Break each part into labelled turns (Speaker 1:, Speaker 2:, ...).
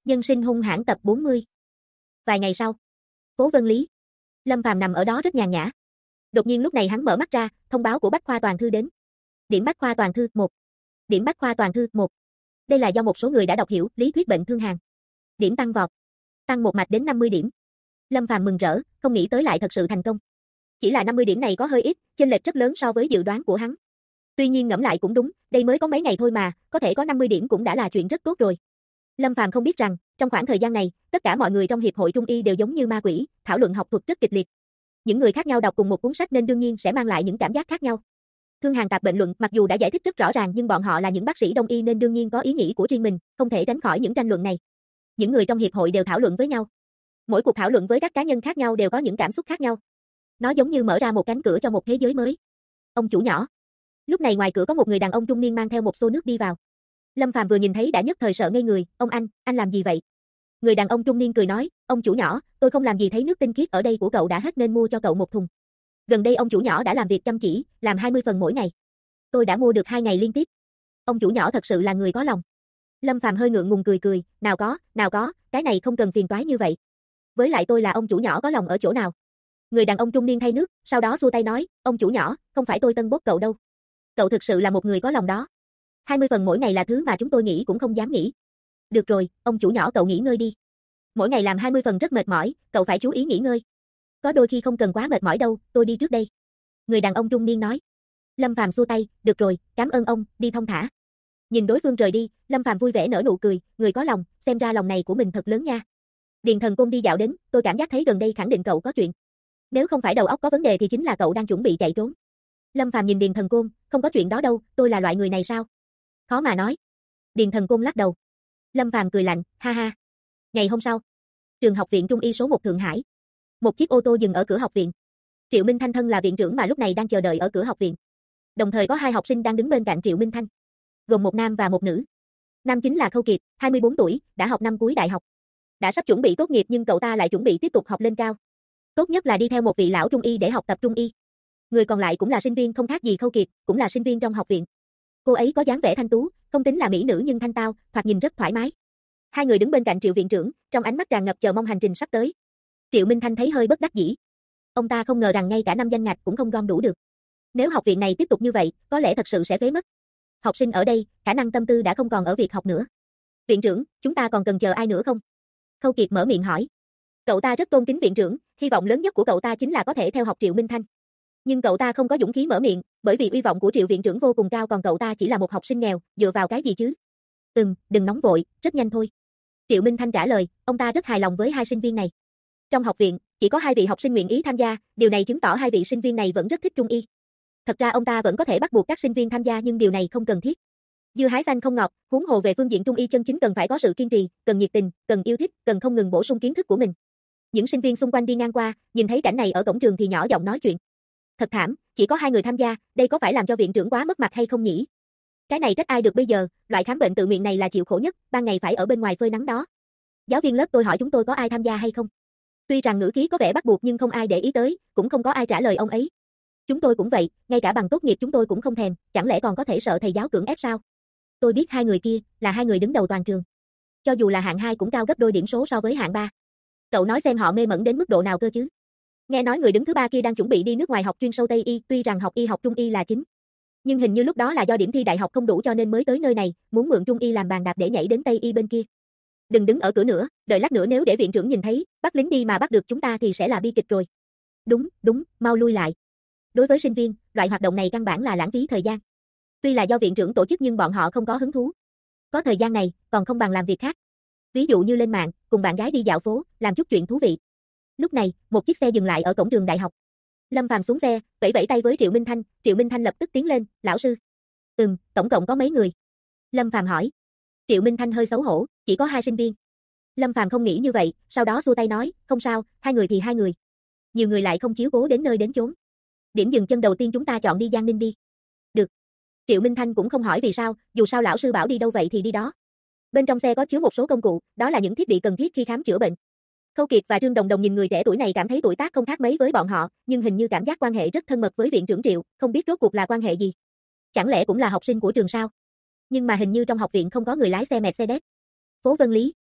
Speaker 1: Nhân sinh hung hãn tập 40. Vài ngày sau, phố Vân Lý. Lâm Phàm nằm ở đó rất nhàn nhã. Đột nhiên lúc này hắn mở mắt ra, thông báo của Bách Khoa Toàn Thư đến. Điểm Bách Khoa Toàn Thư 1. Điểm Bách Khoa Toàn Thư 1. Đây là do một số người đã đọc hiểu lý thuyết bệnh thương hàn. Điểm tăng vọt. Tăng một mạch đến 50 điểm. Lâm Phàm mừng rỡ, không nghĩ tới lại thật sự thành công. Chỉ là 50 điểm này có hơi ít, chênh lệch rất lớn so với dự đoán của hắn. Tuy nhiên ngẫm lại cũng đúng, đây mới có mấy ngày thôi mà, có thể có 50 điểm cũng đã là chuyện rất tốt rồi. Lâm Phàm không biết rằng, trong khoảng thời gian này, tất cả mọi người trong hiệp hội trung y đều giống như ma quỷ, thảo luận học thuật rất kịch liệt. Những người khác nhau đọc cùng một cuốn sách nên đương nhiên sẽ mang lại những cảm giác khác nhau. Thương hàn tạp bệnh luận mặc dù đã giải thích rất rõ ràng nhưng bọn họ là những bác sĩ đông y nên đương nhiên có ý nghĩ của riêng mình, không thể tránh khỏi những tranh luận này. Những người trong hiệp hội đều thảo luận với nhau. Mỗi cuộc thảo luận với các cá nhân khác nhau đều có những cảm xúc khác nhau. Nó giống như mở ra một cánh cửa cho một thế giới mới. Ông chủ nhỏ. Lúc này ngoài cửa có một người đàn ông trung niên mang theo một xô nước đi vào. Lâm Phàm vừa nhìn thấy đã nhất thời sợ ngây người, "Ông anh làm gì vậy?" Người đàn ông trung niên cười nói, "Ông chủ nhỏ, tôi không làm gì thấy nước tinh khiết ở đây của cậu đã hết nên mua cho cậu một thùng. Gần đây ông chủ nhỏ đã làm việc chăm chỉ, làm 20 phần mỗi ngày. Tôi đã mua được 2 ngày liên tiếp." Ông chủ nhỏ thật sự là người có lòng. Lâm Phàm hơi ngượng ngùng cười, nào có, cái này không cần phiền toái như vậy. Với lại tôi là ông chủ nhỏ có lòng ở chỗ nào?" Người đàn ông trung niên thay nước, sau đó xua tay nói, "Ông chủ nhỏ, không phải tôi tân bốc cậu đâu. Cậu thực sự là một người có lòng đó. 20 phần mỗi ngày là thứ mà chúng tôi nghĩ cũng không dám nghĩ. Được rồi, ông chủ nhỏ cậu nghỉ ngơi đi. Mỗi ngày làm 20 phần rất mệt mỏi, cậu phải chú ý nghỉ ngơi. Có đôi khi không cần quá mệt mỏi đâu, tôi đi trước đây." Người đàn ông trung niên nói. Lâm Phàm xua tay, "Được rồi, cảm ơn ông, đi thong thả." Nhìn đối phương rời đi, Lâm Phàm vui vẻ nở nụ cười, người có lòng, xem ra lòng này của mình thật lớn nha. Điền Thần Côn đi dạo đến, "Tôi cảm giác thấy gần đây khẳng định cậu có chuyện. Nếu không phải đầu óc có vấn đề thì chính là cậu đang chuẩn bị chạy trốn." Lâm Phàm nhìn Điền Thần Côn, "Không có chuyện đó đâu, tôi là loại người này sao?" "Khó mà nói." Điền Thần Côn lắc đầu. Lâm Phàm cười lạnh, "Ha ha." Ngày hôm sau, trường học viện Trung y số 1 Thượng Hải. Một chiếc ô tô dừng ở cửa học viện. Triệu Minh Thanh thân là viện trưởng mà lúc này đang chờ đợi ở cửa học viện. Đồng thời có 2 học sinh đang đứng bên cạnh Triệu Minh Thanh, gồm một nam và một nữ. Nam chính là Khâu Kiệt, 24 tuổi, đã học năm cuối đại học. Đã sắp chuẩn bị tốt nghiệp nhưng cậu ta lại chuẩn bị tiếp tục học lên cao. Tốt nhất là đi theo một vị lão trung y để học tập trung y. Người còn lại cũng là sinh viên không khác gì Khâu Kiệt, cũng là sinh viên trong học viện. Cô ấy có dáng vẻ thanh tú, không tính là mỹ nữ nhưng thanh tao, thoạt nhìn rất thoải mái. Hai người đứng bên cạnh Triệu viện trưởng, trong ánh mắt tràn ngập chờ mong hành trình sắp tới. Triệu Minh Thanh thấy hơi bất đắc dĩ. Ông ta không ngờ rằng ngay cả 5 danh ngạch cũng không gom đủ được. Nếu học viện này tiếp tục như vậy, có lẽ thật sự sẽ phế mất. Học sinh ở đây, khả năng tâm tư đã không còn ở việc học nữa. "Viện trưởng, chúng ta còn cần chờ ai nữa không?" Khâu Kiệt mở miệng hỏi. Cậu ta rất tôn kính viện trưởng, hy vọng lớn nhất của cậu ta chính là có thể theo học Triệu Minh Thanh. Nhưng cậu ta không có dũng khí mở miệng, bởi vì uy vọng của Triệu viện trưởng vô cùng cao còn cậu ta chỉ là một học sinh nghèo, dựa vào cái gì chứ? Đừng nóng vội, rất nhanh thôi." Triệu Minh Thanh trả lời, ông ta rất hài lòng với 2 sinh viên này. Trong học viện, chỉ có 2 vị học sinh nguyện ý tham gia, điều này chứng tỏ 2 vị sinh viên này vẫn rất thích trung y. Thật ra ông ta vẫn có thể bắt buộc các sinh viên tham gia nhưng điều này không cần thiết. Dưa hái xanh không ngọt, huống hồ về phương diện trung y chân chính cần phải có sự kiên trì, cần nhiệt tình, cần yêu thích, cần không ngừng bổ sung kiến thức của mình. Những sinh viên xung quanh đi ngang qua, nhìn thấy cảnh này ở cổng trường thì nhỏ giọng nói chuyện. Thật thảm, chỉ có 2 người tham gia, đây có phải làm cho viện trưởng quá mất mặt hay không nhỉ? Cái này trách ai được bây giờ, loại khám bệnh tự nguyện này là chịu khổ nhất, ban ngày phải ở bên ngoài phơi nắng đó. Giáo viên lớp tôi hỏi chúng tôi có ai tham gia hay không. Tuy rằng ngữ khí có vẻ bắt buộc nhưng không ai để ý tới, cũng không có ai trả lời ông ấy. Chúng tôi cũng vậy, ngay cả bằng tốt nghiệp chúng tôi cũng không thèm, chẳng lẽ còn có thể sợ thầy giáo cưỡng ép sao? Tôi biết 2 người kia, là 2 người đứng đầu toàn trường. Cho dù là hạng 2 cũng cao gấp đôi điểm số so với hạng 3. Cậu nói xem họ mê mẩn đến mức độ nào cơ chứ? Nghe nói người đứng thứ 3 kia đang chuẩn bị đi nước ngoài học chuyên sâu Tây y, tuy rằng học y học trung y là chính. Nhưng hình như lúc đó là do điểm thi đại học không đủ cho nên mới tới nơi này, muốn mượn trung y làm bàn đạp để nhảy đến Tây y bên kia. Đừng đứng ở cửa nữa, đợi lát nữa nếu để viện trưởng nhìn thấy, bắt lính đi mà bắt được chúng ta thì sẽ là bi kịch rồi. Đúng, mau lui lại. Đối với sinh viên, loại hoạt động này căn bản là lãng phí thời gian. Tuy là do viện trưởng tổ chức nhưng bọn họ không có hứng thú. Có thời gian này, còn không bằng làm việc khác. Ví dụ như lên mạng, cùng bạn gái đi dạo phố, làm chút chuyện thú vị. Lúc này, một chiếc xe dừng lại ở cổng trường đại học. Lâm Phàm xuống xe, vẫy vẫy tay với Triệu Minh Thanh, Triệu Minh Thanh lập tức tiến lên, "Lão sư." Tổng cộng có mấy người?" Lâm Phàm hỏi. Triệu Minh Thanh hơi xấu hổ, "Chỉ có 2 sinh viên." Lâm Phàm không nghĩ như vậy, sau đó xua tay nói, "Không sao, 2 người thì 2 người. Nhiều người lại không chiếu cố đến nơi đến chốn. Điểm dừng chân đầu tiên chúng ta chọn đi Giang Ninh đi." "Được." Triệu Minh Thanh cũng không hỏi vì sao, dù sao lão sư bảo đi đâu vậy thì đi đó. Bên trong xe có chứa một số công cụ, đó là những thiết bị cần thiết khi khám chữa bệnh. Khâu Kiệt và Trương Đồng Đồng nhìn người trẻ tuổi này cảm thấy tuổi tác không khác mấy với bọn họ, nhưng hình như cảm giác quan hệ rất thân mật với viện trưởng Triệu, không biết rốt cuộc là quan hệ gì. Chẳng lẽ cũng là học sinh của trường sao? Nhưng mà hình như trong học viện không có người lái xe Mercedes. Phố Vân Lý.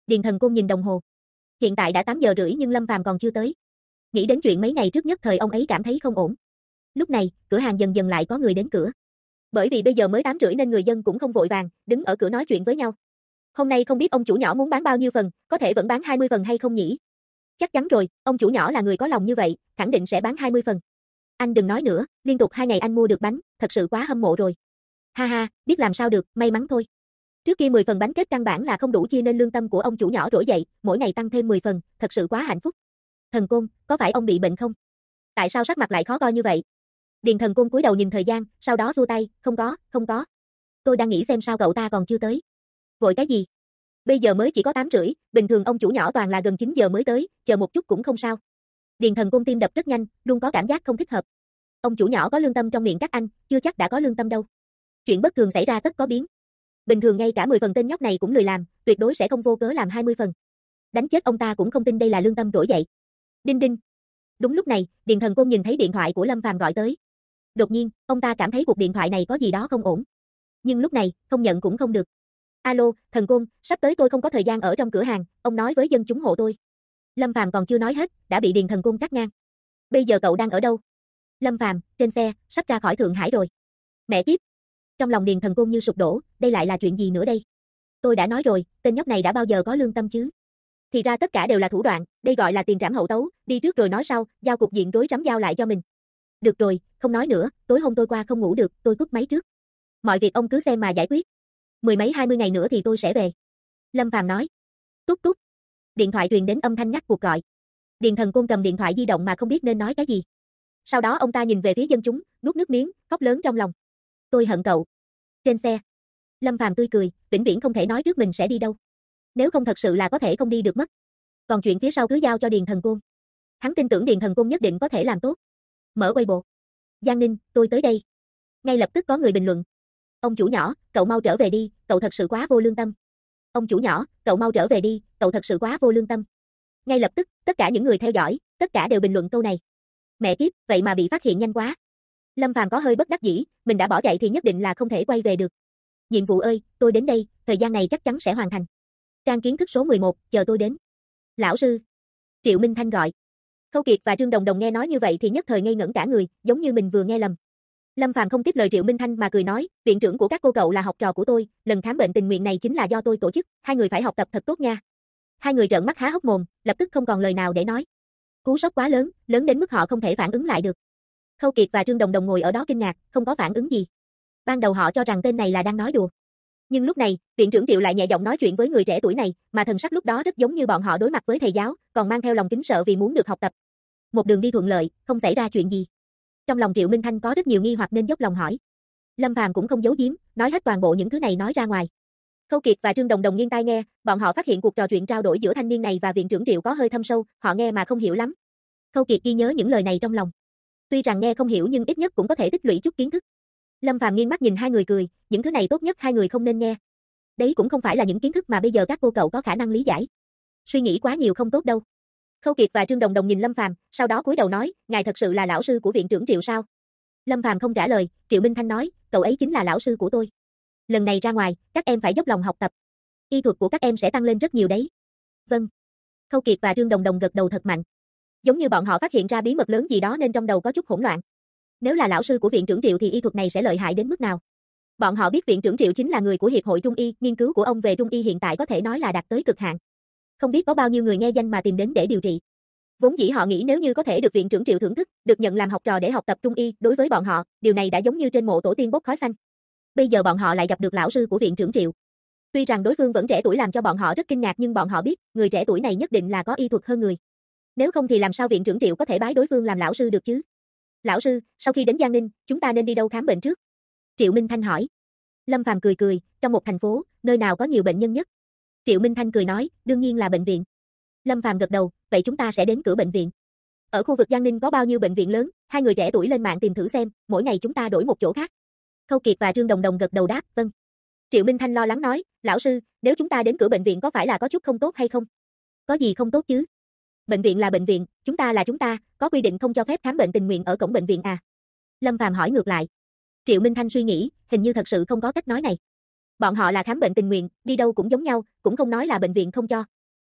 Speaker 1: Điền Thần Côn nhìn đồng hồ. Hiện tại đã 8 giờ rưỡi nhưng Lâm Phàm còn chưa tới. Nghĩ đến chuyện mấy ngày trước nhất thời ông ấy cảm thấy không ổn. Lúc này, cửa hàng dần dần lại có người đến cửa. Bởi vì bây giờ mới 8 rưỡi nên người dân cũng không vội vàng, đứng ở cửa nói chuyện với nhau. Hôm nay không biết ông chủ nhỏ muốn bán bao nhiêu phần, có thể vẫn bán 20 phần hay không nhỉ? Chắc chắn rồi, ông chủ nhỏ là người có lòng như vậy, khẳng định sẽ bán 20 phần. Anh đừng nói nữa, liên tục 2 ngày anh mua được bánh, thật sự quá hâm mộ rồi. Ha ha, biết làm sao được, may mắn thôi. Trước kia 10 phần bánh kết căn bản là không đủ chia nên lương tâm của ông chủ nhỏ trỗi dậy, mỗi ngày tăng thêm 10 phần, thật sự quá hạnh phúc. Thần Côn, có phải ông bị bệnh không? Tại sao sắc mặt lại khó coi như vậy? Điền Thần Côn cúi đầu nhìn thời gian, sau đó xua tay, không có. Tôi đang nghĩ xem sao cậu ta còn chưa tới. Vội cái gì? Bây giờ mới chỉ có 8 rưỡi, bình thường ông chủ nhỏ toàn là gần 9 giờ mới tới, chờ một chút cũng không sao. Điền Thần Côn tim đập rất nhanh, luôn có cảm giác không thích hợp. Ông chủ nhỏ có lương tâm trong miệng các anh, chưa chắc đã có lương tâm đâu. Chuyện bất thường xảy ra tất có biến. Bình thường ngay cả 10 phần tên nhóc này cũng lười làm, tuyệt đối sẽ không vô cớ làm 20 phần. Đánh chết ông ta cũng không tin đây là lương tâm trỗi dậy. Đinh đinh. Đúng lúc này, Điền Thần Côn nhìn thấy điện thoại của Lâm Phàm gọi tới. Đột nhiên, ông ta cảm thấy cuộc điện thoại này có gì đó không ổn. Nhưng lúc này, không nhận cũng không được. Alo, Thần Côn, sắp tới tôi không có thời gian ở trong cửa hàng, ông nói với dân chúng hộ tôi. Lâm Phàm còn chưa nói hết, đã bị Điền Thần Côn cắt ngang. Bây giờ cậu đang ở đâu? Lâm Phàm, trên xe, sắp ra khỏi Thượng Hải rồi. Mẹ kiếp. Trong lòng Điền Thần Côn như sụp đổ, đây lại là chuyện gì nữa đây? Tôi đã nói rồi, tên nhóc này đã bao giờ có lương tâm chứ? Thì ra tất cả đều là thủ đoạn, đây gọi là tiền trảm hậu tấu, đi trước rồi nói sau, giao cục diện rối rắm giao lại cho mình. Được rồi, không nói nữa, tối hôm tôi qua không ngủ được, tôi cúp máy trước. Mọi việc ông cứ xem mà giải quyết. 10 mấy 20 ngày nữa thì tôi sẽ về. Lâm Phàm nói. Tút tút. Điện thoại truyền đến âm thanh ngắt cuộc gọi. Điền Thần Côn cầm điện thoại di động mà không biết nên nói cái gì. Sau đó ông ta nhìn về phía dân chúng, nuốt nước miếng, khóc lớn trong lòng. Tôi hận cậu. Trên xe, Lâm Phàm tươi cười, vĩnh viễn không thể nói trước mình sẽ đi đâu. Nếu không thật sự là có thể không đi được mất. Còn chuyện phía sau cứ giao cho Điền Thần Côn. Hắn tin tưởng Điền Thần Côn nhất định có thể làm tốt. Mở Weibo. Giang Ninh, tôi tới đây. Ngay lập tức có người bình luận. Ông chủ nhỏ, cậu mau trở về đi, cậu thật sự quá vô lương tâm. Ông chủ nhỏ, cậu mau trở về đi, cậu thật sự quá vô lương tâm. Ngay lập tức, tất cả những người theo dõi, tất cả đều bình luận câu này. Mẹ kiếp, vậy mà bị phát hiện nhanh quá. Lâm Phàm có hơi bất đắc dĩ, mình đã bỏ chạy thì nhất định là không thể quay về được. Nhiệm vụ ơi, tôi đến đây, thời gian này chắc chắn sẽ hoàn thành. Trang kiến thức số 11, chờ tôi đến. Lão sư. Triệu Minh Thanh gọi. Khâu Kiệt và Trương Đồng Đồng nghe nói như vậy thì nhất thời ngây ngẩn cả người, giống như mình vừa nghe lầm. Lâm Phàm không tiếp lời Triệu Minh Thanh mà cười nói, viện trưởng của các cô cậu là học trò của tôi, lần khám bệnh tình nguyện này chính là do tôi tổ chức, hai người phải học tập thật tốt nha. Hai người trợn mắt há hốc mồm, lập tức không còn lời nào để nói. Cú sốc quá lớn, lớn đến mức họ không thể phản ứng lại được. Khâu Kiệt và Trương Đồng Đồng ngồi ở đó kinh ngạc, không có phản ứng gì. Ban đầu họ cho rằng tên này là đang nói đùa. Nhưng lúc này, viện trưởng Triệu lại nhẹ giọng nói chuyện với người trẻ tuổi này, mà thần sắc lúc đó rất giống như bọn họ đối mặt với thầy giáo, còn mang theo lòng kính sợ vì muốn được học tập. Một đường đi thuận lợi, không xảy ra chuyện gì. Trong lòng Triệu Minh Thanh có rất nhiều nghi hoặc nên dốc lòng hỏi. Lâm Phàm cũng không giấu giếm, nói hết toàn bộ những thứ này nói ra ngoài. Khâu Kiệt và Trương Đồng Đồng nghiêng tai nghe, bọn họ phát hiện cuộc trò chuyện trao đổi giữa thanh niên này và viện trưởng Triệu có hơi thâm sâu, họ nghe mà không hiểu lắm. Khâu Kiệt ghi nhớ những lời này trong lòng. Tuy rằng nghe không hiểu nhưng ít nhất cũng có thể tích lũy chút kiến thức. Lâm Phàm nghiêng mắt nhìn hai người cười, những thứ này tốt nhất hai người không nên nghe. Đấy cũng không phải là những kiến thức mà bây giờ các cô cậu có khả năng lý giải. Suy nghĩ quá nhiều không tốt đâu. Khâu Kiệt và Trương Đồng Đồng nhìn Lâm Phàm, sau đó cúi đầu nói, ngài thật sự là lão sư của viện trưởng Triệu sao? Lâm Phàm không trả lời, Triệu Minh Thanh nói, cậu ấy chính là lão sư của tôi. Lần này ra ngoài, các em phải dốc lòng học tập. Y thuật của các em sẽ tăng lên rất nhiều đấy. Vâng. Khâu Kiệt và Trương Đồng Đồng gật đầu thật mạnh. Giống như bọn họ phát hiện ra bí mật lớn gì đó nên trong đầu có chút hỗn loạn. Nếu là lão sư của viện trưởng Triệu thì y thuật này sẽ lợi hại đến mức nào? Bọn họ biết viện trưởng Triệu chính là người của Hiệp hội Trung y, nghiên cứu của ông về Trung y hiện tại có thể nói là đạt tới cực hạn. Không biết có bao nhiêu người nghe danh mà tìm đến để điều trị. Vốn dĩ họ nghĩ nếu như có thể được viện trưởng Triệu thưởng thức, được nhận làm học trò để học tập Trung y, đối với bọn họ, điều này đã giống như trên mộ tổ tiên bốc khói xanh. Bây giờ bọn họ lại gặp được lão sư của viện trưởng Triệu. Tuy rằng đối phương vẫn trẻ tuổi làm cho bọn họ rất kinh ngạc nhưng bọn họ biết, người trẻ tuổi này nhất định là có y thuật hơn người. Nếu không thì làm sao viện trưởng Triệu có thể bái đối phương làm lão sư được chứ? Lão sư, sau khi đến Giang Ninh, chúng ta nên đi đâu khám bệnh trước? Triệu Minh Thanh hỏi. Lâm Phàm cười cười, trong một thành phố, nơi nào có nhiều bệnh nhân nhất? Triệu Minh Thanh cười nói, đương nhiên là bệnh viện. Lâm Phàm gật đầu, vậy chúng ta sẽ đến cửa bệnh viện. Ở khu vực Giang Ninh có bao nhiêu bệnh viện lớn, hai người trẻ tuổi lên mạng tìm thử xem, mỗi ngày chúng ta đổi một chỗ khác. Khâu Kiệt và Trương Đồng Đồng gật đầu đáp, vâng. Triệu Minh Thanh lo lắng nói, lão sư, nếu chúng ta đến cửa bệnh viện có phải là có chút không tốt hay không? Có gì không tốt chứ? Bệnh viện là bệnh viện, chúng ta là chúng ta, có quy định không cho phép khám bệnh tình nguyện ở cổng bệnh viện à? Lâm Phàm hỏi ngược lại. Triệu Minh Thanh suy nghĩ, hình như thật sự không có cách nói này. Bọn họ là khám bệnh tình nguyện, đi đâu cũng giống nhau, cũng không nói là bệnh viện không cho.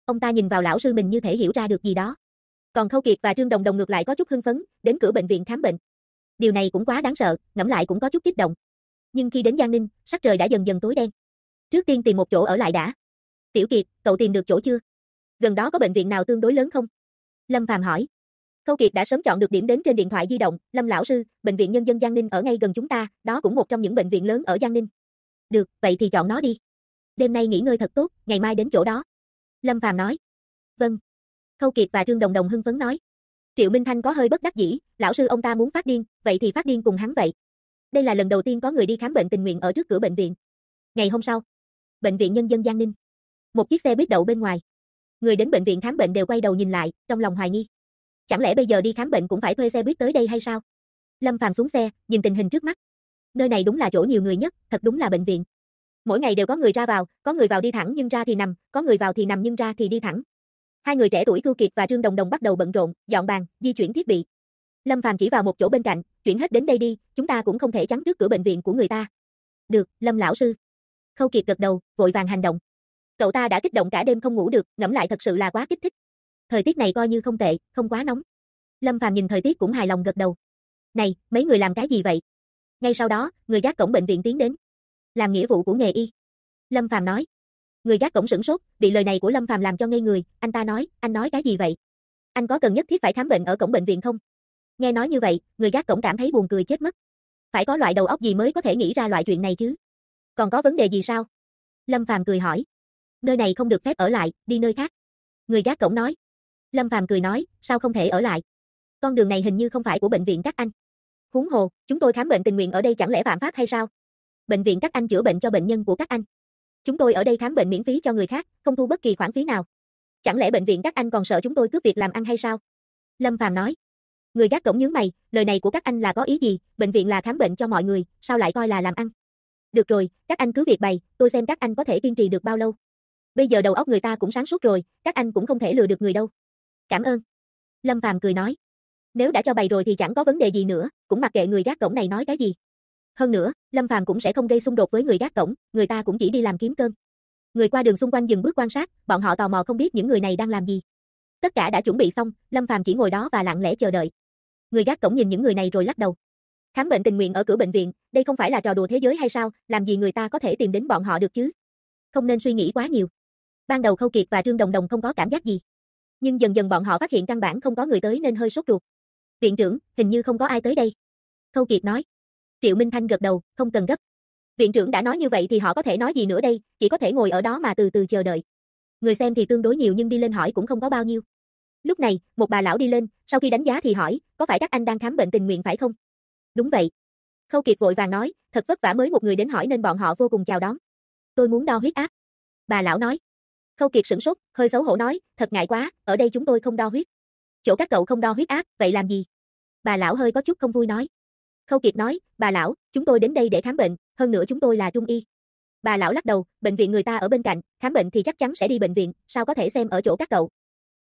Speaker 1: Ông ta nhìn vào lão sư mình như thể hiểu ra được gì đó. Còn Khâu Kiệt và Trương Đồng Đồng ngược lại có chút hưng phấn, đến cửa bệnh viện khám bệnh. Điều này cũng quá đáng sợ, ngẫm lại cũng có chút kích động. Nhưng khi đến Giang Ninh, sắc trời đã dần dần tối đen. Trước tiên tìm một chỗ ở lại đã. Tiểu Kiệt, cậu tìm được chỗ chưa? Gần đó có bệnh viện nào tương đối lớn không? Lâm Phàm hỏi. Khâu Kiệt đã sớm chọn được điểm đến trên điện thoại di động, Lâm lão sư, bệnh viện Nhân dân Giang Ninh ở ngay gần chúng ta, đó cũng một trong những bệnh viện lớn ở Giang Ninh. Được, vậy thì chọn nó đi. Đêm nay nghỉ ngơi thật tốt, ngày mai đến chỗ đó. Lâm Phàm nói. Vâng. Khâu Kiệt và Trương Đồng Đồng hưng phấn nói. Triệu Minh Thanh có hơi bất đắc dĩ, lão sư ông ta muốn phát điên, vậy thì phát điên cùng hắn vậy. Đây là lần đầu tiên có người đi khám bệnh tình nguyện ở trước cửa bệnh viện. Ngày hôm sau, bệnh viện Nhân dân Giang Ninh. Một chiếc xe buýt đậu bên ngoài. Người đến bệnh viện khám bệnh đều quay đầu nhìn lại, trong lòng hoài nghi. Chẳng lẽ bây giờ đi khám bệnh cũng phải thuê xe buýt tới đây hay sao? Lâm Phàm xuống xe, nhìn tình hình trước mắt. Nơi này đúng là chỗ nhiều người nhất, thật đúng là bệnh viện. Mỗi ngày đều có người ra vào, có người vào đi thẳng nhưng ra thì nằm, có người vào thì nằm nhưng ra thì đi thẳng. Hai người trẻ tuổi Khâu Kiệt và Trương Đồng Đồng bắt đầu bận rộn, dọn bàn, di chuyển thiết bị. Lâm Phàm chỉ vào một chỗ bên cạnh, chuyển hết đến đây đi, chúng ta cũng không thể chắn trước cửa bệnh viện của người ta. Được, Lâm lão sư. Khâu Kiệt gật đầu, vội vàng hành động. Cậu ta đã kích động cả đêm không ngủ được, ngẫm lại thật sự là quá kích thích. Thời tiết này coi như không tệ, không quá nóng. Lâm Phàm nhìn thời tiết cũng hài lòng gật đầu. Này, mấy người làm cái gì vậy? Ngay sau đó, người gác cổng bệnh viện tiến đến. Làm nghĩa vụ của nghề y. Lâm Phàm nói. Người gác cổng sửng sốt, bị lời này của Lâm Phàm làm cho ngây người, anh ta nói, anh nói cái gì vậy? Anh có cần nhất thiết phải khám bệnh ở cổng bệnh viện không? Nghe nói như vậy, người gác cổng cảm thấy buồn cười chết mất. Phải có loại đầu óc gì mới có thể nghĩ ra loại chuyện này chứ? Còn có vấn đề gì sao? Lâm Phàm cười hỏi. Nơi này không được phép ở lại, đi nơi khác. Người gác cổng nói. Lâm Phàm cười nói, sao không thể ở lại? Con đường này hình như không phải của bệnh viện các anh. Huống hồ, chúng tôi khám bệnh tình nguyện ở đây chẳng lẽ phạm pháp hay sao? Bệnh viện các anh chữa bệnh cho bệnh nhân của các anh. Chúng tôi ở đây khám bệnh miễn phí cho người khác, không thu bất kỳ khoản phí nào. Chẳng lẽ bệnh viện các anh còn sợ chúng tôi cướp việc làm ăn hay sao? Lâm Phàm nói. Người gác cổng nhướng mày, lời này của các anh là có ý gì? Bệnh viện là khám bệnh cho mọi người, sao lại coi là làm ăn? Được rồi, các anh cứ việc bày, tôi xem các anh có thể kiên trì được bao lâu. Bây giờ đầu óc người ta cũng sáng suốt rồi, các anh cũng không thể lừa được người đâu. Cảm ơn. Lâm Phàm cười nói. Nếu đã cho bày rồi thì chẳng có vấn đề gì nữa, cũng mặc kệ người gác cổng này nói cái gì. Hơn nữa, Lâm Phàm cũng sẽ không gây xung đột với người gác cổng, người ta cũng chỉ đi làm kiếm cơm. Người qua đường xung quanh dừng bước quan sát, bọn họ tò mò không biết những người này đang làm gì. Tất cả đã chuẩn bị xong, Lâm Phàm chỉ ngồi đó và lặng lẽ chờ đợi. Người gác cổng nhìn những người này rồi lắc đầu. Khám bệnh tình nguyện ở cửa bệnh viện, đây không phải là trò đùa thế giới hay sao, làm gì người ta có thể tìm đến bọn họ được chứ? Không nên suy nghĩ quá nhiều. Ban đầu Khâu Kiệt và Trương Đồng Đồng không có cảm giác gì. Nhưng dần dần bọn họ phát hiện căn bản không có người tới nên hơi sốt ruột. Viện trưởng, hình như không có ai tới đây. Khâu Kiệt nói. Triệu Minh Thanh gật đầu, không cần gấp. Viện trưởng đã nói như vậy thì họ có thể nói gì nữa đây, chỉ có thể ngồi ở đó mà từ từ chờ đợi. Người xem thì tương đối nhiều nhưng đi lên hỏi cũng không có bao nhiêu. Lúc này, một bà lão đi lên, sau khi đánh giá thì hỏi, có phải các anh đang khám bệnh tình nguyện phải không? Đúng vậy. Khâu Kiệt vội vàng nói, thật vất vả mới một người đến hỏi nên bọn họ vô cùng chào đón. Tôi muốn đo huyết áp. Bà lão nói. Khâu Kiệt sửng sốt, hơi xấu hổ nói, thật ngại quá, ở đây chúng tôi không đo huyết. Chỗ các cậu không đo huyết áp, vậy làm gì? Bà lão hơi có chút không vui nói. Khâu Kiệt nói, bà lão, chúng tôi đến đây để khám bệnh, hơn nữa chúng tôi là trung y. Bà lão lắc đầu, bệnh viện người ta ở bên cạnh, khám bệnh thì chắc chắn sẽ đi bệnh viện, sao có thể xem ở chỗ các cậu.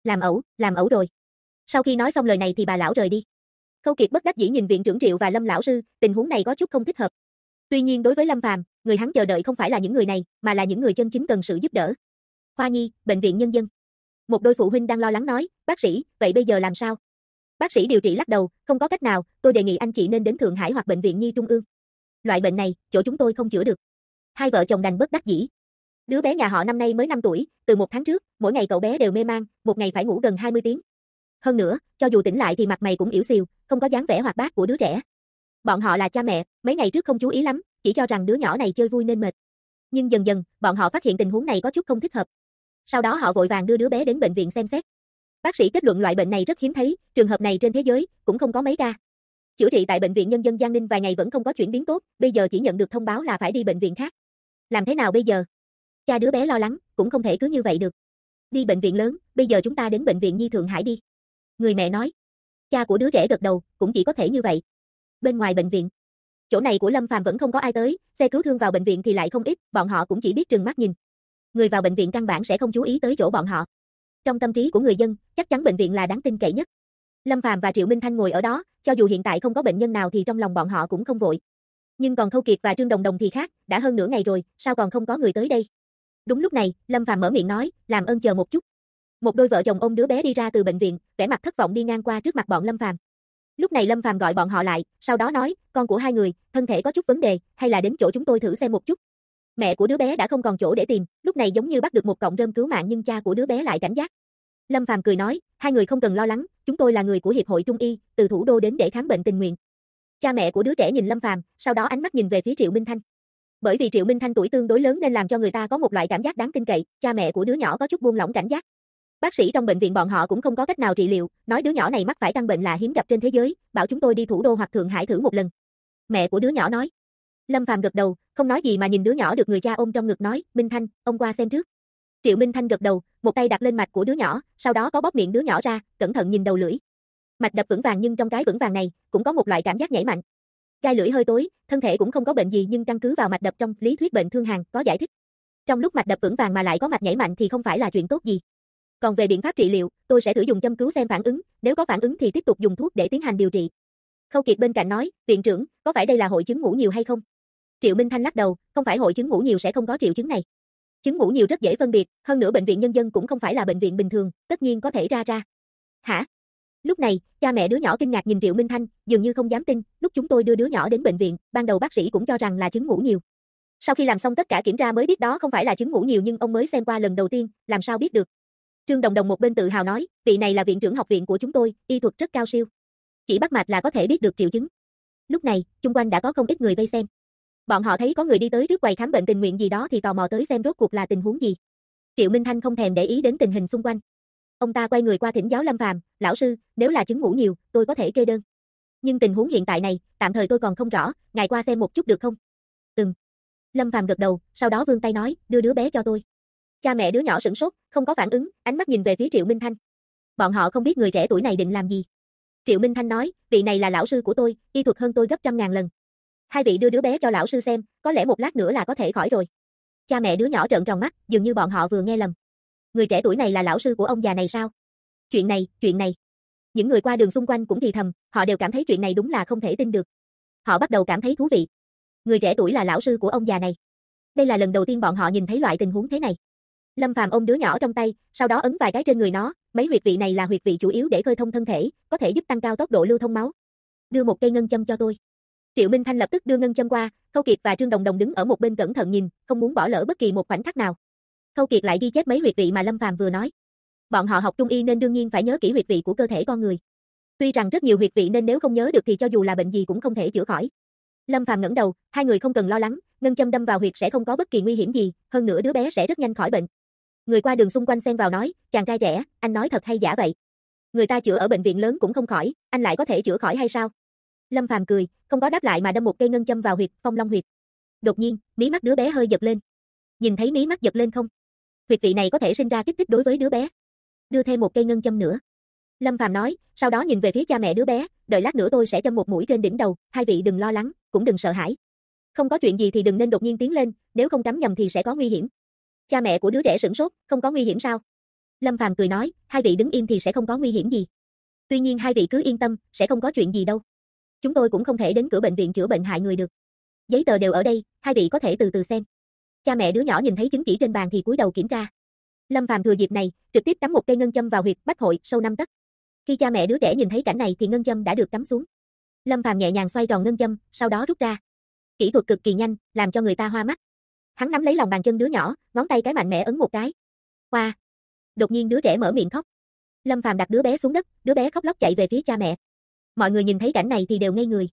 Speaker 1: Làm ẩu rồi. Sau khi nói xong lời này thì bà lão rời đi. Khâu Kiệt bất đắc dĩ nhìn viện trưởng Triệu và Lâm lão sư, tình huống này có chút không thích hợp. Tuy nhiên đối với Lâm Phàm, người hắn chờ đợi không phải là những người này, mà là những người chân chính cần sự giúp đỡ. Khoa nhi, bệnh viện nhân dân. Một đôi phụ huynh đang lo lắng nói, bác sĩ, vậy bây giờ làm sao? Bác sĩ điều trị lắc đầu, không có cách nào, tôi đề nghị anh chị nên đến Thượng Hải hoặc bệnh viện Nhi Trung ương. Loại bệnh này, chỗ chúng tôi không chữa được. Hai vợ chồng đành bất đắc dĩ. Đứa bé nhà họ năm nay mới 5 tuổi, từ 1 tháng trước, mỗi ngày cậu bé đều mê man, một ngày phải ngủ gần 20 tiếng. Hơn nữa, cho dù tỉnh lại thì mặt mày cũng ỉu xìu, không có dáng vẻ hoạt bát của đứa trẻ. Bọn họ là cha mẹ, mấy ngày trước không chú ý lắm, chỉ cho rằng đứa nhỏ này chơi vui nên mệt. Nhưng dần dần, bọn họ phát hiện tình huống này có chút không thích hợp. Sau đó họ vội vàng đưa đứa bé đến bệnh viện xem xét. Bác sĩ kết luận loại bệnh này rất hiếm thấy, trường hợp này trên thế giới cũng không có mấy ca. Chữa trị tại bệnh viện Nhân dân Giang Ninh vài ngày vẫn không có chuyển biến tốt, bây giờ chỉ nhận được thông báo là phải đi bệnh viện khác. Làm thế nào bây giờ? Cha đứa bé lo lắng, cũng không thể cứ như vậy được. Đi bệnh viện lớn, bây giờ chúng ta đến bệnh viện Nhi Thượng Hải đi. Người mẹ nói. Cha của đứa trẻ gật đầu, cũng chỉ có thể như vậy. Bên ngoài bệnh viện, chỗ này của Lâm Phàm vẫn không có ai tới, xe cứu thương vào bệnh viện thì lại không ít, bọn họ cũng chỉ biết trừng mắt nhìn. Người vào bệnh viện căn bản sẽ không chú ý tới chỗ bọn họ. Trong tâm trí của người dân, chắc chắn bệnh viện là đáng tin cậy nhất. Lâm Phàm và Triệu Minh Thanh ngồi ở đó, cho dù hiện tại không có bệnh nhân nào thì trong lòng bọn họ cũng không vội. Nhưng còn Khâu Kiệt và Trương Đồng Đồng thì khác, đã hơn nửa ngày rồi, sao còn không có người tới đây? Đúng lúc này, Lâm Phàm mở miệng nói, làm ơn chờ một chút. Một đôi vợ chồng ôm đứa bé đi ra từ bệnh viện, vẻ mặt thất vọng đi ngang qua trước mặt bọn Lâm Phàm. Lúc này Lâm Phàm gọi bọn họ lại, sau đó nói, con của hai người, thân thể có chút vấn đề, hay là đến chỗ chúng tôi thử xem một chút. Mẹ của đứa bé đã không còn chỗ để tìm, lúc này giống như bắt được một cọng rơm cứu mạng nhưng cha của đứa bé lại cảnh giác. Lâm Phàm cười nói, hai người không cần lo lắng, chúng tôi là người của Hiệp hội Trung y, từ thủ đô đến để khám bệnh tình nguyện. Cha mẹ của đứa trẻ nhìn Lâm Phàm, sau đó ánh mắt nhìn về phía Triệu Minh Thanh. Bởi vì Triệu Minh Thanh tuổi tương đối lớn nên làm cho người ta có một loại cảm giác đáng tin cậy, cha mẹ của đứa nhỏ có chút buông lỏng cảnh giác. Bác sĩ trong bệnh viện bọn họ cũng không có cách nào trị liệu, nói đứa nhỏ này mắc phải căn bệnh lạ hiếm gặp trên thế giới, bảo chúng tôi đi thủ đô hoặc Thượng Hải thử một lần. Mẹ của đứa nhỏ nói. Lâm Phàm gật đầu, không nói gì mà nhìn đứa nhỏ được người cha ôm trong ngực nói, Minh Thanh, ông qua xem trước. Triệu Minh Thanh gật đầu, một tay đặt lên mạch của đứa nhỏ, sau đó có bóp miệng đứa nhỏ ra, cẩn thận nhìn đầu lưỡi. Mạch đập vững vàng nhưng trong cái vững vàng này, cũng có một loại cảm giác nhảy mạnh. Gai lưỡi hơi tối, thân thể cũng không có bệnh gì nhưng căn cứ vào mạch đập trong lý thuyết bệnh thương hàn có giải thích. Trong lúc mạch đập vững vàng mà lại có mạch nhảy mạnh thì không phải là chuyện tốt gì. Còn về biện pháp trị liệu, tôi sẽ thử dùng châm cứu xem phản ứng, nếu có phản ứng thì tiếp tục dùng thuốc để tiến hành điều trị. Khâu Kiệt bên cạnh nói, viện trưởng, có phải đây là hội chứng ngủ nhiều hay không? Triệu Minh Thanh lắc đầu, không phải hội chứng ngủ nhiều sẽ không có triệu chứng này. Chứng ngủ nhiều rất dễ phân biệt, hơn nữa bệnh viện nhân dân cũng không phải là bệnh viện bình thường, tất nhiên có thể ra. Hả? Lúc này, cha mẹ đứa nhỏ kinh ngạc nhìn Triệu Minh Thanh, dường như không dám tin, lúc chúng tôi đưa đứa nhỏ đến bệnh viện, ban đầu bác sĩ cũng cho rằng là chứng ngủ nhiều. Sau khi làm xong tất cả kiểm tra mới biết đó không phải là chứng ngủ nhiều nhưng ông mới xem qua lần đầu tiên, làm sao biết được. Trương Đồng Đồng một bên tự hào nói, vị này là viện trưởng học viện của chúng tôi, y thuật rất cao siêu. Chỉ bắt mạch là có thể biết được triệu chứng. Lúc này, chung quanh đã có không ít người vây xem. Bọn họ thấy có người đi tới trước quầy khám bệnh tình nguyện gì đó thì tò mò tới xem rốt cuộc là tình huống gì. Triệu Minh Thanh không thèm để ý đến tình hình xung quanh. Ông ta quay người qua thỉnh giáo Lâm Phàm, lão sư, nếu là chứng ngủ nhiều, tôi có thể kê đơn. Nhưng tình huống hiện tại này, tạm thời tôi còn không rõ, ngài qua xem một chút được không? Lâm Phàm gật đầu, sau đó vươn tay nói, đưa đứa bé cho tôi. Cha mẹ đứa nhỏ sửng sốt, không có phản ứng, ánh mắt nhìn về phía Triệu Minh Thanh. Bọn họ không biết người trẻ tuổi này định làm gì. Triệu Minh Thanh nói, vị này là lão sư của tôi, y thuật hơn tôi gấp 100.000 lần. Hai vị đưa đứa bé cho lão sư xem, có lẽ một lát nữa là có thể khỏi rồi. Cha mẹ đứa nhỏ trợn tròn mắt, dường như bọn họ vừa nghe lầm. Người trẻ tuổi này là lão sư của ông già này sao? Chuyện này. Những người qua đường xung quanh cũng thì thầm, họ đều cảm thấy chuyện này đúng là không thể tin được. Họ bắt đầu cảm thấy thú vị. Người trẻ tuổi là lão sư của ông già này. Đây là lần đầu tiên bọn họ nhìn thấy loại tình huống thế này. Lâm Phàm ôm đứa nhỏ trong tay, sau đó ấn vài cái trên người nó, mấy huyệt vị này là huyệt vị chủ yếu để khơi thông thân thể, có thể giúp tăng cao tốc độ lưu thông máu. Đưa một cây ngân châm cho tôi. Triệu Minh Thanh lập tức đưa ngân châm qua, Khâu Kiệt và Trương Đồng Đồng đứng ở một bên cẩn thận nhìn, không muốn bỏ lỡ bất kỳ một khoảnh khắc nào. Khâu Kiệt lại ghi chép mấy huyệt vị mà Lâm Phàm vừa nói. Bọn họ học trung y nên đương nhiên phải nhớ kỹ huyệt vị của cơ thể con người. Tuy rằng rất nhiều huyệt vị nên nếu không nhớ được thì cho dù là bệnh gì cũng không thể chữa khỏi. Lâm Phàm ngẩng đầu, hai người không cần lo lắng, ngân châm đâm vào huyệt sẽ không có bất kỳ nguy hiểm gì, hơn nữa đứa bé sẽ rất nhanh khỏi bệnh. Người qua đường xung quanh xen vào nói, chàng trai trẻ, anh nói thật hay giả vậy? Người ta chữa ở bệnh viện lớn cũng không khỏi, anh lại có thể chữa khỏi hay sao? Lâm Phàm cười, không có đáp lại mà đâm một cây ngân châm vào huyệt Phong Long huyệt. Đột nhiên, mí mắt đứa bé hơi giật lên. Nhìn thấy mí mắt giật lên không? Huyệt vị này có thể sinh ra kích thích đối với đứa bé. Đưa thêm một cây ngân châm nữa. Lâm Phàm nói, sau đó nhìn về phía cha mẹ đứa bé, đợi lát nữa tôi sẽ châm một mũi trên đỉnh đầu, hai vị đừng lo lắng, cũng đừng sợ hãi. Không có chuyện gì thì đừng nên đột nhiên tiến lên, nếu không cắm nhầm thì sẽ có nguy hiểm. Cha mẹ của đứa trẻ sửng sốt, không có nguy hiểm sao? Lâm Phàm cười nói, hai vị đứng im thì sẽ không có nguy hiểm gì. Tuy nhiên hai vị cứ yên tâm, sẽ không có chuyện gì đâu. Chúng tôi cũng không thể đến cửa bệnh viện chữa bệnh hại người được. Giấy tờ đều ở đây, hai vị có thể từ từ xem. Cha mẹ đứa nhỏ nhìn thấy chứng chỉ trên bàn thì cúi đầu kiểm tra. Lâm Phàm thừa dịp này, trực tiếp cắm một cây ngân châm vào huyệt bách hội sâu 5 tấc. Khi cha mẹ đứa trẻ nhìn thấy cảnh này thì ngân châm đã được cắm xuống. Lâm Phàm nhẹ nhàng xoay tròn ngân châm, sau đó rút ra. Kỹ thuật cực kỳ nhanh, làm cho người ta hoa mắt. Hắn nắm lấy lòng bàn chân đứa nhỏ, ngón tay cái mạnh mẽ ấn một cái. Hoa. Đột nhiên đứa trẻ mở miệng khóc. Lâm Phàm đặt đứa bé xuống đất, đứa bé khóc lóc chạy về phía cha mẹ. Mọi người nhìn thấy cảnh này thì đều ngây người.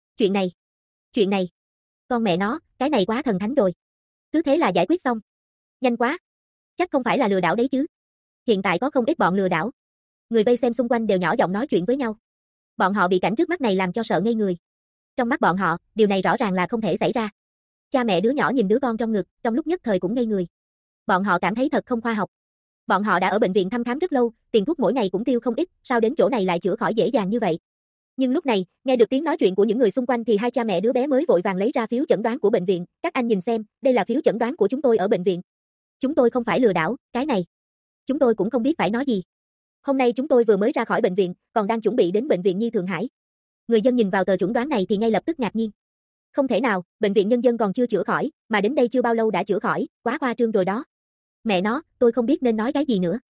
Speaker 1: Chuyện này. Con mẹ nó, cái này quá thần thánh rồi. Cứ thế là giải quyết xong. Nhanh quá. Chắc không phải là lừa đảo đấy chứ. Hiện tại có không ít bọn lừa đảo. Người vây xem xung quanh đều nhỏ giọng nói chuyện với nhau. Bọn họ bị cảnh trước mắt này làm cho sợ ngây người. Trong mắt bọn họ, điều này rõ ràng là không thể xảy ra. Cha mẹ đứa nhỏ nhìn đứa con trong ngực, trong lúc nhất thời cũng ngây người. Bọn họ cảm thấy thật không khoa học. Bọn họ đã ở bệnh viện thăm khám rất lâu, tiền thuốc mỗi ngày cũng tiêu không ít, sao đến chỗ này lại chữa khỏi dễ dàng như vậy? Nhưng lúc này, nghe được tiếng nói chuyện của những người xung quanh thì hai cha mẹ đứa bé mới vội vàng lấy ra phiếu chẩn đoán của bệnh viện, các anh nhìn xem, đây là phiếu chẩn đoán của chúng tôi ở bệnh viện. Chúng tôi không phải lừa đảo, cái này. Chúng tôi cũng không biết phải nói gì. Hôm nay chúng tôi vừa mới ra khỏi bệnh viện, còn đang chuẩn bị đến bệnh viện Nhi Thượng Hải. Người dân nhìn vào tờ chẩn đoán này thì ngay lập tức ngạc nhiên. Không thể nào, bệnh viện nhân dân còn chưa chữa khỏi, mà đến đây chưa bao lâu đã chữa khỏi, quá khoa trương rồi đó. Mẹ nó, tôi không biết nên nói cái gì nữa.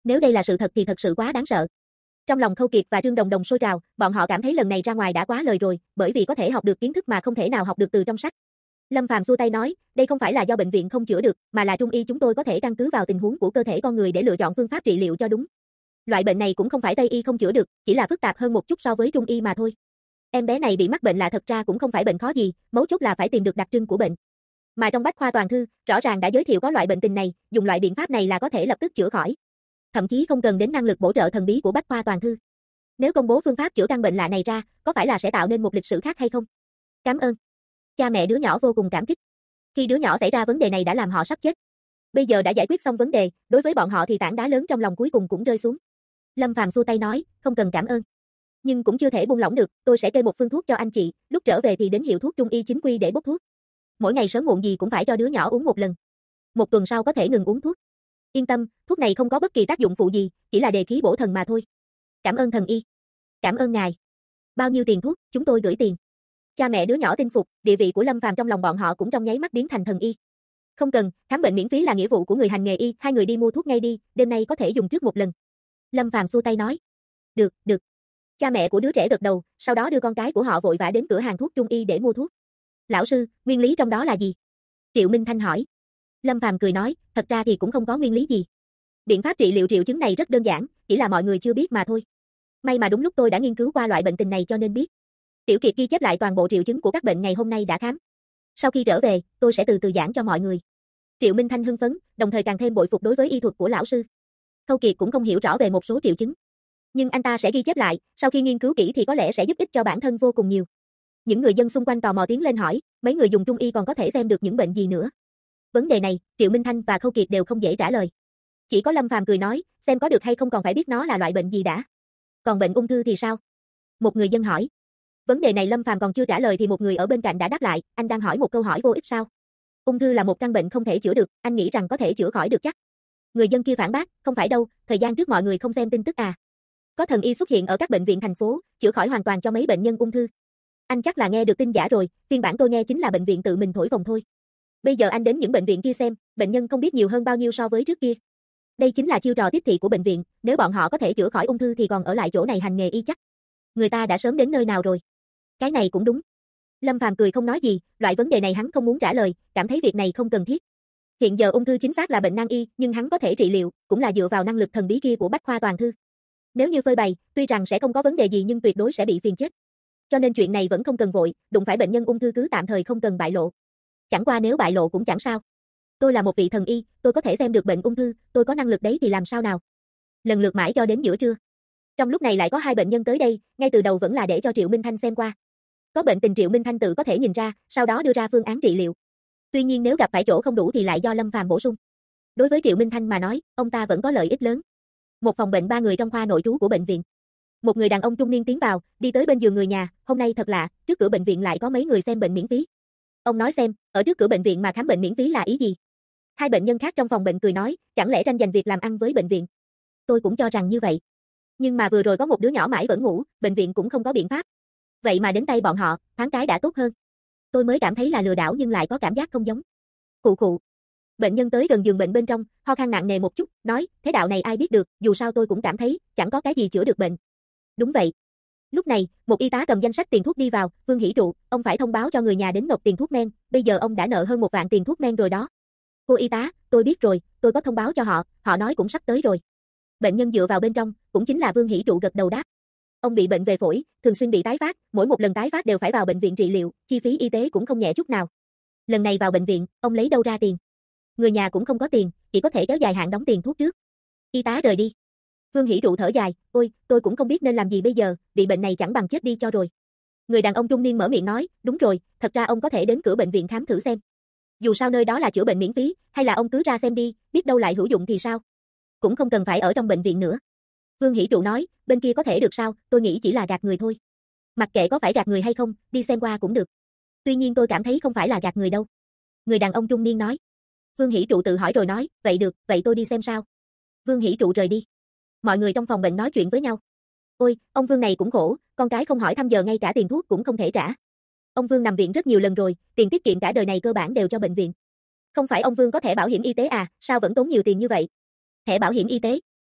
Speaker 1: Nếu đây là sự thật thì thật sự quá đáng sợ. Trong lòng Khâu Kiệt và Trương Đồng Đồng sôi trào, bọn họ cảm thấy lần này ra ngoài đã quá lời rồi, bởi vì có thể học được kiến thức mà không thể nào học được từ trong sách. Lâm Phàm xua tay nói, đây không phải là do bệnh viện không chữa được, mà là trung y chúng tôi có thể căn cứ vào tình huống của cơ thể con người để lựa chọn phương pháp trị liệu cho đúng. Loại bệnh này cũng không phải Tây y không chữa được, chỉ là phức tạp hơn một chút so với trung y mà thôi. Em bé này bị mắc bệnh lạ thật ra cũng không phải bệnh khó gì, mấu chốt là phải tìm được đặc trưng của bệnh. Mà trong Bách khoa toàn thư, rõ ràng đã giới thiệu có loại bệnh tình này, dùng loại biện pháp này là có thể lập tức chữa khỏi. Thậm chí không cần đến năng lực bổ trợ thần bí của Bách khoa toàn thư. Nếu công bố phương pháp chữa căn bệnh lạ này ra, có phải là sẽ tạo nên một lịch sử khác hay không? Cảm ơn. Cha mẹ đứa nhỏ vô cùng cảm kích. Khi đứa nhỏ xảy ra vấn đề này đã làm họ sắp chết. Bây giờ đã giải quyết xong vấn đề, đối với bọn họ thì tảng đá lớn trong lòng cuối cùng cũng rơi xuống. Lâm Phàm xua tay nói, không cần cảm ơn. Nhưng cũng chưa thể buông lỏng được, tôi sẽ kê một phương thuốc cho anh chị, lúc trở về thì đến hiệu thuốc trung y chính quy để bốc thuốc. Mỗi ngày sớm muộn gì cũng phải cho đứa nhỏ uống một lần. Một tuần sau có thể ngừng uống thuốc. Yên tâm, thuốc này không có bất kỳ tác dụng phụ gì, chỉ là đề khí bổ thần mà thôi. Cảm ơn thần y. Cảm ơn ngài. Bao nhiêu tiền thuốc, chúng tôi gửi tiền. Cha mẹ đứa nhỏ tin phục, địa vị của Lâm Phàm trong lòng bọn họ cũng trong nháy mắt biến thành thần y. Không cần, khám bệnh miễn phí là nghĩa vụ của người hành nghề y, hai người đi mua thuốc ngay đi, đêm nay có thể dùng trước một lần. Lâm Phàm xua tay nói. Được, được. Cha mẹ của đứa trẻ gật đầu, sau đó đưa con cái của họ vội vã đến cửa hàng thuốc trung y để mua thuốc. Lão sư, nguyên lý trong đó là gì? Triệu Minh Thanh hỏi. Lâm Phàm cười nói, thật ra thì cũng không có nguyên lý gì. Biện pháp trị liệu triệu chứng này rất đơn giản, chỉ là mọi người chưa biết mà thôi. May mà đúng lúc tôi đã nghiên cứu qua loại bệnh tình này cho nên biết. Tiểu Kiệt ghi chép lại toàn bộ triệu chứng của các bệnh ngày hôm nay đã khám. Sau khi trở về, tôi sẽ từ từ giảng cho mọi người. Triệu Minh Thanh hưng phấn, đồng thời càng thêm bội phục đối với y thuật của lão sư. Khâu Kiệt cũng không hiểu rõ về một số triệu chứng. Nhưng anh ta sẽ ghi chép lại, sau khi nghiên cứu kỹ thì có lẽ sẽ giúp ích cho bản thân vô cùng nhiều. Những người dân xung quanh tò mò tiến lên hỏi, mấy người dùng trung y còn có thể xem được những bệnh gì nữa. Vấn đề này, Triệu Minh Thanh và Khâu Kiệt đều không dễ trả lời. Chỉ có Lâm Phàm cười nói, xem có được hay không còn phải biết nó là loại bệnh gì đã. Còn bệnh ung thư thì sao? Một người dân hỏi. Vấn đề này Lâm Phàm còn chưa trả lời thì một người ở bên cạnh đã đáp lại, anh đang hỏi một câu hỏi vô ích sao? Ung thư là một căn bệnh không thể chữa được, anh nghĩ rằng có thể chữa khỏi được chắc. Người dân kia phản bác, không phải đâu, thời gian trước mọi người không xem tin tức à. Có thần y xuất hiện ở các bệnh viện thành phố, chữa khỏi hoàn toàn cho mấy bệnh nhân ung thư. Anh chắc là nghe được tin giả rồi, phiên bản tôi nghe chính là bệnh viện tự mình thổi phồng thôi. Bây giờ anh đến những bệnh viện kia xem, bệnh nhân không biết nhiều hơn bao nhiêu so với trước kia. Đây chính là chiêu trò tiếp thị của bệnh viện, nếu bọn họ có thể chữa khỏi ung thư thì còn ở lại chỗ này hành nghề y chắc. Người ta đã sớm đến nơi nào rồi. Cái này cũng đúng. Lâm Phàm cười không nói gì, loại vấn đề này hắn không muốn trả lời, cảm thấy việc này không cần thiết. Hiện giờ ung thư chính xác là bệnh nan y, nhưng hắn có thể trị liệu, cũng là dựa vào năng lực thần bí kia của Bách khoa toàn thư. Nếu như phơi bày, tuy rằng sẽ không có vấn đề gì nhưng tuyệt đối sẽ bị phiền chết. Cho nên chuyện này vẫn không cần vội, đụng phải bệnh nhân ung thư cứ tạm thời không cần bại lộ. Chẳng qua nếu bại lộ cũng chẳng sao. Tôi là một vị thần y, tôi có thể xem được bệnh ung thư, tôi có năng lực đấy thì làm sao nào. Lần lượt mãi cho đến giữa trưa. Trong lúc này lại có hai bệnh nhân tới đây, ngay từ đầu vẫn là để cho Triệu Minh Thanh xem qua. Có bệnh tình Triệu Minh Thanh tự có thể nhìn ra, sau đó đưa ra phương án trị liệu. Tuy nhiên nếu gặp phải chỗ không đủ thì lại do Lâm Phàm bổ sung. Đối với Triệu Minh Thanh mà nói, ông ta vẫn có lợi ích lớn. Một phòng bệnh 3 người trong khoa nội trú của bệnh viện. Một người đàn ông trung niên tiến vào, đi tới bên giường người nhà, hôm nay thật lạ, trước cửa bệnh viện lại có mấy người xem bệnh miễn phí. Ông nói xem, ở trước cửa bệnh viện mà khám bệnh miễn phí là ý gì? Hai bệnh nhân khác trong phòng bệnh cười nói, chẳng lẽ tranh giành việc làm ăn với bệnh viện? Tôi cũng cho rằng như vậy. Nhưng mà vừa rồi có một đứa nhỏ mãi vẫn ngủ, bệnh viện cũng không có biện pháp. Vậy mà đến tay bọn họ, thoáng cái đã tốt hơn. Tôi mới cảm thấy là lừa đảo nhưng lại có cảm giác không giống. Khụ khụ. Bệnh nhân tới gần giường bệnh bên trong, ho khan nặng nề một chút, nói, thế đạo này ai biết được, dù sao tôi cũng cảm thấy, chẳng có cái gì chữa được bệnh. Đúng vậy. Lúc này, một y tá cầm danh sách tiền thuốc đi vào, Vương Hỷ Trụ, ông phải thông báo cho người nhà đến nộp tiền thuốc men, bây giờ ông đã nợ hơn 1 vạn tiền thuốc men rồi đó. Cô y tá, tôi biết rồi, tôi có thông báo cho họ, họ nói cũng sắp tới rồi. Bệnh nhân dựa vào bên trong, cũng chính là Vương Hỷ Trụ gật đầu đáp. Ông bị bệnh về phổi, thường xuyên bị tái phát, mỗi một lần tái phát đều phải vào bệnh viện trị liệu, chi phí y tế cũng không nhẹ chút nào. Lần này vào bệnh viện, ông lấy đâu ra tiền? Người nhà cũng không có tiền, chỉ có thể kéo dài hạn đóng tiền thuốc trước. Y tá rời đi. Vương Hỷ Trụ thở dài, ôi, tôi cũng không biết nên làm gì bây giờ, bị bệnh này chẳng bằng chết đi cho rồi. Người đàn ông trung niên mở miệng nói, đúng rồi, thật ra ông có thể đến cửa bệnh viện khám thử xem. Dù sao nơi đó là chữa bệnh miễn phí, hay là ông cứ ra xem đi, biết đâu lại hữu dụng thì sao? Cũng không cần phải ở trong bệnh viện nữa. Vương Hỷ Trụ nói, bên kia có thể được sao, tôi nghĩ chỉ là gạt người thôi. Mặc kệ có phải gạt người hay không, đi xem qua cũng được. Tuy nhiên tôi cảm thấy không phải là gạt người đâu. Người đàn ông trung niên nói. Vương Hỷ Trụ tự hỏi rồi nói, vậy được, vậy tôi đi xem sao. Vương Hỷ Trụ rời đi. Mọi người trong phòng bệnh nói chuyện với nhau. Ôi, ông Vương này cũng khổ, con cái không hỏi thăm giờ ngay cả tiền thuốc cũng không thể trả. Ông Vương nằm viện rất nhiều lần rồi, tiền tiết kiệm cả đời này cơ bản đều cho bệnh viện. Không phải ông Vương có thẻ bảo hiểm y tế à, sao vẫn tốn nhiều tiền như vậy? Thẻ bảo hiểm y tế?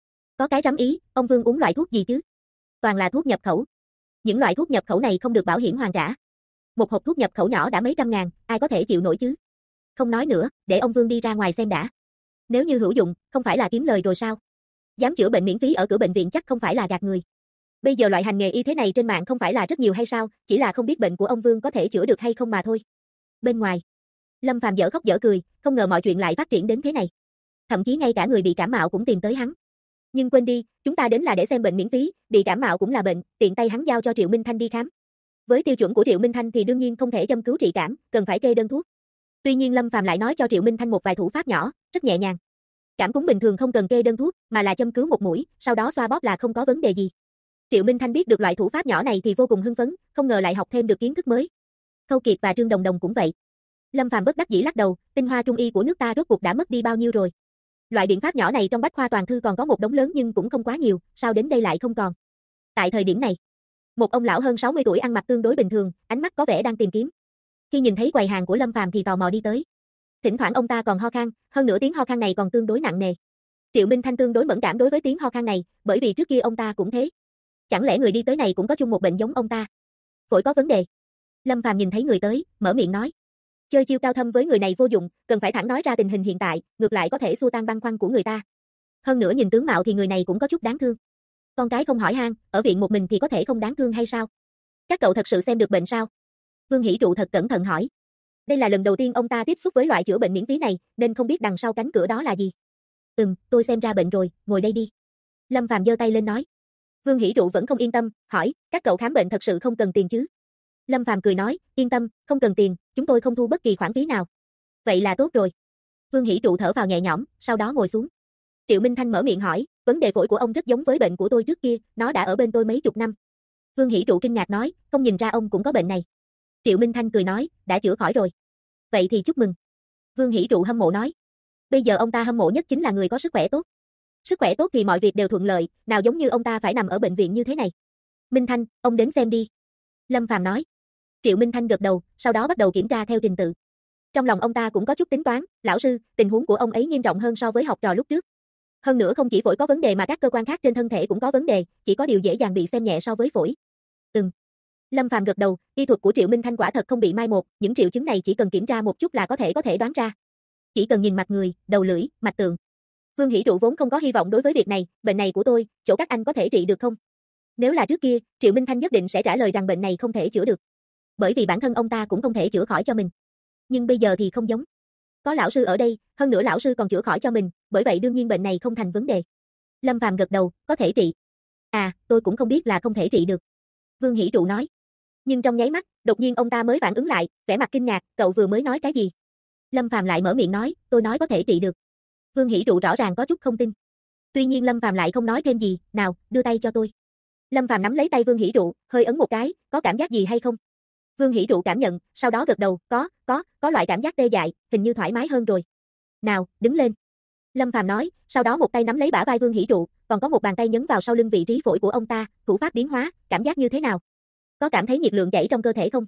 Speaker 1: Có cái rắm ý, ông Vương uống loại thuốc gì chứ? Toàn là thuốc nhập khẩu. Những loại thuốc nhập khẩu này không được bảo hiểm hoàn trả. Một hộp thuốc nhập khẩu nhỏ đã mấy trăm ngàn, ai có thể chịu nổi chứ? Không nói nữa, để ông Vương đi ra ngoài xem đã. Nếu như hữu dụng, không phải là kiếm lời rồi sao? Dám chữa bệnh miễn phí ở cửa bệnh viện chắc không phải là gạt người. Bây giờ loại hành nghề y thế này trên mạng không phải là rất nhiều hay sao, chỉ là không biết bệnh của ông Vương có thể chữa được hay không mà thôi. Bên ngoài, Lâm Phàm dở khóc dở cười, không ngờ mọi chuyện lại phát triển đến thế này. Thậm chí ngay cả người bị cảm mạo cũng tìm tới hắn. Nhưng quên đi, chúng ta đến là để xem bệnh miễn phí, bị cảm mạo cũng là bệnh, tiện tay hắn giao cho Triệu Minh Thanh đi khám. Với tiêu chuẩn của Triệu Minh Thanh thì đương nhiên không thể châm cứu trị cảm, cần phải kê đơn thuốc. Tuy nhiên Lâm Phàm lại nói cho Triệu Minh Thanh một vài thủ pháp nhỏ, rất nhẹ nhàng. Cảm cúm bình thường không cần kê đơn thuốc, mà là châm cứu một mũi, sau đó xoa bóp là không có vấn đề gì. Triệu Minh Thanh biết được loại thủ pháp nhỏ này thì vô cùng hưng phấn, không ngờ lại học thêm được kiến thức mới. Khâu Kiệt và Trương Đồng Đồng cũng vậy. Lâm Phàm bất đắc dĩ lắc đầu, tinh hoa trung y của nước ta rốt cuộc đã mất đi bao nhiêu rồi. Loại biện pháp nhỏ này trong bách khoa toàn thư còn có một đống lớn nhưng cũng không quá nhiều, sao đến đây lại không còn. Tại thời điểm này, một ông lão hơn 60 tuổi ăn mặc tương đối bình thường, ánh mắt có vẻ đang tìm kiếm. Khi nhìn thấy quầy hàng của Lâm Phàm thì tò mò đi tới. Thỉnh thoảng ông ta còn ho khan, hơn nữa tiếng ho khan này còn tương đối nặng nề. Triệu Minh Thanh tương đối mẫn cảm đối với tiếng ho khan này, bởi vì trước kia ông ta cũng thế. Chẳng lẽ người đi tới này cũng có chung một bệnh giống ông ta? Phổi có vấn đề. Lâm Phàm nhìn thấy người tới, mở miệng nói. Chơi chiêu cao thâm với người này vô dụng, cần phải thẳng nói ra tình hình hiện tại, ngược lại có thể xua tan băn khoăn của người ta. Hơn nữa nhìn tướng mạo thì người này cũng có chút đáng thương. Con cái không hỏi han, ở viện một mình thì có thể không đáng thương hay sao? Các cậu thật sự xem được bệnh sao? Vương Hỷ Trụ thật cẩn thận hỏi. Đây là lần đầu tiên ông ta tiếp xúc với loại chữa bệnh miễn phí này, nên không biết đằng sau cánh cửa đó là gì. Tôi xem ra bệnh rồi, ngồi đây đi. Lâm Phàm giơ tay lên nói. Vương Hỷ Trụ vẫn không yên tâm, hỏi, các cậu khám bệnh thật sự không cần tiền chứ? Lâm Phàm cười nói, yên tâm, không cần tiền, chúng tôi không thu bất kỳ khoản phí nào. Vậy là tốt rồi. Vương Hỷ Trụ thở vào nhẹ nhõm, sau đó ngồi xuống. Triệu Minh Thanh mở miệng hỏi, vấn đề phổi của ông rất giống với bệnh của tôi trước kia, nó đã ở bên tôi mấy chục năm. Vương Hỷ Trụ kinh ngạc nói, không nhìn ra ông cũng có bệnh này. Triệu Minh Thanh cười nói, đã chữa khỏi rồi. Vậy thì chúc mừng. Vương Hỷ Trụ hâm mộ nói. Bây giờ ông ta hâm mộ nhất chính là người có sức khỏe tốt. Sức khỏe tốt thì mọi việc đều thuận lợi, nào giống như ông ta phải nằm ở bệnh viện như thế này. Minh Thanh, ông đến xem đi. Lâm Phàm nói. Triệu Minh Thanh gật đầu, sau đó bắt đầu kiểm tra theo trình tự. Trong lòng ông ta cũng có chút tính toán, lão sư, tình huống của ông ấy nghiêm trọng hơn so với học trò lúc trước. Hơn nữa không chỉ phổi có vấn đề mà các cơ quan khác trên thân thể cũng có vấn đề, chỉ có điều dễ dàng bị xem nhẹ so với phổi. Lâm Phàm gật đầu, y thuật của Triệu Minh Thanh quả thật không bị mai một, những triệu chứng này chỉ cần kiểm tra một chút là có thể đoán ra. Chỉ cần nhìn mặt người, đầu lưỡi, mạch tượng. Vương Hỷ Trụ vốn không có hy vọng đối với việc này, bệnh này của tôi, chỗ các anh có thể trị được không? Nếu là trước kia, Triệu Minh Thanh nhất định sẽ trả lời rằng bệnh này không thể chữa được. Bởi vì bản thân ông ta cũng không thể chữa khỏi cho mình. Nhưng bây giờ thì không giống. Có lão sư ở đây, hơn nữa lão sư còn chữa khỏi cho mình, bởi vậy đương nhiên bệnh này không thành vấn đề. Lâm Phàm gật đầu, có thể trị. À, tôi cũng không biết là không thể trị được. Vương Hỷ Trụ nói. Nhưng trong nháy mắt, đột nhiên ông ta mới phản ứng lại, vẻ mặt kinh ngạc, cậu vừa mới nói cái gì? Lâm Phàm lại mở miệng nói, tôi nói có thể trị được. Vương Hỷ Trụ rõ ràng có chút không tin. Tuy nhiên Lâm Phàm lại không nói thêm gì, nào, đưa tay cho tôi. Lâm Phàm nắm lấy tay Vương Hỷ Trụ, hơi ấn một cái, có cảm giác gì hay không? Vương Hỷ Trụ cảm nhận, sau đó gật đầu, có loại cảm giác tê dại, hình như thoải mái hơn rồi. Nào, đứng lên. Lâm Phàm nói, sau đó một tay nắm lấy bả vai Vương Hỷ Trụ, còn có một bàn tay nhấn vào sau lưng vị trí phổi của ông ta, thủ pháp biến hóa, cảm giác như thế nào? Có cảm thấy nhiệt lượng chảy trong cơ thể không?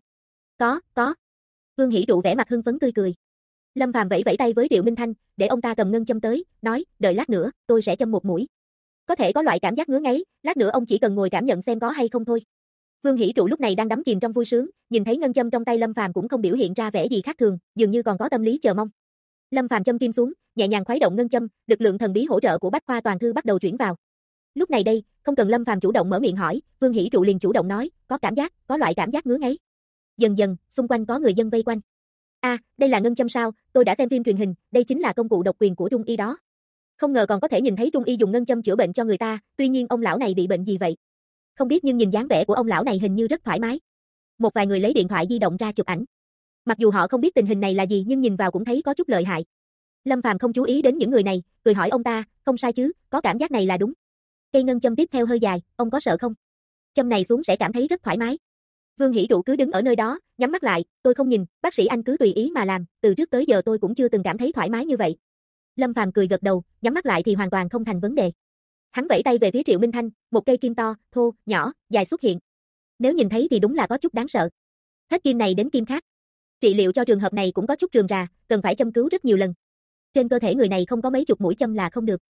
Speaker 1: Có. Vương Hỷ Trụ vẻ mặt hưng phấn tươi cười. Lâm Phàm vẫy vẫy tay với Triệu Minh Thanh, để ông ta cầm ngân châm tới, nói, đợi lát nữa, tôi sẽ châm một mũi. Có thể có loại cảm giác ngứa ngáy, lát nữa ông chỉ cần ngồi cảm nhận xem có hay không thôi. Vương Hỷ Trụ lúc này đang đắm chìm trong vui sướng, nhìn thấy ngân châm trong tay Lâm Phàm cũng không biểu hiện ra vẻ gì khác thường, dường như còn có tâm lý chờ mong. Lâm Phàm châm kim xuống, nhẹ nhàng khuấy động ngân châm, lực lượng thần bí hỗ trợ của Bách Khoa Toàn Thư bắt đầu chuyển vào. Lúc này đây, không cần Lâm Phàm chủ động mở miệng hỏi, Vương Hỷ Trụ liền chủ động nói, có cảm giác, có loại cảm giác ngứa ngáy. Dần dần, xung quanh có người dân vây quanh. Đây là ngân châm sao, tôi đã xem phim truyền hình, đây chính là công cụ độc quyền của Trung y đó. Không ngờ còn có thể nhìn thấy Trung y dùng ngân châm chữa bệnh cho người ta, tuy nhiên ông lão này bị bệnh gì vậy? Không biết nhưng nhìn dáng vẻ của ông lão này hình như rất thoải mái. Một vài người lấy điện thoại di động ra chụp ảnh. Mặc dù họ không biết tình hình này là gì nhưng nhìn vào cũng thấy có chút lợi hại. Lâm Phàm không chú ý đến những người này, cười hỏi ông ta, không sai chứ, có cảm giác này là đúng. Cây ngân châm tiếp theo hơi dài, ông có sợ không? Châm này xuống sẽ cảm thấy rất thoải mái. Vương Hỷ Trụ cứ đứng ở nơi đó, nhắm mắt lại, tôi không nhìn, bác sĩ anh cứ tùy ý mà làm, từ trước tới giờ tôi cũng chưa từng cảm thấy thoải mái như vậy. Lâm Phàm cười gật đầu, nhắm mắt lại thì hoàn toàn không thành vấn đề. Hắn vẫy tay về phía Triệu Minh Thanh, một cây kim to, thô, nhỏ, dài xuất hiện. Nếu nhìn thấy thì đúng là có chút đáng sợ. Hết kim này đến kim khác. Trị liệu cho trường hợp này cũng có chút rườm rà, cần phải châm cứu rất nhiều lần. Trên cơ thể người này không có mấy chục mũi châm là không được.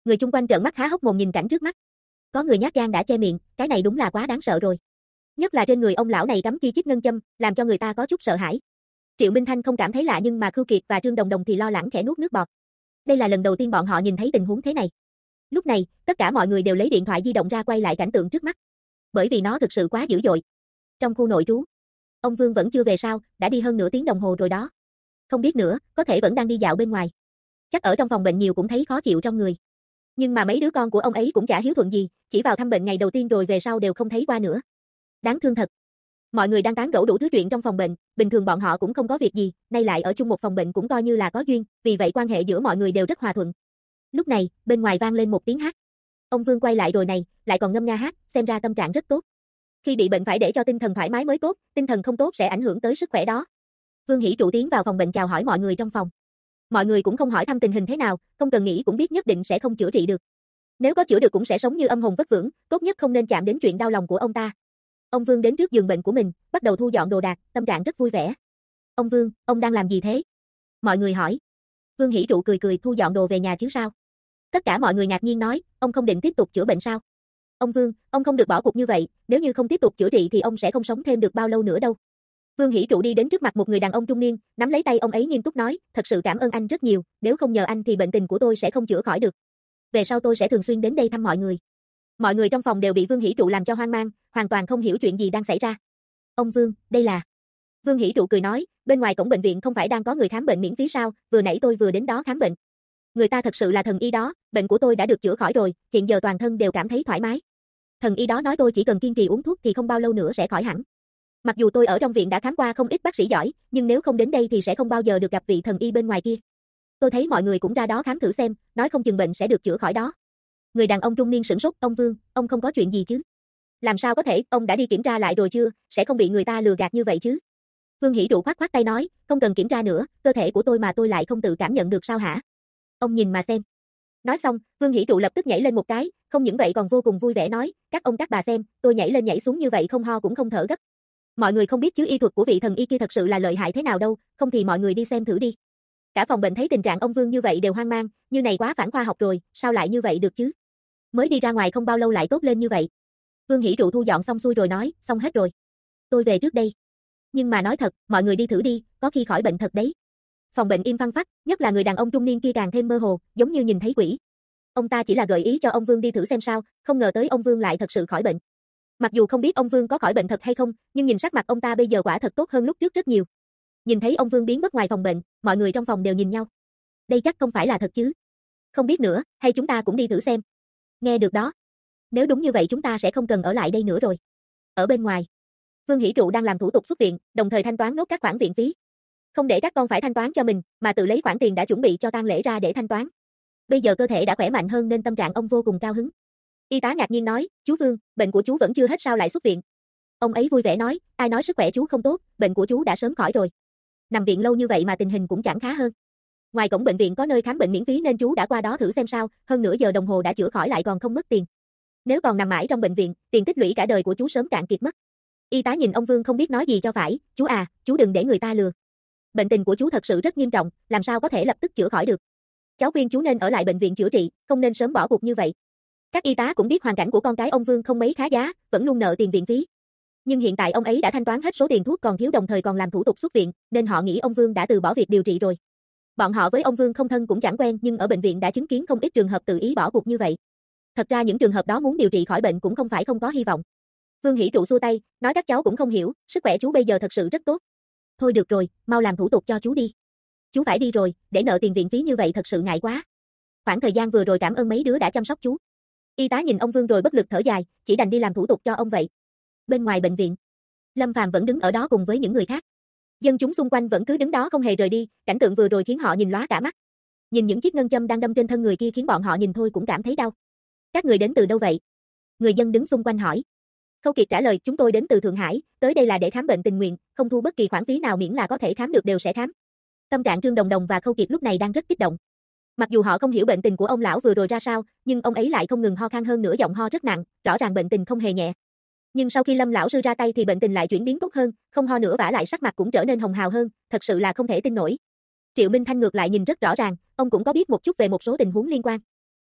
Speaker 1: Người chung quanh trợn mắt há hốc mồm nhìn cảnh trước mắt. Có người nhát gan đã che miệng, cái này đúng là quá đáng sợ rồi. Nhất là trên người ông lão này cắm chi chít ngân châm, làm cho người ta có chút sợ hãi. Triệu Minh Thanh không cảm thấy lạ nhưng mà Khưu Kiệt và Trương Đồng Đồng thì lo lắng khẽ nuốt nước bọt. Đây là lần đầu tiên bọn họ nhìn thấy tình huống thế này. Lúc này, tất cả mọi người đều lấy điện thoại di động ra quay lại cảnh tượng trước mắt. Bởi vì nó thực sự quá dữ dội. Trong khu nội trú, ông Vương vẫn chưa về sao, đã đi hơn nửa tiếng đồng hồ rồi đó. Không biết nữa, có thể vẫn đang đi dạo bên ngoài. Chắc ở trong phòng bệnh nhiều cũng thấy khó chịu trong người. Nhưng mà mấy đứa con của ông ấy cũng chả hiếu thuận gì, chỉ vào thăm bệnh ngày đầu tiên rồi về sau đều không thấy qua nữa. Đáng thương thật. Mọi người đang tán gẫu đủ thứ chuyện trong phòng bệnh, bình thường bọn họ cũng không có việc gì, nay lại ở chung một phòng bệnh cũng coi như là có duyên, vì vậy quan hệ giữa mọi người đều rất hòa thuận. Lúc này, bên ngoài vang lên một tiếng hát. Ông Vương quay lại rồi này, lại còn ngâm nga hát, xem ra tâm trạng rất tốt. Khi bị bệnh phải để cho tinh thần thoải mái mới tốt, tinh thần không tốt sẽ ảnh hưởng tới sức khỏe đó. Vương Hỷ Trụ tiến vào phòng bệnh chào hỏi mọi người trong phòng. Mọi người cũng không hỏi thăm tình hình thế nào, không cần nghĩ cũng biết nhất định sẽ không chữa trị được. Nếu có chữa được cũng sẽ sống như âm hồn vất vưởng, tốt nhất không nên chạm đến chuyện đau lòng của ông ta. Ông Vương đến trước giường bệnh của mình, bắt đầu thu dọn đồ đạc, tâm trạng rất vui vẻ. Ông Vương, ông đang làm gì thế? Mọi người hỏi. Vương Hỷ Trụ cười cười thu dọn đồ về nhà chứ sao? Tất cả mọi người ngạc nhiên nói, ông không định tiếp tục chữa bệnh sao? Ông Vương, ông không được bỏ cuộc như vậy, nếu như không tiếp tục chữa trị thì ông sẽ không sống thêm được bao lâu nữa đâu. Vương Hỷ Trụ đi đến trước mặt một người đàn ông trung niên, nắm lấy tay ông ấy nghiêm túc nói, thật sự cảm ơn anh rất nhiều, nếu không nhờ anh thì bệnh tình của tôi sẽ không chữa khỏi được. Về sau tôi sẽ thường xuyên đến đây thăm mọi người. Mọi người trong phòng đều bị Vương Hỷ Trụ làm cho hoang mang, hoàn toàn không hiểu chuyện gì đang xảy ra. Ông Vương, đây là... Vương Hỷ Trụ cười nói, bên ngoài cổng bệnh viện không phải đang có người khám bệnh miễn phí sao, vừa nãy tôi vừa đến đó khám bệnh. Người ta thật sự là thần y đó, bệnh của tôi đã được chữa khỏi rồi, hiện giờ toàn thân đều cảm thấy thoải mái. Thần y đó nói tôi chỉ cần kiên trì uống thuốc thì không bao lâu nữa sẽ khỏi hẳn. Mặc dù tôi ở trong viện đã khám qua không ít bác sĩ giỏi, nhưng nếu không đến đây thì sẽ không bao giờ được gặp vị thần y bên ngoài kia. Tôi thấy mọi người cũng ra đó khám thử xem, nói không chừng bệnh sẽ được chữa khỏi đó. Người đàn ông trung niên sửng sốt, ông Vương, ông không có chuyện gì chứ? Làm sao có thể, ông đã đi kiểm tra lại rồi chưa, sẽ không bị người ta lừa gạt như vậy chứ? Vương Hỷ Trụ khoát khoát tay nói, không cần kiểm tra nữa, cơ thể của tôi mà tôi lại không tự cảm nhận được sao hả? Ông nhìn mà xem. Nói xong, Vương Hỷ Trụ lập tức nhảy lên một cái, không những vậy còn vô cùng vui vẻ nói, các ông các bà xem, tôi nhảy lên nhảy xuống như vậy không ho cũng không thở gấp. Mọi người không biết chứ y thuật của vị thần y kia thật sự là lợi hại thế nào đâu, không thì mọi người đi xem thử đi. Cả phòng bệnh thấy tình trạng ông Vương như vậy đều hoang mang, như này quá phản khoa học rồi, sao lại như vậy được chứ? Mới đi ra ngoài không bao lâu lại tốt lên như vậy. Vương Hỷ Trụ thu dọn xong xuôi rồi nói, xong hết rồi. Tôi về trước đây. Nhưng mà nói thật, mọi người đi thử đi, có khi khỏi bệnh thật đấy. Phòng bệnh im phăng phắc, nhất là người đàn ông trung niên kia càng thêm mơ hồ, giống như nhìn thấy quỷ. Ông ta chỉ là gợi ý cho ông Vương đi thử xem sao, không ngờ tới ông Vương lại thật sự khỏi bệnh. Mặc dù không biết ông Vương có khỏi bệnh thật hay không, nhưng nhìn sắc mặt ông ta bây giờ quả thật tốt hơn lúc trước rất nhiều. Nhìn thấy ông Vương biến mất ngoài phòng bệnh, mọi người trong phòng đều nhìn nhau. Đây chắc không phải là thật chứ? Không biết nữa, hay chúng ta cũng đi thử xem. Nghe được đó. Nếu đúng như vậy chúng ta sẽ không cần ở lại đây nữa rồi. Ở bên ngoài, Vương Hỷ Trụ đang làm thủ tục xuất viện, đồng thời thanh toán nốt các khoản viện phí. Không để các con phải thanh toán cho mình, mà tự lấy khoản tiền đã chuẩn bị cho tang lễ ra để thanh toán. Bây giờ cơ thể đã khỏe mạnh hơn nên tâm trạng ông vô cùng cao hứng. Y tá ngạc nhiên nói, chú Vương, bệnh của chú vẫn chưa hết sao lại xuất viện? Ông ấy vui vẻ nói, ai nói sức khỏe chú không tốt, bệnh của chú đã sớm khỏi rồi. Nằm viện lâu như vậy mà tình hình cũng chẳng khá hơn. Ngoài cổng bệnh viện có nơi khám bệnh miễn phí nên chú đã qua đó thử xem sao, hơn nửa giờ đồng hồ đã chữa khỏi lại còn không mất tiền. Nếu còn nằm mãi trong bệnh viện, tiền tích lũy cả đời của chú sớm cạn kiệt mất. Y tá nhìn ông Vương không biết nói gì cho phải, chú à, chú đừng để người ta lừa. Bệnh tình của chú thật sự rất nghiêm trọng, làm sao có thể lập tức chữa khỏi được. Cháu khuyên chú nên ở lại bệnh viện chữa trị, không nên sớm bỏ cuộc như vậy. Các y tá cũng biết hoàn cảnh của con cái ông Vương không mấy khá giá, vẫn luôn nợ tiền viện phí. Nhưng hiện tại ông ấy đã thanh toán hết số tiền thuốc còn thiếu đồng thời còn làm thủ tục xuất viện, nên họ nghĩ ông Vương đã từ bỏ việc điều trị rồi. Bọn họ với ông Vương không thân cũng chẳng quen nhưng ở bệnh viện đã chứng kiến không ít trường hợp tự ý bỏ cuộc như vậy. Thật ra những trường hợp đó muốn điều trị khỏi bệnh cũng không phải không có hy vọng. Vương Hỷ Trụ xua tay, nói các cháu cũng không hiểu, sức khỏe chú bây giờ thật sự rất tốt. Thôi được rồi, mau làm thủ tục cho chú đi. Chú phải đi rồi, để nợ tiền viện phí như vậy thật sự ngại quá. Khoảng thời gian vừa rồi cảm ơn mấy đứa đã chăm sóc chú. Y tá nhìn ông Vương rồi bất lực thở dài, chỉ đành đi làm thủ tục cho ông vậy. Bên ngoài bệnh viện, Lâm Phàm vẫn đứng ở đó cùng với những người khác. Dân chúng xung quanh vẫn cứ đứng đó không hề rời đi, cảnh tượng vừa rồi khiến họ nhìn lóa cả mắt. Nhìn những chiếc ngân châm đang đâm trên thân người kia khiến bọn họ nhìn thôi cũng cảm thấy đau. Các người đến từ đâu vậy? Người dân đứng xung quanh hỏi. Khâu Kiệt trả lời, chúng tôi đến từ Thượng Hải, tới đây là để khám bệnh tình nguyện, không thu bất kỳ khoản phí nào miễn là có thể khám được đều sẽ khám. Tâm trạng Trương Đồng Đồng và Khâu Kiệt lúc này đang rất kích động. Mặc dù họ không hiểu bệnh tình của ông lão vừa rồi ra sao, nhưng ông ấy lại không ngừng ho khan hơn nữa, giọng ho rất nặng, rõ ràng bệnh tình không hề nhẹ. Nhưng sau khi Lâm lão sư ra tay thì bệnh tình lại chuyển biến tốt hơn, không ho nữa vả lại sắc mặt cũng trở nên hồng hào hơn, thật sự là không thể tin nổi. Triệu Minh Thanh ngược lại nhìn rất rõ ràng, ông cũng có biết một chút về một số tình huống liên quan.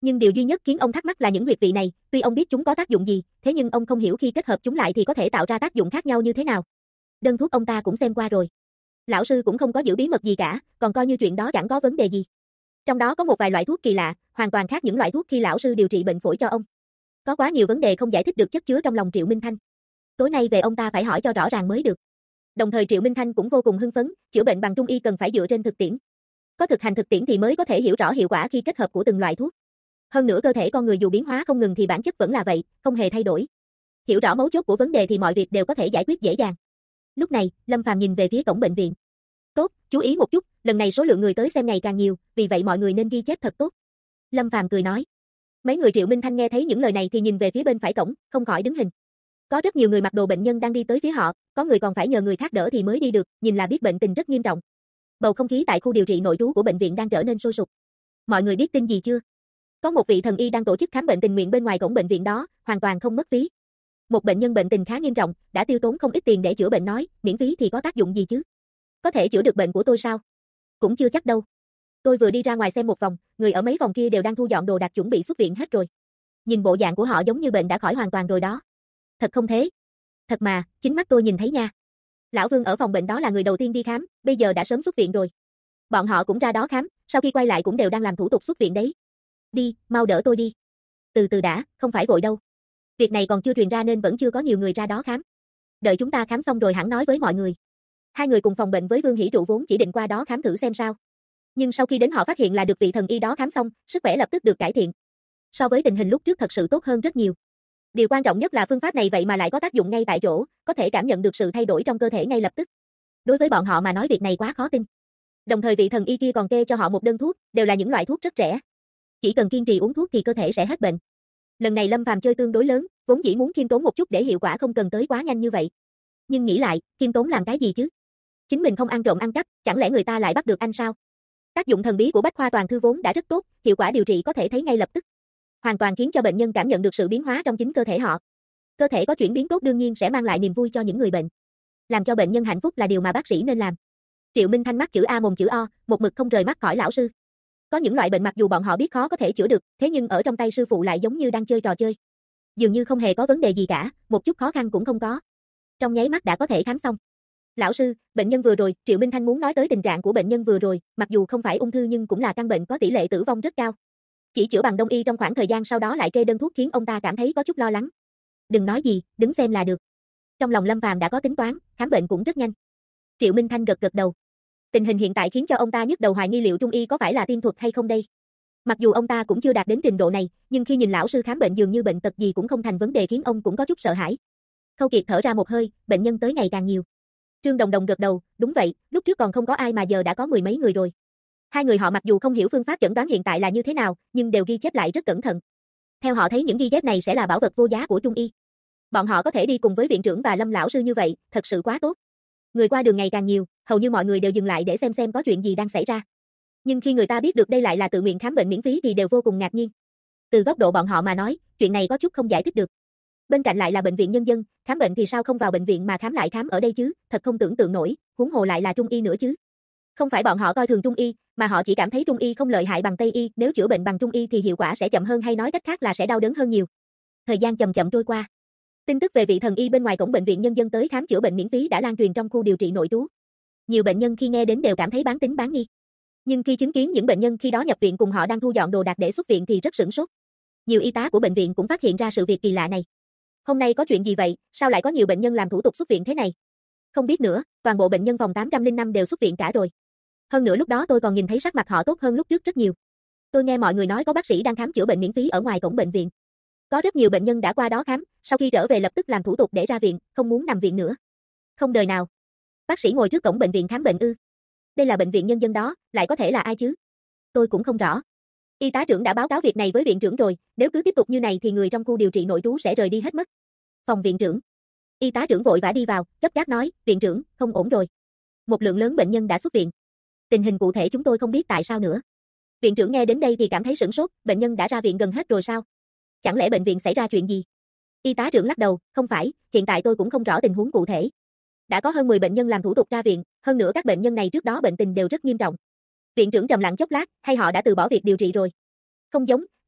Speaker 1: Nhưng điều duy nhất khiến ông thắc mắc là những huyệt vị này, tuy ông biết chúng có tác dụng gì, thế nhưng ông không hiểu khi kết hợp chúng lại thì có thể tạo ra tác dụng khác nhau như thế nào. Đơn thuốc ông ta cũng xem qua rồi. Lão sư cũng không có giữ bí mật gì cả, còn coi như chuyện đó chẳng có vấn đề gì. Trong đó có một vài loại thuốc kỳ lạ, hoàn toàn khác những loại thuốc khi lão sư điều trị bệnh phổi cho ông. Có quá nhiều vấn đề không giải thích được chất chứa trong lòng Triệu Minh Thanh. Tối nay về ông ta phải hỏi cho rõ ràng mới được. Đồng thời Triệu Minh Thanh cũng vô cùng hưng phấn, chữa bệnh bằng trung y cần phải dựa trên thực tiễn. Có thực hành thực tiễn thì mới có thể hiểu rõ hiệu quả khi kết hợp của từng loại thuốc. Hơn nữa cơ thể con người dù biến hóa không ngừng thì bản chất vẫn là vậy, không hề thay đổi. Hiểu rõ mấu chốt của vấn đề thì mọi việc đều có thể giải quyết dễ dàng. Lúc này, Lâm Phàm nhìn về phía cổng bệnh viện. Tốt, chú ý một chút, lần này số lượng người tới xem ngày càng nhiều, vì vậy mọi người nên ghi chép thật tốt. Lâm Phàm cười nói. Mấy người Triệu Minh Thanh nghe thấy những lời này thì nhìn về phía bên phải cổng, không khỏi đứng hình. Có rất nhiều người mặc đồ bệnh nhân đang đi tới phía họ, có người còn phải nhờ người khác đỡ thì mới đi được, nhìn là biết bệnh tình rất nghiêm trọng. Bầu không khí tại khu điều trị nội trú của bệnh viện đang trở nên sôi sục. Mọi người biết tin gì chưa? Có một vị thần y đang tổ chức khám bệnh tình nguyện bên ngoài cổng bệnh viện đó, hoàn toàn không mất phí. Một bệnh nhân bệnh tình khá nghiêm trọng, đã tiêu tốn không ít tiền để chữa bệnh nói, miễn phí thì có tác dụng gì chứ? Có thể chữa được bệnh của tôi sao? Cũng chưa chắc đâu. Tôi vừa đi ra ngoài xem một vòng, người ở mấy phòng kia đều đang thu dọn đồ đạc chuẩn bị xuất viện hết rồi. Nhìn bộ dạng của họ giống như bệnh đã khỏi hoàn toàn rồi đó. Thật không thế? Thật mà, chính mắt tôi nhìn thấy nha. Lão Vương ở phòng bệnh đó là người đầu tiên đi khám, bây giờ đã sớm xuất viện rồi. Bọn họ cũng ra đó khám, sau khi quay lại cũng đều đang làm thủ tục xuất viện đấy. Đi, mau đỡ tôi đi. Từ từ đã, không phải vội đâu. Việc này còn chưa truyền ra nên vẫn chưa có nhiều người ra đó khám. Đợi chúng ta khám xong rồi hẳn nói với mọi người. Hai người cùng phòng bệnh với Vương Hỷ Trụ vốn chỉ định qua đó khám thử xem sao. Nhưng sau khi đến họ phát hiện là được vị thần y đó khám xong, sức khỏe lập tức được cải thiện. So với tình hình lúc trước thật sự tốt hơn rất nhiều. Điều quan trọng nhất là phương pháp này vậy mà lại có tác dụng ngay tại chỗ, có thể cảm nhận được sự thay đổi trong cơ thể ngay lập tức. Đối với bọn họ mà nói việc này quá khó tin. Đồng thời vị thần y kia còn kê cho họ một đơn thuốc, đều là những loại thuốc rất rẻ. Chỉ cần kiên trì uống thuốc thì cơ thể sẽ hết bệnh. Lần này Lâm Phàm chơi tương đối lớn, vốn dĩ muốn khiêm tốn một chút để hiệu quả không cần tới quá nhanh như vậy. Nhưng nghĩ lại, khiêm tốn làm cái gì chứ? Chính mình không ăn trộm ăn cắp, chẳng lẽ người ta lại bắt được anh sao? Tác dụng thần bí của Bách Khoa Toàn Thư vốn đã rất tốt, hiệu quả điều trị có thể thấy ngay lập tức. Hoàn toàn khiến cho bệnh nhân cảm nhận được sự biến hóa trong chính cơ thể họ. Cơ thể có chuyển biến tốt đương nhiên sẽ mang lại niềm vui cho những người bệnh. Làm cho bệnh nhân hạnh phúc là điều mà bác sĩ nên làm. Triệu Minh Thanh mắt chữ A mồm chữ O, một mực không rời mắt khỏi lão sư. Có những loại bệnh mặc dù bọn họ biết khó có thể chữa được, thế nhưng ở trong tay sư phụ lại giống như đang chơi trò chơi. Dường như không hề có vấn đề gì cả, một chút khó khăn cũng không có. Trong nháy mắt đã có thể khám xong. Lão sư, bệnh nhân vừa rồi, Triệu Minh Thanh muốn nói tới tình trạng của bệnh nhân vừa rồi, mặc dù không phải ung thư nhưng cũng là căn bệnh có tỷ lệ tử vong rất cao. Chỉ chữa bằng đông y trong khoảng thời gian sau đó lại kê đơn thuốc khiến ông ta cảm thấy có chút lo lắng. Đừng nói gì, đứng xem là được. Trong lòng Lâm Phàm đã có tính toán, khám bệnh cũng rất nhanh. Triệu Minh Thanh gật gật đầu. Tình hình hiện tại khiến cho ông ta nhức đầu hoài nghi liệu trung y có phải là tiên thuật hay không đây. Mặc dù ông ta cũng chưa đạt đến trình độ này, nhưng khi nhìn lão sư khám bệnh dường như bệnh tật gì cũng không thành vấn đề khiến ông cũng có chút sợ hãi. Khâu Kiệt thở ra một hơi, bệnh nhân tới ngày càng nhiều. Trương Đồng Đồng gật đầu, đúng vậy, lúc trước còn không có ai mà giờ đã có mười mấy người rồi. Hai người họ mặc dù không hiểu phương pháp chẩn đoán hiện tại là như thế nào, nhưng đều ghi chép lại rất cẩn thận. Theo họ thấy những ghi chép này sẽ là bảo vật vô giá của trung y. Bọn họ có thể đi cùng với viện trưởng và Lâm lão sư như vậy, thật sự quá tốt. Người qua đường ngày càng nhiều, hầu như mọi người đều dừng lại để xem có chuyện gì đang xảy ra. Nhưng khi người ta biết được đây lại là tự nguyện khám bệnh miễn phí thì đều vô cùng ngạc nhiên. Từ góc độ bọn họ mà nói, chuyện này có chút không giải thích được. Bên cạnh lại là bệnh viện nhân dân, khám bệnh thì sao không vào bệnh viện mà khám lại khám ở đây chứ, thật không tưởng tượng nổi, huống hồ lại là trung y nữa chứ. Không phải bọn họ coi thường trung y, mà họ chỉ cảm thấy trung y không lợi hại bằng tây y, nếu chữa bệnh bằng trung y thì hiệu quả sẽ chậm hơn hay nói cách khác là sẽ đau đớn hơn nhiều. Thời gian chậm chậm trôi qua. Tin tức về vị thần y bên ngoài cổng bệnh viện nhân dân tới khám chữa bệnh miễn phí đã lan truyền trong khu điều trị nội trú. Nhiều bệnh nhân khi nghe đến đều cảm thấy bán tín bán nghi. Nhưng khi chứng kiến những bệnh nhân khi đó nhập viện cùng họ đang thu dọn đồ đạc để xuất viện thì rất sửng sốt. Nhiều y tá của bệnh viện cũng phát hiện ra sự việc kỳ lạ này. Hôm nay có chuyện gì vậy, sao lại có nhiều bệnh nhân làm thủ tục xuất viện thế này? Không biết nữa, toàn bộ bệnh nhân phòng 805 đều xuất viện cả rồi. Hơn nữa lúc đó tôi còn nhìn thấy sắc mặt họ tốt hơn lúc trước rất nhiều. Tôi nghe mọi người nói có bác sĩ đang khám chữa bệnh miễn phí ở ngoài cổng bệnh viện. Có rất nhiều bệnh nhân đã qua đó khám, sau khi trở về lập tức làm thủ tục để ra viện, không muốn nằm viện nữa. Không đời nào. Bác sĩ ngồi trước cổng bệnh viện khám bệnh ư? Đây là bệnh viện nhân dân đó, lại có thể là ai chứ? Tôi cũng không rõ. Y tá trưởng đã báo cáo việc này với viện trưởng rồi, nếu cứ tiếp tục như này thì người trong khu điều trị nội trú sẽ rời đi hết mất. Phòng viện trưởng. Y tá trưởng vội vã đi vào, gấp gáp nói, viện trưởng, không ổn rồi. Một lượng lớn bệnh nhân đã xuất viện. Tình hình cụ thể chúng tôi không biết tại sao nữa. Viện trưởng nghe đến đây thì cảm thấy sửng sốt, bệnh nhân đã ra viện gần hết rồi sao? Chẳng lẽ bệnh viện xảy ra chuyện gì? Y tá trưởng lắc đầu, không phải, hiện tại tôi cũng không rõ tình huống cụ thể. Đã có hơn 10 bệnh nhân làm thủ tục ra viện, hơn nữa các bệnh nhân này trước đó bệnh tình đều rất nghiêm trọng. Viện trưởng trầm lặng chốc lát, hay họ đã từ bỏ việc điều trị rồi? Không giống,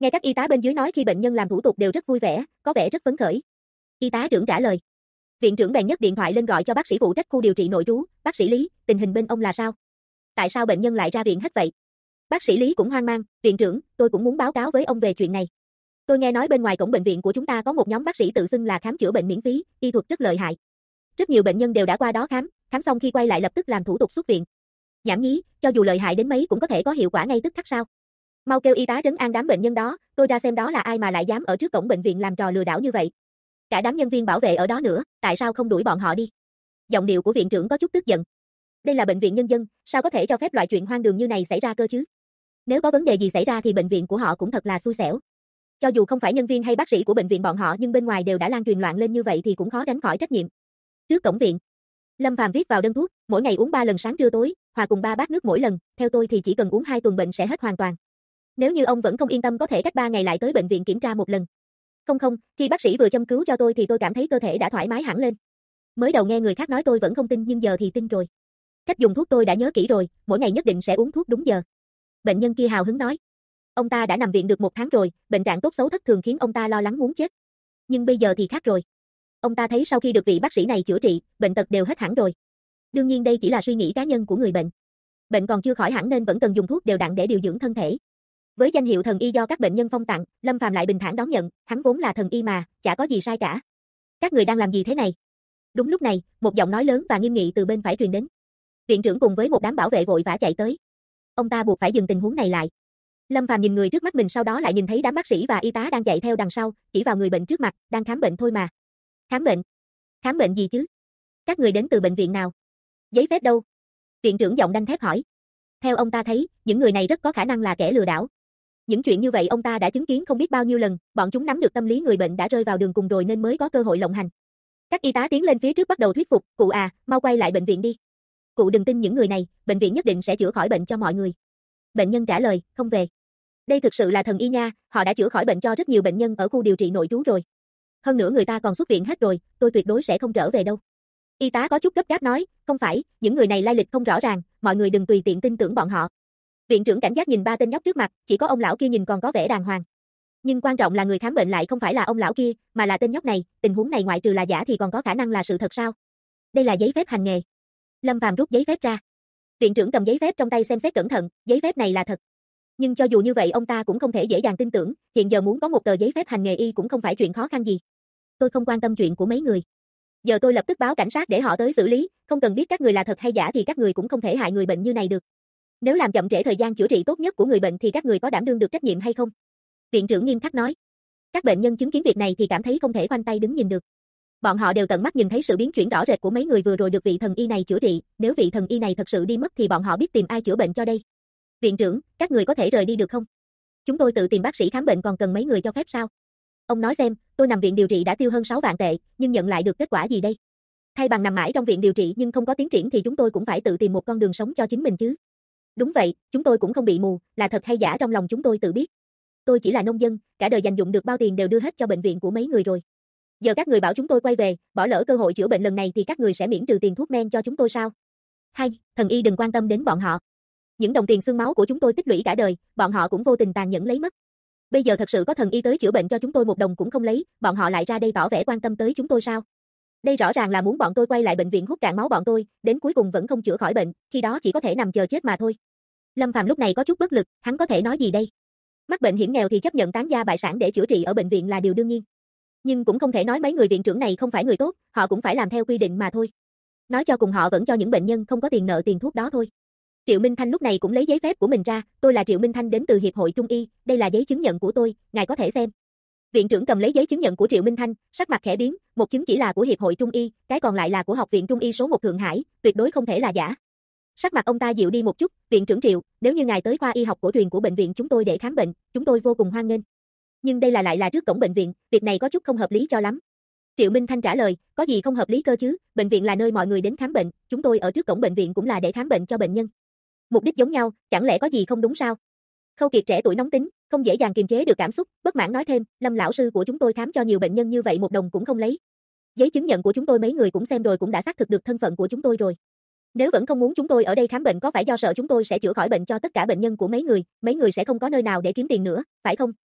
Speaker 1: Nghe các y tá bên dưới nói khi bệnh nhân làm thủ tục đều rất vui vẻ, có vẻ rất phấn khởi. Y tá trưởng trả lời. Viện trưởng bèn nhấc điện thoại lên gọi cho bác sĩ phụ trách khu điều trị nội trú, bác sĩ Lý, tình hình bên ông là sao? Tại sao bệnh nhân lại ra viện hết vậy? Bác sĩ Lý cũng hoang mang, viện trưởng, tôi cũng muốn báo cáo với ông về chuyện này. Tôi nghe nói bên ngoài cổng bệnh viện của chúng ta có một nhóm bác sĩ tự xưng là khám chữa bệnh miễn phí, y thuật rất lợi hại. Rất nhiều bệnh nhân đều đã qua đó khám xong khi quay lại lập tức làm thủ tục xuất viện. Nhảm nhí, cho dù lợi hại đến mấy cũng có thể có hiệu quả ngay tức khắc sao? Mau kêu y tá trấn an đám bệnh nhân đó, tôi ra xem đó là ai mà lại dám ở trước cổng bệnh viện làm trò lừa đảo như vậy. Cả đám nhân viên bảo vệ ở đó nữa, tại sao không đuổi bọn họ đi? Giọng điệu của viện trưởng có chút tức giận. Đây là bệnh viện nhân dân, sao có thể cho phép loại chuyện hoang đường như này xảy ra cơ chứ? Nếu có vấn đề gì xảy ra thì bệnh viện của họ cũng thật là xui xẻo. Cho dù không phải nhân viên hay bác sĩ của bệnh viện bọn họ nhưng bên ngoài đều đã lan truyền loạn lên như vậy thì cũng khó tránh khỏi trách nhiệm. Trước cổng viện, Lâm Phàm viết vào đơn thuốc, mỗi ngày uống 3 lần sáng trưa tối, hòa cùng 3 bát nước mỗi lần, theo tôi thì chỉ cần uống 2 tuần bệnh sẽ hết hoàn toàn. Nếu như ông vẫn không yên tâm có thể cách 3 ngày lại tới bệnh viện kiểm tra một lần. Không, khi bác sĩ vừa châm cứu cho tôi thì tôi cảm thấy cơ thể đã thoải mái hẳn lên. Mới đầu nghe người khác nói tôi vẫn không tin nhưng giờ thì tin rồi. Cách dùng thuốc tôi đã nhớ kỹ rồi, mỗi ngày nhất định sẽ uống thuốc đúng giờ. Bệnh nhân kia hào hứng nói. Ông ta đã nằm viện được 1 tháng rồi, bệnh trạng tốt xấu thất thường khiến ông ta lo lắng muốn chết. Nhưng bây giờ thì khác rồi. Ông ta thấy sau khi được vị bác sĩ này chữa trị, bệnh tật đều hết hẳn rồi. Đương nhiên đây chỉ là suy nghĩ cá nhân của người bệnh. Bệnh còn chưa khỏi hẳn nên vẫn cần dùng thuốc đều đặn để điều dưỡng thân thể. Với danh hiệu thần y do các bệnh nhân phong tặng, Lâm Phàm lại bình thản đón nhận, hắn vốn là thần y mà, chả có gì sai cả. Các người đang làm gì thế này? Đúng lúc này, một giọng nói lớn và nghiêm nghị từ bên phải truyền đến. Viện trưởng cùng với một đám bảo vệ vội vã chạy tới. Ông ta buộc phải dừng tình huống này lại. Lâm Phàm nhìn người trước mắt mình sau đó lại nhìn thấy đám bác sĩ và y tá đang chạy theo đằng sau, chỉ vào người bệnh trước mặt, đang khám bệnh thôi mà. Khám bệnh? Khám bệnh gì chứ? Các người đến từ bệnh viện nào? Giấy phép đâu? Viện trưởng giọng đanh thép hỏi. Theo ông ta thấy, những người này rất có khả năng là kẻ lừa đảo. Những chuyện như vậy ông ta đã chứng kiến không biết bao nhiêu lần, bọn chúng nắm được tâm lý người bệnh đã rơi vào đường cùng rồi nên mới có cơ hội lộng hành. Các y tá tiến lên phía trước bắt đầu thuyết phục, cụ à, mau quay lại bệnh viện đi. Cụ đừng tin những người này, bệnh viện nhất định sẽ chữa khỏi bệnh cho mọi người. Bệnh nhân trả lời, không về. Đây thực sự là thần y nha, họ đã chữa khỏi bệnh cho rất nhiều bệnh nhân ở khu điều trị nội trú rồi. Hơn nữa người ta còn xuất viện hết rồi, tôi tuyệt đối sẽ không trở về đâu. Y tá có chút gấp gáp nói, không phải, những người này lai lịch không rõ ràng, mọi người đừng tùy tiện tin tưởng bọn họ. Viện trưởng cảnh giác nhìn 3 tên nhóc trước mặt, chỉ có ông lão kia nhìn còn có vẻ đàng hoàng. Nhưng quan trọng là người khám bệnh lại không phải là ông lão kia, mà là tên nhóc này, tình huống này ngoại trừ là giả thì còn có khả năng là sự thật sao? Đây là giấy phép hành nghề. Lâm Phàm rút giấy phép ra. Viện trưởng cầm giấy phép trong tay xem xét cẩn thận, giấy phép này là thật. Nhưng cho dù như vậy ông ta cũng không thể dễ dàng tin tưởng, hiện giờ muốn có một tờ giấy phép hành nghề y cũng không phải chuyện khó khăn gì. Tôi không quan tâm chuyện của mấy người. Giờ tôi lập tức báo cảnh sát để họ tới xử lý, không cần biết các người là thật hay giả thì các người cũng không thể hại người bệnh như này được. Nếu làm chậm trễ thời gian chữa trị tốt nhất của người bệnh thì các người có đảm đương được trách nhiệm hay không? Viện trưởng nghiêm khắc nói. Các bệnh nhân chứng kiến việc này thì cảm thấy không thể khoanh tay đứng nhìn được. Bọn họ đều tận mắt nhìn thấy sự biến chuyển rõ rệt của mấy người vừa rồi được vị thần y này chữa trị, nếu vị thần y này thật sự đi mất thì bọn họ biết tìm ai chữa bệnh cho đây. Viện trưởng, các người có thể rời đi được không? Chúng tôi tự tìm bác sĩ khám bệnh còn cần mấy người cho phép sao? Ông nói xem, tôi nằm viện điều trị đã tiêu hơn 6 vạn tệ, nhưng nhận lại được kết quả gì đây? Thay bằng nằm mãi trong viện điều trị nhưng không có tiến triển thì chúng tôi cũng phải tự tìm một con đường sống cho chính mình chứ. Đúng vậy, chúng tôi cũng không bị mù, là thật hay giả trong lòng chúng tôi tự biết. Tôi chỉ là nông dân, cả đời dành dụm được bao tiền đều đưa hết cho bệnh viện của mấy người rồi. Giờ các người bảo chúng tôi quay về, bỏ lỡ cơ hội chữa bệnh lần này thì các người sẽ miễn trừ tiền thuốc men cho chúng tôi sao? Hay, thần y đừng quan tâm đến bọn họ. Những đồng tiền xương máu của chúng tôi tích lũy cả đời, bọn họ cũng vô tình tàn nhẫn lấy mất. Bây giờ thật sự có thần y tới chữa bệnh cho chúng tôi một đồng cũng không lấy, bọn họ lại ra đây tỏ vẻ quan tâm tới chúng tôi sao? Đây rõ ràng là muốn bọn tôi quay lại bệnh viện hút cạn máu bọn tôi, đến cuối cùng vẫn không chữa khỏi bệnh, khi đó chỉ có thể nằm chờ chết mà thôi. Lâm Phàm lúc này có chút bất lực, hắn có thể nói gì đây? Mắc bệnh hiểm nghèo thì chấp nhận tán gia bại sản để chữa trị ở bệnh viện là điều đương nhiên. Nhưng cũng không thể nói mấy người viện trưởng này không phải người tốt, họ cũng phải làm theo quy định mà thôi. Nói cho cùng họ vẫn cho những bệnh nhân không có tiền nợ tiền thuốc đó thôi. Triệu Minh Thanh lúc này cũng lấy giấy phép của mình ra, tôi là Triệu Minh Thanh đến từ Hiệp hội Trung y, đây là giấy chứng nhận của tôi, ngài có thể xem. Viện trưởng cầm lấy giấy chứng nhận của Triệu Minh Thanh, sắc mặt khẽ biến, một chứng chỉ là của Hiệp hội Trung y, cái còn lại là của Học viện Trung y số 1 Thượng Hải, tuyệt đối không thể là giả. Sắc mặt ông ta dịu đi một chút, viện trưởng Triệu, nếu như ngài tới khoa y học cổ truyền của bệnh viện chúng tôi để khám bệnh, chúng tôi vô cùng hoan nghênh. Nhưng đây là lại là trước cổng bệnh viện, việc này có chút không hợp lý cho lắm. Triệu Minh Thanh trả lời, có gì không hợp lý cơ chứ, bệnh viện là nơi mọi người đến khám bệnh, chúng tôi ở trước cổng bệnh viện cũng là để khám bệnh cho bệnh nhân. Mục đích giống nhau, chẳng lẽ có gì không đúng sao? Khâu Kiệt trẻ tuổi nóng tính, không dễ dàng kiềm chế được cảm xúc, bất mãn nói thêm, Lâm lão sư của chúng tôi khám cho nhiều bệnh nhân như vậy một đồng cũng không lấy. Giấy chứng nhận của chúng tôi mấy người cũng xem rồi cũng đã xác thực được thân phận của chúng tôi rồi. Nếu vẫn không muốn chúng tôi ở đây khám bệnh có phải do sợ chúng tôi sẽ chữa khỏi bệnh cho tất cả bệnh nhân của mấy người sẽ không có nơi nào để kiếm tiền nữa, phải không?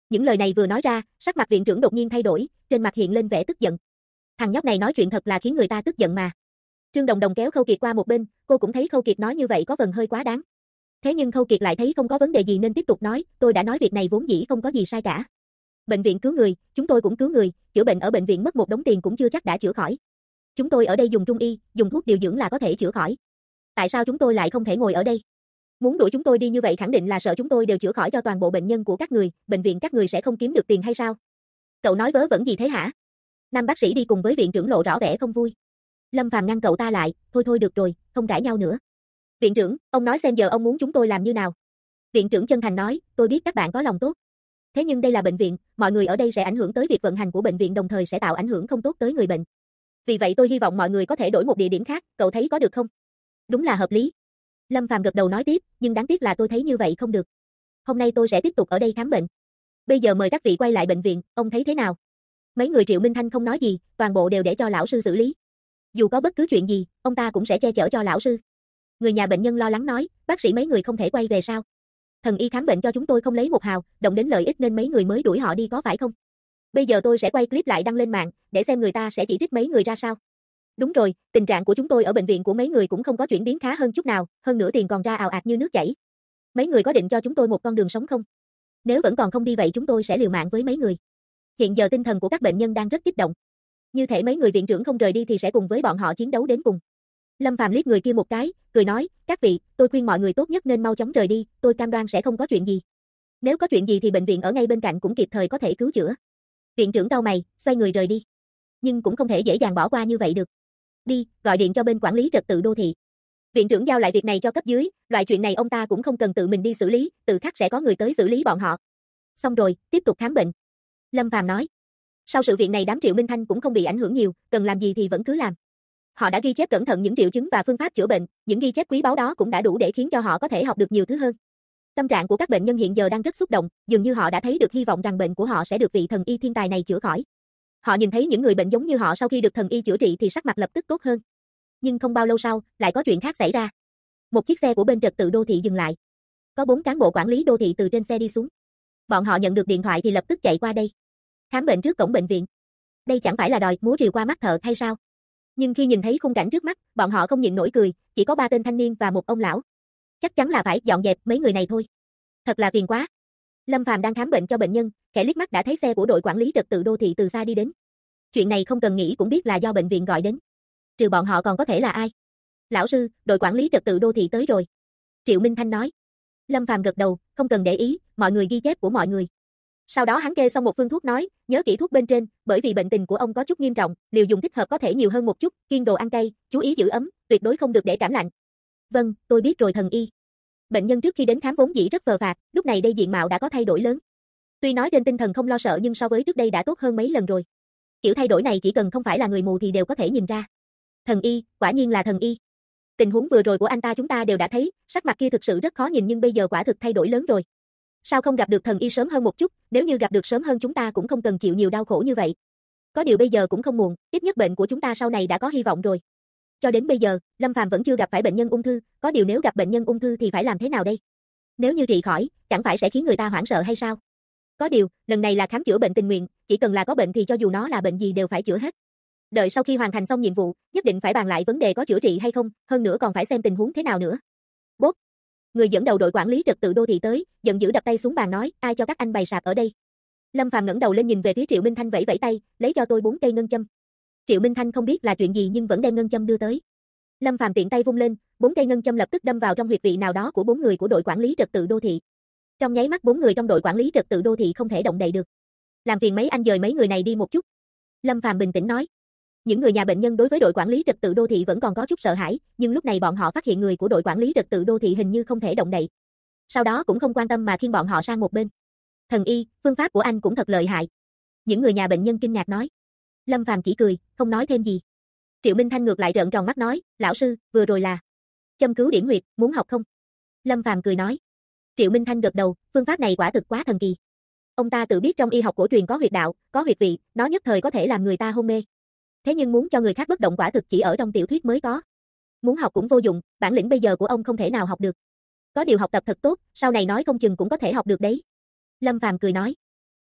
Speaker 1: Những lời này vừa nói ra, sắc mặt viện trưởng đột nhiên thay đổi, trên mặt hiện lên vẻ tức giận. Thằng nhóc này nói chuyện thật là khiến người ta tức giận mà. Trương Đồng Đồng kéo Khâu Kiệt qua một bên, cô cũng thấy Khâu Kiệt nói như vậy có phần hơi quá đáng. Thế nhưng Khâu Kiệt lại thấy không có vấn đề gì nên tiếp tục nói, tôi đã nói việc này vốn dĩ không có gì sai cả. Bệnh viện cứu người, chúng tôi cũng cứu người, chữa bệnh ở bệnh viện mất một đống tiền cũng chưa chắc đã chữa khỏi. Chúng tôi ở đây dùng trung y, dùng thuốc điều dưỡng là có thể chữa khỏi. Tại sao chúng tôi lại không thể ngồi ở đây? Muốn đuổi chúng tôi đi như vậy khẳng định là sợ chúng tôi đều chữa khỏi cho toàn bộ bệnh nhân của các người, bệnh viện các người sẽ không kiếm được tiền hay sao? Cậu nói vớ vẩn gì thế hả? Nam bác sĩ đi cùng với viện trưởng lộ rõ vẻ không vui. Lâm Phàm ngăn cậu ta lại, thôi được rồi, không cãi nhau nữa. Viện trưởng, ông nói xem giờ ông muốn chúng tôi làm như nào? Viện trưởng chân thành nói, tôi biết các bạn có lòng tốt. Thế nhưng đây là bệnh viện, mọi người ở đây sẽ ảnh hưởng tới việc vận hành của bệnh viện đồng thời sẽ tạo ảnh hưởng không tốt tới người bệnh. Vì vậy tôi hy vọng mọi người có thể đổi một địa điểm khác, cậu thấy có được không? Đúng là hợp lý. Lâm Phàm gật đầu nói tiếp, nhưng đáng tiếc là tôi thấy như vậy không được. Hôm nay tôi sẽ tiếp tục ở đây khám bệnh. Bây giờ mời các vị quay lại bệnh viện, ông thấy thế nào? Mấy người Triệu Minh Thanh không nói gì, toàn bộ đều để cho lão sư xử lý. Dù có bất cứ chuyện gì, ông ta cũng sẽ che chở cho lão sư. Người nhà bệnh nhân lo lắng nói, bác sĩ mấy người không thể quay về sao? Thần y khám bệnh cho chúng tôi không lấy một hào, động đến lợi ích nên mấy người mới đuổi họ đi có phải không? Bây giờ tôi sẽ quay clip lại đăng lên mạng, để xem người ta sẽ chỉ trích mấy người ra sao. Đúng rồi, tình trạng của chúng tôi ở bệnh viện của mấy người cũng không có chuyển biến khá hơn chút nào, hơn nữa tiền còn ra ào ạt như nước chảy. Mấy người có định cho chúng tôi một con đường sống không? Nếu vẫn còn không đi vậy chúng tôi sẽ liều mạng với mấy người. Hiện giờ tinh thần của các bệnh nhân đang rất kích động. Như thể mấy người viện trưởng không rời đi thì sẽ cùng với bọn họ chiến đấu đến cùng. Lâm Phàm liếc người kia một cái, cười nói, các vị, tôi khuyên mọi người tốt nhất nên mau chóng rời đi, tôi cam đoan sẽ không có chuyện gì. Nếu có chuyện gì thì bệnh viện ở ngay bên cạnh cũng kịp thời có thể cứu chữa. Viện trưởng cau mày, xoay người rời đi. Nhưng cũng không thể dễ dàng bỏ qua như vậy được. Đi, gọi điện cho bên quản lý trật tự đô thị. Viện trưởng giao lại việc này cho cấp dưới, loại chuyện này ông ta cũng không cần tự mình đi xử lý, tự khắc sẽ có người tới xử lý bọn họ. Xong rồi, tiếp tục khám bệnh. Lâm Phàm nói. Sau sự việc này đám Triệu Minh Thanh cũng không bị ảnh hưởng nhiều, cần làm gì thì vẫn cứ làm. Họ đã ghi chép cẩn thận những triệu chứng và phương pháp chữa bệnh, những ghi chép quý báu đó cũng đã đủ để khiến cho họ có thể học được nhiều thứ hơn. Tâm trạng của các bệnh nhân hiện giờ đang rất xúc động, dường như họ đã thấy được hy vọng rằng bệnh của họ sẽ được vị thần y thiên tài này chữa khỏi. Họ nhìn thấy những người bệnh giống như họ sau khi được thần y chữa trị thì sắc mặt lập tức tốt hơn. Nhưng không bao lâu sau, lại có chuyện khác xảy ra. Một chiếc xe của bên trật tự đô thị dừng lại. Có 4 cán bộ quản lý đô thị từ trên xe đi xuống. Bọn họ nhận được điện thoại thì lập tức chạy qua đây. Khám bệnh trước cổng bệnh viện. Đây chẳng phải là đòi múa rìu qua mắt thợ hay sao? Nhưng khi nhìn thấy khung cảnh trước mắt, bọn họ không nhịn nổi cười, chỉ có 3 tên thanh niên và một ông lão. Chắc chắn là phải dọn dẹp mấy người này thôi. Thật là phiền quá. Lâm Phàm đang khám bệnh cho bệnh nhân, khẽ liếc mắt đã thấy xe của đội quản lý trật tự đô thị từ xa đi đến. Chuyện này không cần nghĩ cũng biết là do bệnh viện gọi đến. Trừ bọn họ còn có thể là ai? Lão sư, đội quản lý trật tự đô thị tới rồi. Triệu Minh Thanh nói. Lâm Phàm gật đầu, không cần để ý, mọi người ghi chép của mọi người. Sau đó hắn kê xong một phương thuốc nói, nhớ kỹ thuốc bên trên, bởi vì bệnh tình của ông có chút nghiêm trọng, liều dùng thích hợp có thể nhiều hơn một chút, kiêng đồ ăn cay, chú ý giữ ấm, tuyệt đối không được để cảm lạnh. Vâng, tôi biết rồi thần y. Bệnh nhân trước khi đến khám vốn dĩ rất phờ phạc, lúc này đây diện mạo đã có thay đổi lớn. Tuy nói trên tinh thần không lo sợ nhưng so với trước đây đã tốt hơn mấy lần rồi. Kiểu thay đổi này chỉ cần không phải là người mù thì đều có thể nhìn ra. Thần y, quả nhiên là thần y. Tình huống vừa rồi của anh ta chúng ta đều đã thấy, sắc mặt kia thực sự rất khó nhìn nhưng bây giờ quả thực thay đổi lớn rồi. Sao không gặp được thần y sớm hơn một chút, nếu như gặp được sớm hơn chúng ta cũng không cần chịu nhiều đau khổ như vậy. Có điều bây giờ cũng không muộn, ít nhất bệnh của chúng ta sau này đã có hy vọng rồi. Cho đến bây giờ, Lâm Phàm vẫn chưa gặp phải bệnh nhân ung thư, có điều nếu gặp bệnh nhân ung thư thì phải làm thế nào đây? Nếu như trị khỏi, chẳng phải sẽ khiến người ta hoảng sợ hay sao? Có điều, lần này là khám chữa bệnh tình nguyện, chỉ cần là có bệnh thì cho dù nó là bệnh gì đều phải chữa hết. Đợi sau khi hoàn thành xong nhiệm vụ, nhất định phải bàn lại vấn đề có chữa trị hay không, hơn nữa còn phải xem tình huống thế nào nữa. Bốp. Người dẫn đầu đội quản lý trật tự đô thị tới, giận dữ đập tay xuống bàn nói, ai cho các anh bày sạp ở đây? Lâm Phàm ngẩng đầu lên nhìn về phía Triệu Minh Thanh vẫy vẫy tay, lấy cho tôi 4 cây ngân châm. Triệu Minh Thanh không biết là chuyện gì nhưng vẫn đem ngân châm đưa tới. Lâm Phàm tiện tay vung lên, 4 cây ngân châm lập tức đâm vào trong huyệt vị nào đó của 4 người của đội quản lý trật tự đô thị. Trong nháy mắt 4 người trong đội quản lý trật tự đô thị không thể động đậy được. Làm phiền mấy anh dời mấy người này đi một chút. Lâm Phàm bình tĩnh nói. Những người nhà bệnh nhân đối với đội quản lý trật tự đô thị vẫn còn có chút sợ hãi, nhưng lúc này bọn họ phát hiện người của đội quản lý trật tự đô thị hình như không thể động đậy. Sau đó cũng không quan tâm mà khiêng bọn họ sang một bên. Thần y, phương pháp của anh cũng thật lợi hại. Những người nhà bệnh nhân kinh ngạc nói. Lâm Phàm chỉ cười, không nói thêm gì. Triệu Minh Thanh ngược lại trợn tròn mắt nói, lão sư, vừa rồi là châm cứu điển huyệt, muốn học không? Lâm Phàm cười nói. Triệu Minh Thanh gật đầu, phương pháp này quả thực quá thần kỳ. Ông ta tự biết trong y học cổ truyền có huyệt đạo, có huyệt vị, nó nhất thời có thể làm người ta hôn mê. Thế nhưng muốn cho người khác bất động quả thực chỉ ở trong tiểu thuyết mới có. Muốn học cũng vô dụng, bản lĩnh bây giờ của ông không thể nào học được. Có điều học tập thật tốt, sau này nói không chừng cũng có thể học được đấy. Lâm Phàm cười nói.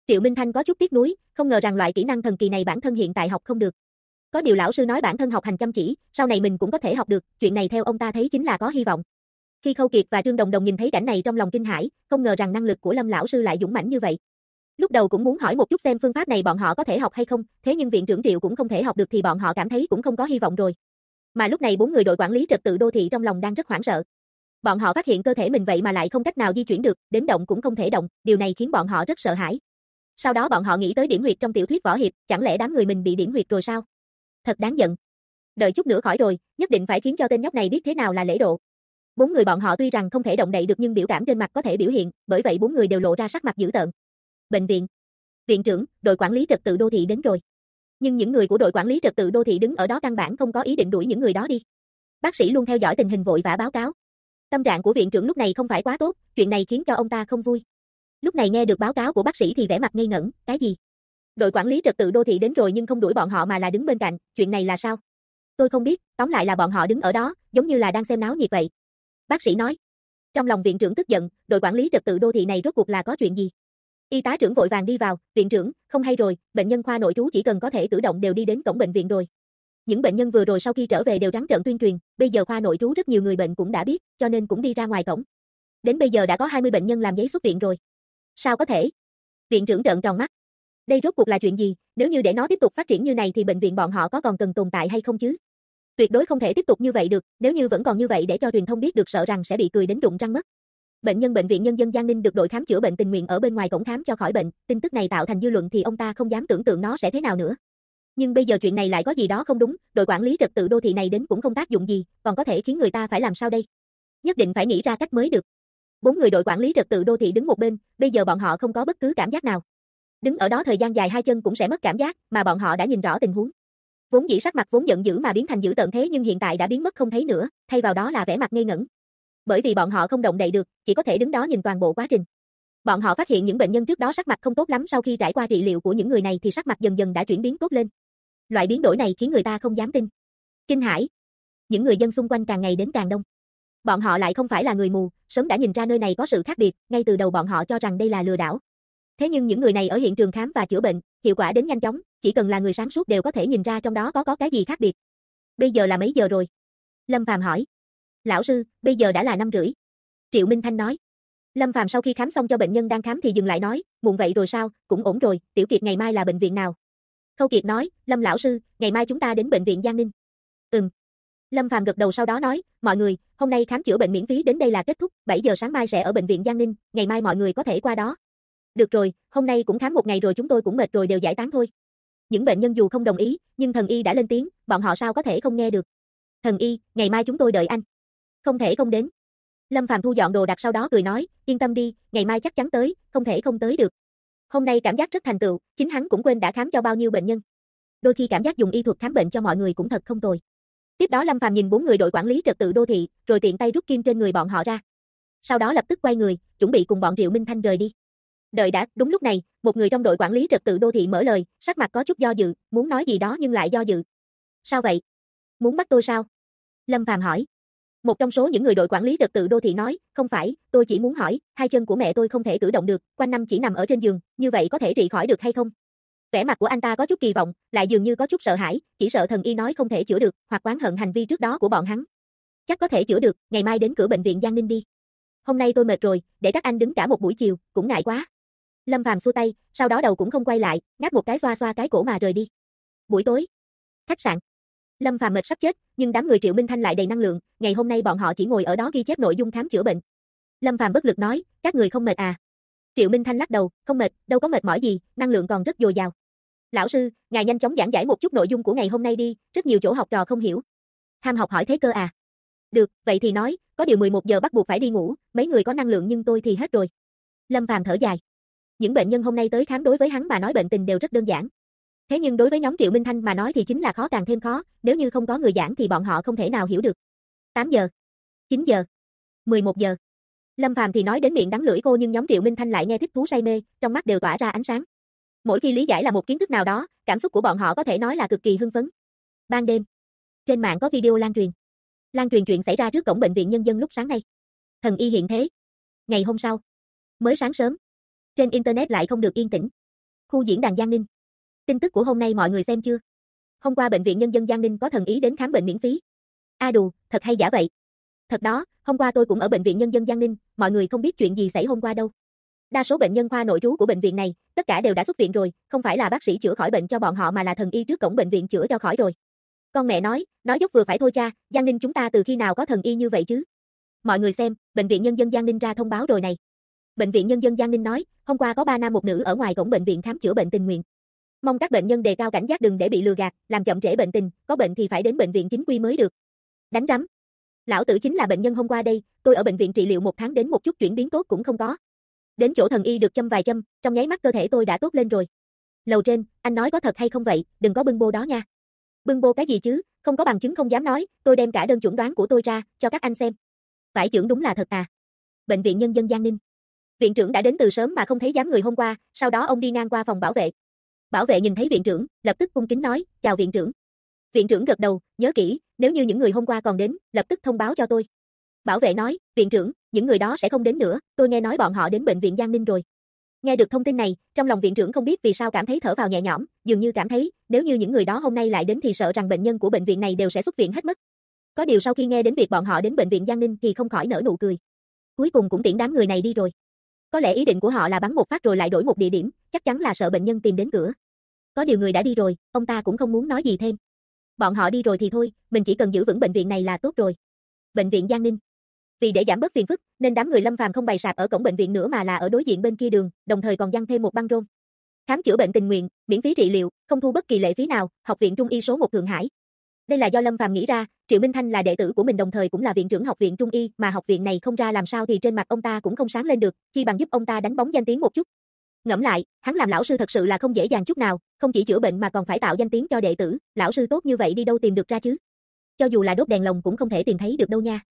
Speaker 1: Triệu Minh Thanh có chút tiếc nuối, không ngờ rằng loại kỹ năng thần kỳ này bản thân hiện tại học không được. Có điều lão sư nói bản thân học hành chăm chỉ, sau này mình cũng có thể học được, chuyện này theo ông ta thấy chính là có hy vọng. Khi Khâu Kiệt và Trương Đồng Đồng nhìn thấy cảnh này trong lòng kinh hãi, không ngờ rằng năng lực của Lâm lão sư lại dũng mãnh như vậy. Lúc đầu cũng muốn hỏi một chút xem phương pháp này bọn họ có thể học hay không, thế nhưng viện trưởng Triệu cũng không thể học được thì bọn họ cảm thấy cũng không có hy vọng rồi. Mà lúc này bốn người đội quản lý trật tự đô thị trong lòng đang rất hoảng sợ. Bọn họ phát hiện cơ thể mình vậy mà lại không cách nào di chuyển được, đến động cũng không thể động, điều này khiến bọn họ rất sợ hãi. Sau đó bọn họ nghĩ tới điểm huyệt trong tiểu thuyết võ hiệp, chẳng lẽ đám người mình bị điểm huyệt rồi sao? Thật đáng giận. Đợi chút nữa khỏi rồi, nhất định phải khiến cho tên nhóc này biết thế nào là lễ độ. Bốn người bọn họ tuy rằng không thể động đậy được nhưng biểu cảm trên mặt có thể biểu hiện, bởi vậy bốn người đều lộ ra sắc mặt dữ tợn. Bệnh viện. Viện trưởng, đội quản lý trật tự đô thị đến rồi. Nhưng những người của đội quản lý trật tự đô thị đứng ở đó căn bản không có ý định đuổi những người đó đi. Bác sĩ luôn theo dõi tình hình vội vã báo cáo. Tâm trạng của viện trưởng lúc này không phải quá tốt, chuyện này khiến cho ông ta không vui. Lúc này nghe được báo cáo của bác sĩ thì vẻ mặt ngây ngẩn, cái gì? Đội quản lý trật tự đô thị đến rồi nhưng không đuổi bọn họ mà là đứng bên cạnh, chuyện này là sao? Tôi không biết, tóm lại là bọn họ đứng ở đó, giống như là đang xem náo nhiệt vậy. Bác sĩ nói. Trong lòng viện trưởng tức giận, đội quản lý trật tự đô thị này rốt cuộc là có chuyện gì? Y tá trưởng vội vàng đi vào, viện trưởng, không hay rồi, bệnh nhân khoa nội trú chỉ cần có thể cử động đều đi đến cổng bệnh viện rồi. Những bệnh nhân vừa rồi sau khi trở về đều trắng trợn tuyên truyền, bây giờ khoa nội trú rất nhiều người bệnh cũng đã biết, cho nên cũng đi ra ngoài cổng. Đến bây giờ đã có 20 bệnh nhân làm giấy xuất viện rồi. Sao có thể? Viện trưởng trợn tròn mắt. Đây rốt cuộc là chuyện gì, nếu như để nó tiếp tục phát triển như này thì bệnh viện bọn họ có còn cần tồn tại hay không chứ? Tuyệt đối không thể tiếp tục như vậy được, nếu như vẫn còn như vậy để cho truyền thông biết được sợ rằng sẽ bị cười đến rụng răng mất. Bệnh nhân bệnh viện nhân dân Giang Ninh được đội khám chữa bệnh tình nguyện ở bên ngoài cổng khám cho khỏi bệnh, tin tức này tạo thành dư luận thì ông ta không dám tưởng tượng nó sẽ thế nào nữa. Nhưng bây giờ chuyện này lại có gì đó không đúng, đội quản lý trật tự đô thị này đến cũng không tác dụng gì, còn có thể khiến người ta phải làm sao đây? Nhất định phải nghĩ ra cách mới được. Bốn người đội quản lý trật tự đô thị đứng một bên, bây giờ bọn họ không có bất cứ cảm giác nào. Đứng ở đó thời gian dài hai chân cũng sẽ mất cảm giác, mà bọn họ đã nhìn rõ tình huống. Vốn dĩ sắc mặt vốn giận dữ mà biến thành dữ tợn thế nhưng hiện tại đã biến mất không thấy nữa, thay vào đó là vẻ mặt ngây ngẩn. Bởi vì bọn họ không động đậy được, chỉ có thể đứng đó nhìn toàn bộ quá trình. Bọn họ phát hiện những bệnh nhân trước đó sắc mặt không tốt lắm sau khi trải qua trị liệu của những người này thì sắc mặt dần dần đã chuyển biến tốt lên. Loại biến đổi này khiến người ta không dám tin. Kinh hãi. Những người dân xung quanh càng ngày đến càng đông. Bọn họ lại không phải là người mù, sớm đã nhìn ra nơi này có sự khác biệt, ngay từ đầu bọn họ cho rằng đây là lừa đảo. Thế nhưng những người này ở hiện trường khám và chữa bệnh, hiệu quả đến nhanh chóng, chỉ cần là người sáng suốt đều có thể nhìn ra trong đó có cái gì khác biệt. Bây giờ là mấy giờ rồi? Lâm Phàm hỏi. Lão sư, bây giờ đã là 5:30. Triệu Minh Thanh nói. Lâm Phàm sau khi khám xong cho bệnh nhân đang khám thì dừng lại nói, muộn vậy rồi sao, cũng ổn rồi, Tiểu Kiệt ngày mai là bệnh viện nào? Khâu Kiệt nói, Lâm lão sư, ngày mai chúng ta đến bệnh viện Giang Ninh. Lâm Phàm gật đầu sau đó nói, mọi người, hôm nay khám chữa bệnh miễn phí đến đây là kết thúc, 7 giờ sáng mai sẽ ở bệnh viện Giang Ninh, ngày mai mọi người có thể qua đó. Được rồi, hôm nay cũng khám một ngày rồi chúng tôi cũng mệt rồi đều giải tán thôi. Những bệnh nhân dù không đồng ý, nhưng thần y đã lên tiếng, bọn họ sao có thể không nghe được. Thần y, ngày mai chúng tôi đợi anh. Không thể không đến. Lâm Phàm thu dọn đồ đạc sau đó cười nói, yên tâm đi, ngày mai chắc chắn tới, không thể không tới được. Hôm nay cảm giác rất thành tựu, chính hắn cũng quên đã khám cho bao nhiêu bệnh nhân. Đôi khi cảm giác dùng y thuật khám bệnh cho mọi người cũng thật không tồi. Tiếp đó Lâm Phàm nhìn bốn người đội quản lý trật tự đô thị, rồi tiện tay rút kim trên người bọn họ ra. Sau đó lập tức quay người, chuẩn bị cùng bọn Triệu Minh Thanh rời đi. Đợi đã, đúng lúc này, một người trong đội quản lý trật tự đô thị mở lời, sắc mặt có chút do dự, muốn nói gì đó nhưng lại do dự. Sao vậy? Muốn bắt tôi sao? Lâm Phàm hỏi. Một trong số những người đội quản lý trật tự đô thị nói, không phải, tôi chỉ muốn hỏi, hai chân của mẹ tôi không thể cử động được, quanh năm chỉ nằm ở trên giường, như vậy có thể trị khỏi được hay không? Vẻ mặt của anh ta có chút kỳ vọng, lại dường như có chút sợ hãi, chỉ sợ thần y nói không thể chữa được, hoặc oán hận hành vi trước đó của bọn hắn. Chắc có thể chữa được, ngày mai đến cửa bệnh viện Giang Ninh đi. Hôm nay tôi mệt rồi, để các anh đứng cả một buổi chiều, cũng ngại quá. Lâm Phàm xua tay, sau đó đầu cũng không quay lại, ngáp một cái xoa xoa cái cổ mà rời đi. Buổi tối, khách sạn. Lâm Phàm mệt sắp chết, nhưng đám người Triệu Minh Thanh lại đầy năng lượng, ngày hôm nay bọn họ chỉ ngồi ở đó ghi chép nội dung khám chữa bệnh. Lâm Phàm bất lực nói, các người không mệt à? Triệu Minh Thanh lắc đầu, không mệt, đâu có mệt mỏi gì, năng lượng còn rất dồi dào. Lão sư, ngài nhanh chóng giảng giải một chút nội dung của ngày hôm nay đi, rất nhiều chỗ học trò không hiểu. Ham học hỏi thế cơ à? Được, vậy thì nói, có điều 11 giờ bắt buộc phải đi ngủ, mấy người có năng lượng nhưng tôi thì hết rồi. Lâm Phàm thở dài. Những bệnh nhân hôm nay tới khám đối với hắn mà nói bệnh tình đều rất đơn giản. Thế nhưng đối với nhóm Triệu Minh Thanh mà nói thì chính là khó càng thêm khó, nếu như không có người giảng thì bọn họ không thể nào hiểu được. 8 giờ, 9 giờ, 11 giờ. Lâm Phàm thì nói đến miệng đắng lưỡi khô nhưng nhóm Triệu Minh Thanh lại nghe thích thú say mê, trong mắt đều tỏa ra ánh sáng. Mỗi khi lý giải là một kiến thức nào đó, cảm xúc của bọn họ có thể nói là cực kỳ hưng phấn. Ban đêm, trên mạng có video lan truyền. Lan truyền chuyện xảy ra trước cổng bệnh viện nhân dân lúc sáng nay. Thần y hiện thế. Ngày hôm sau, mới sáng sớm, trên internet lại không được yên tĩnh. Khu diễn đàn Giang Ninh. Tin tức của hôm nay mọi người xem chưa? Hôm qua Bệnh viện Nhân dân Giang Ninh có thần y đến khám bệnh miễn phí. A đù, thật hay giả vậy? Thật đó, hôm qua tôi cũng ở Bệnh viện Nhân dân Giang Ninh, mọi người không biết chuyện gì xảy hôm qua đâu. Đa số bệnh nhân khoa nội trú của bệnh viện này, tất cả đều đã xuất viện rồi, không phải là bác sĩ chữa khỏi bệnh cho bọn họ mà là thần y trước cổng bệnh viện chữa cho khỏi rồi. Con mẹ nói dốc vừa phải thôi cha, Giang Ninh chúng ta từ khi nào có thần y như vậy chứ? Mọi người xem, Bệnh viện Nhân dân Giang Ninh ra thông báo rồi này. Bệnh viện Nhân dân Giang Ninh nói, hôm qua có 3 nam một nữ ở ngoài cổng bệnh viện khám chữa bệnh tình nguyện. Mong các bệnh nhân đề cao cảnh giác đừng để bị lừa gạt, làm chậm trễ bệnh tình, có bệnh thì phải đến bệnh viện chính quy mới được. Đánh rắm. Lão tử chính là bệnh nhân hôm qua đây, tôi ở bệnh viện trị liệu 1 tháng đến một chút chuyển biến tốt cũng không có. Đến chỗ thần y được châm vài châm, trong nháy mắt cơ thể tôi đã tốt lên rồi. Lầu trên, anh nói có thật hay không vậy, đừng có bưng bô đó nha. Bưng bô cái gì chứ, không có bằng chứng không dám nói, tôi đem cả đơn chuẩn đoán của tôi ra, cho các anh xem. Phải trưởng đúng là thật à. Bệnh viện Nhân dân Giang Ninh. Viện trưởng đã đến từ sớm mà không thấy dám người hôm qua, sau đó ông đi ngang qua phòng bảo vệ. Bảo vệ nhìn thấy viện trưởng, lập tức cung kính nói, chào viện trưởng. Viện trưởng gật đầu, nhớ kỹ, nếu như những người hôm qua còn đến, lập tức thông báo cho tôi. Bảo vệ nói, viện trưởng, những người đó sẽ không đến nữa, tôi nghe nói bọn họ đến bệnh viện Giang Ninh rồi. Nghe được thông tin này, trong lòng viện trưởng không biết vì sao cảm thấy thở phào nhẹ nhõm, dường như cảm thấy, nếu như những người đó hôm nay lại đến thì sợ rằng bệnh nhân của bệnh viện này đều sẽ xuất viện hết mất. Có điều sau khi nghe đến việc bọn họ đến bệnh viện Giang Ninh thì không khỏi nở nụ cười. Cuối cùng cũng tiễn đám người này đi rồi. Có lẽ ý định của họ là bắn một phát rồi lại đổi một địa điểm, chắc chắn là sợ bệnh nhân tìm đến cửa. Có điều người đã đi rồi, ông ta cũng không muốn nói gì thêm. Bọn họ đi rồi thì thôi, mình chỉ cần giữ vững bệnh viện này là tốt rồi. Bệnh viện Giang Ninh. Vì để giảm bớt phiền phức, nên đám người Lâm Phàm không bày sạp ở cổng bệnh viện nữa mà là ở đối diện bên kia đường, đồng thời còn giăng thêm một băng rôn. Khám chữa bệnh tình nguyện, miễn phí trị liệu, không thu bất kỳ lệ phí nào, Học viện Trung y số 1 Thượng Hải. Đây là do Lâm Phàm nghĩ ra, Triệu Minh Thanh là đệ tử của mình đồng thời cũng là viện trưởng Học viện Trung y, mà học viện này không ra làm sao thì trên mặt ông ta cũng không sáng lên được, chi bằng giúp ông ta đánh bóng danh tiếng một chút. Ngẫm lại, hắn làm lão sư thật sự là không dễ dàng chút nào, không chỉ chữa bệnh mà còn phải tạo danh tiếng cho đệ tử, lão sư tốt như vậy đi đâu tìm được ra chứ? Cho dù là đốt đèn lồng cũng không thể tìm thấy được đâu nha.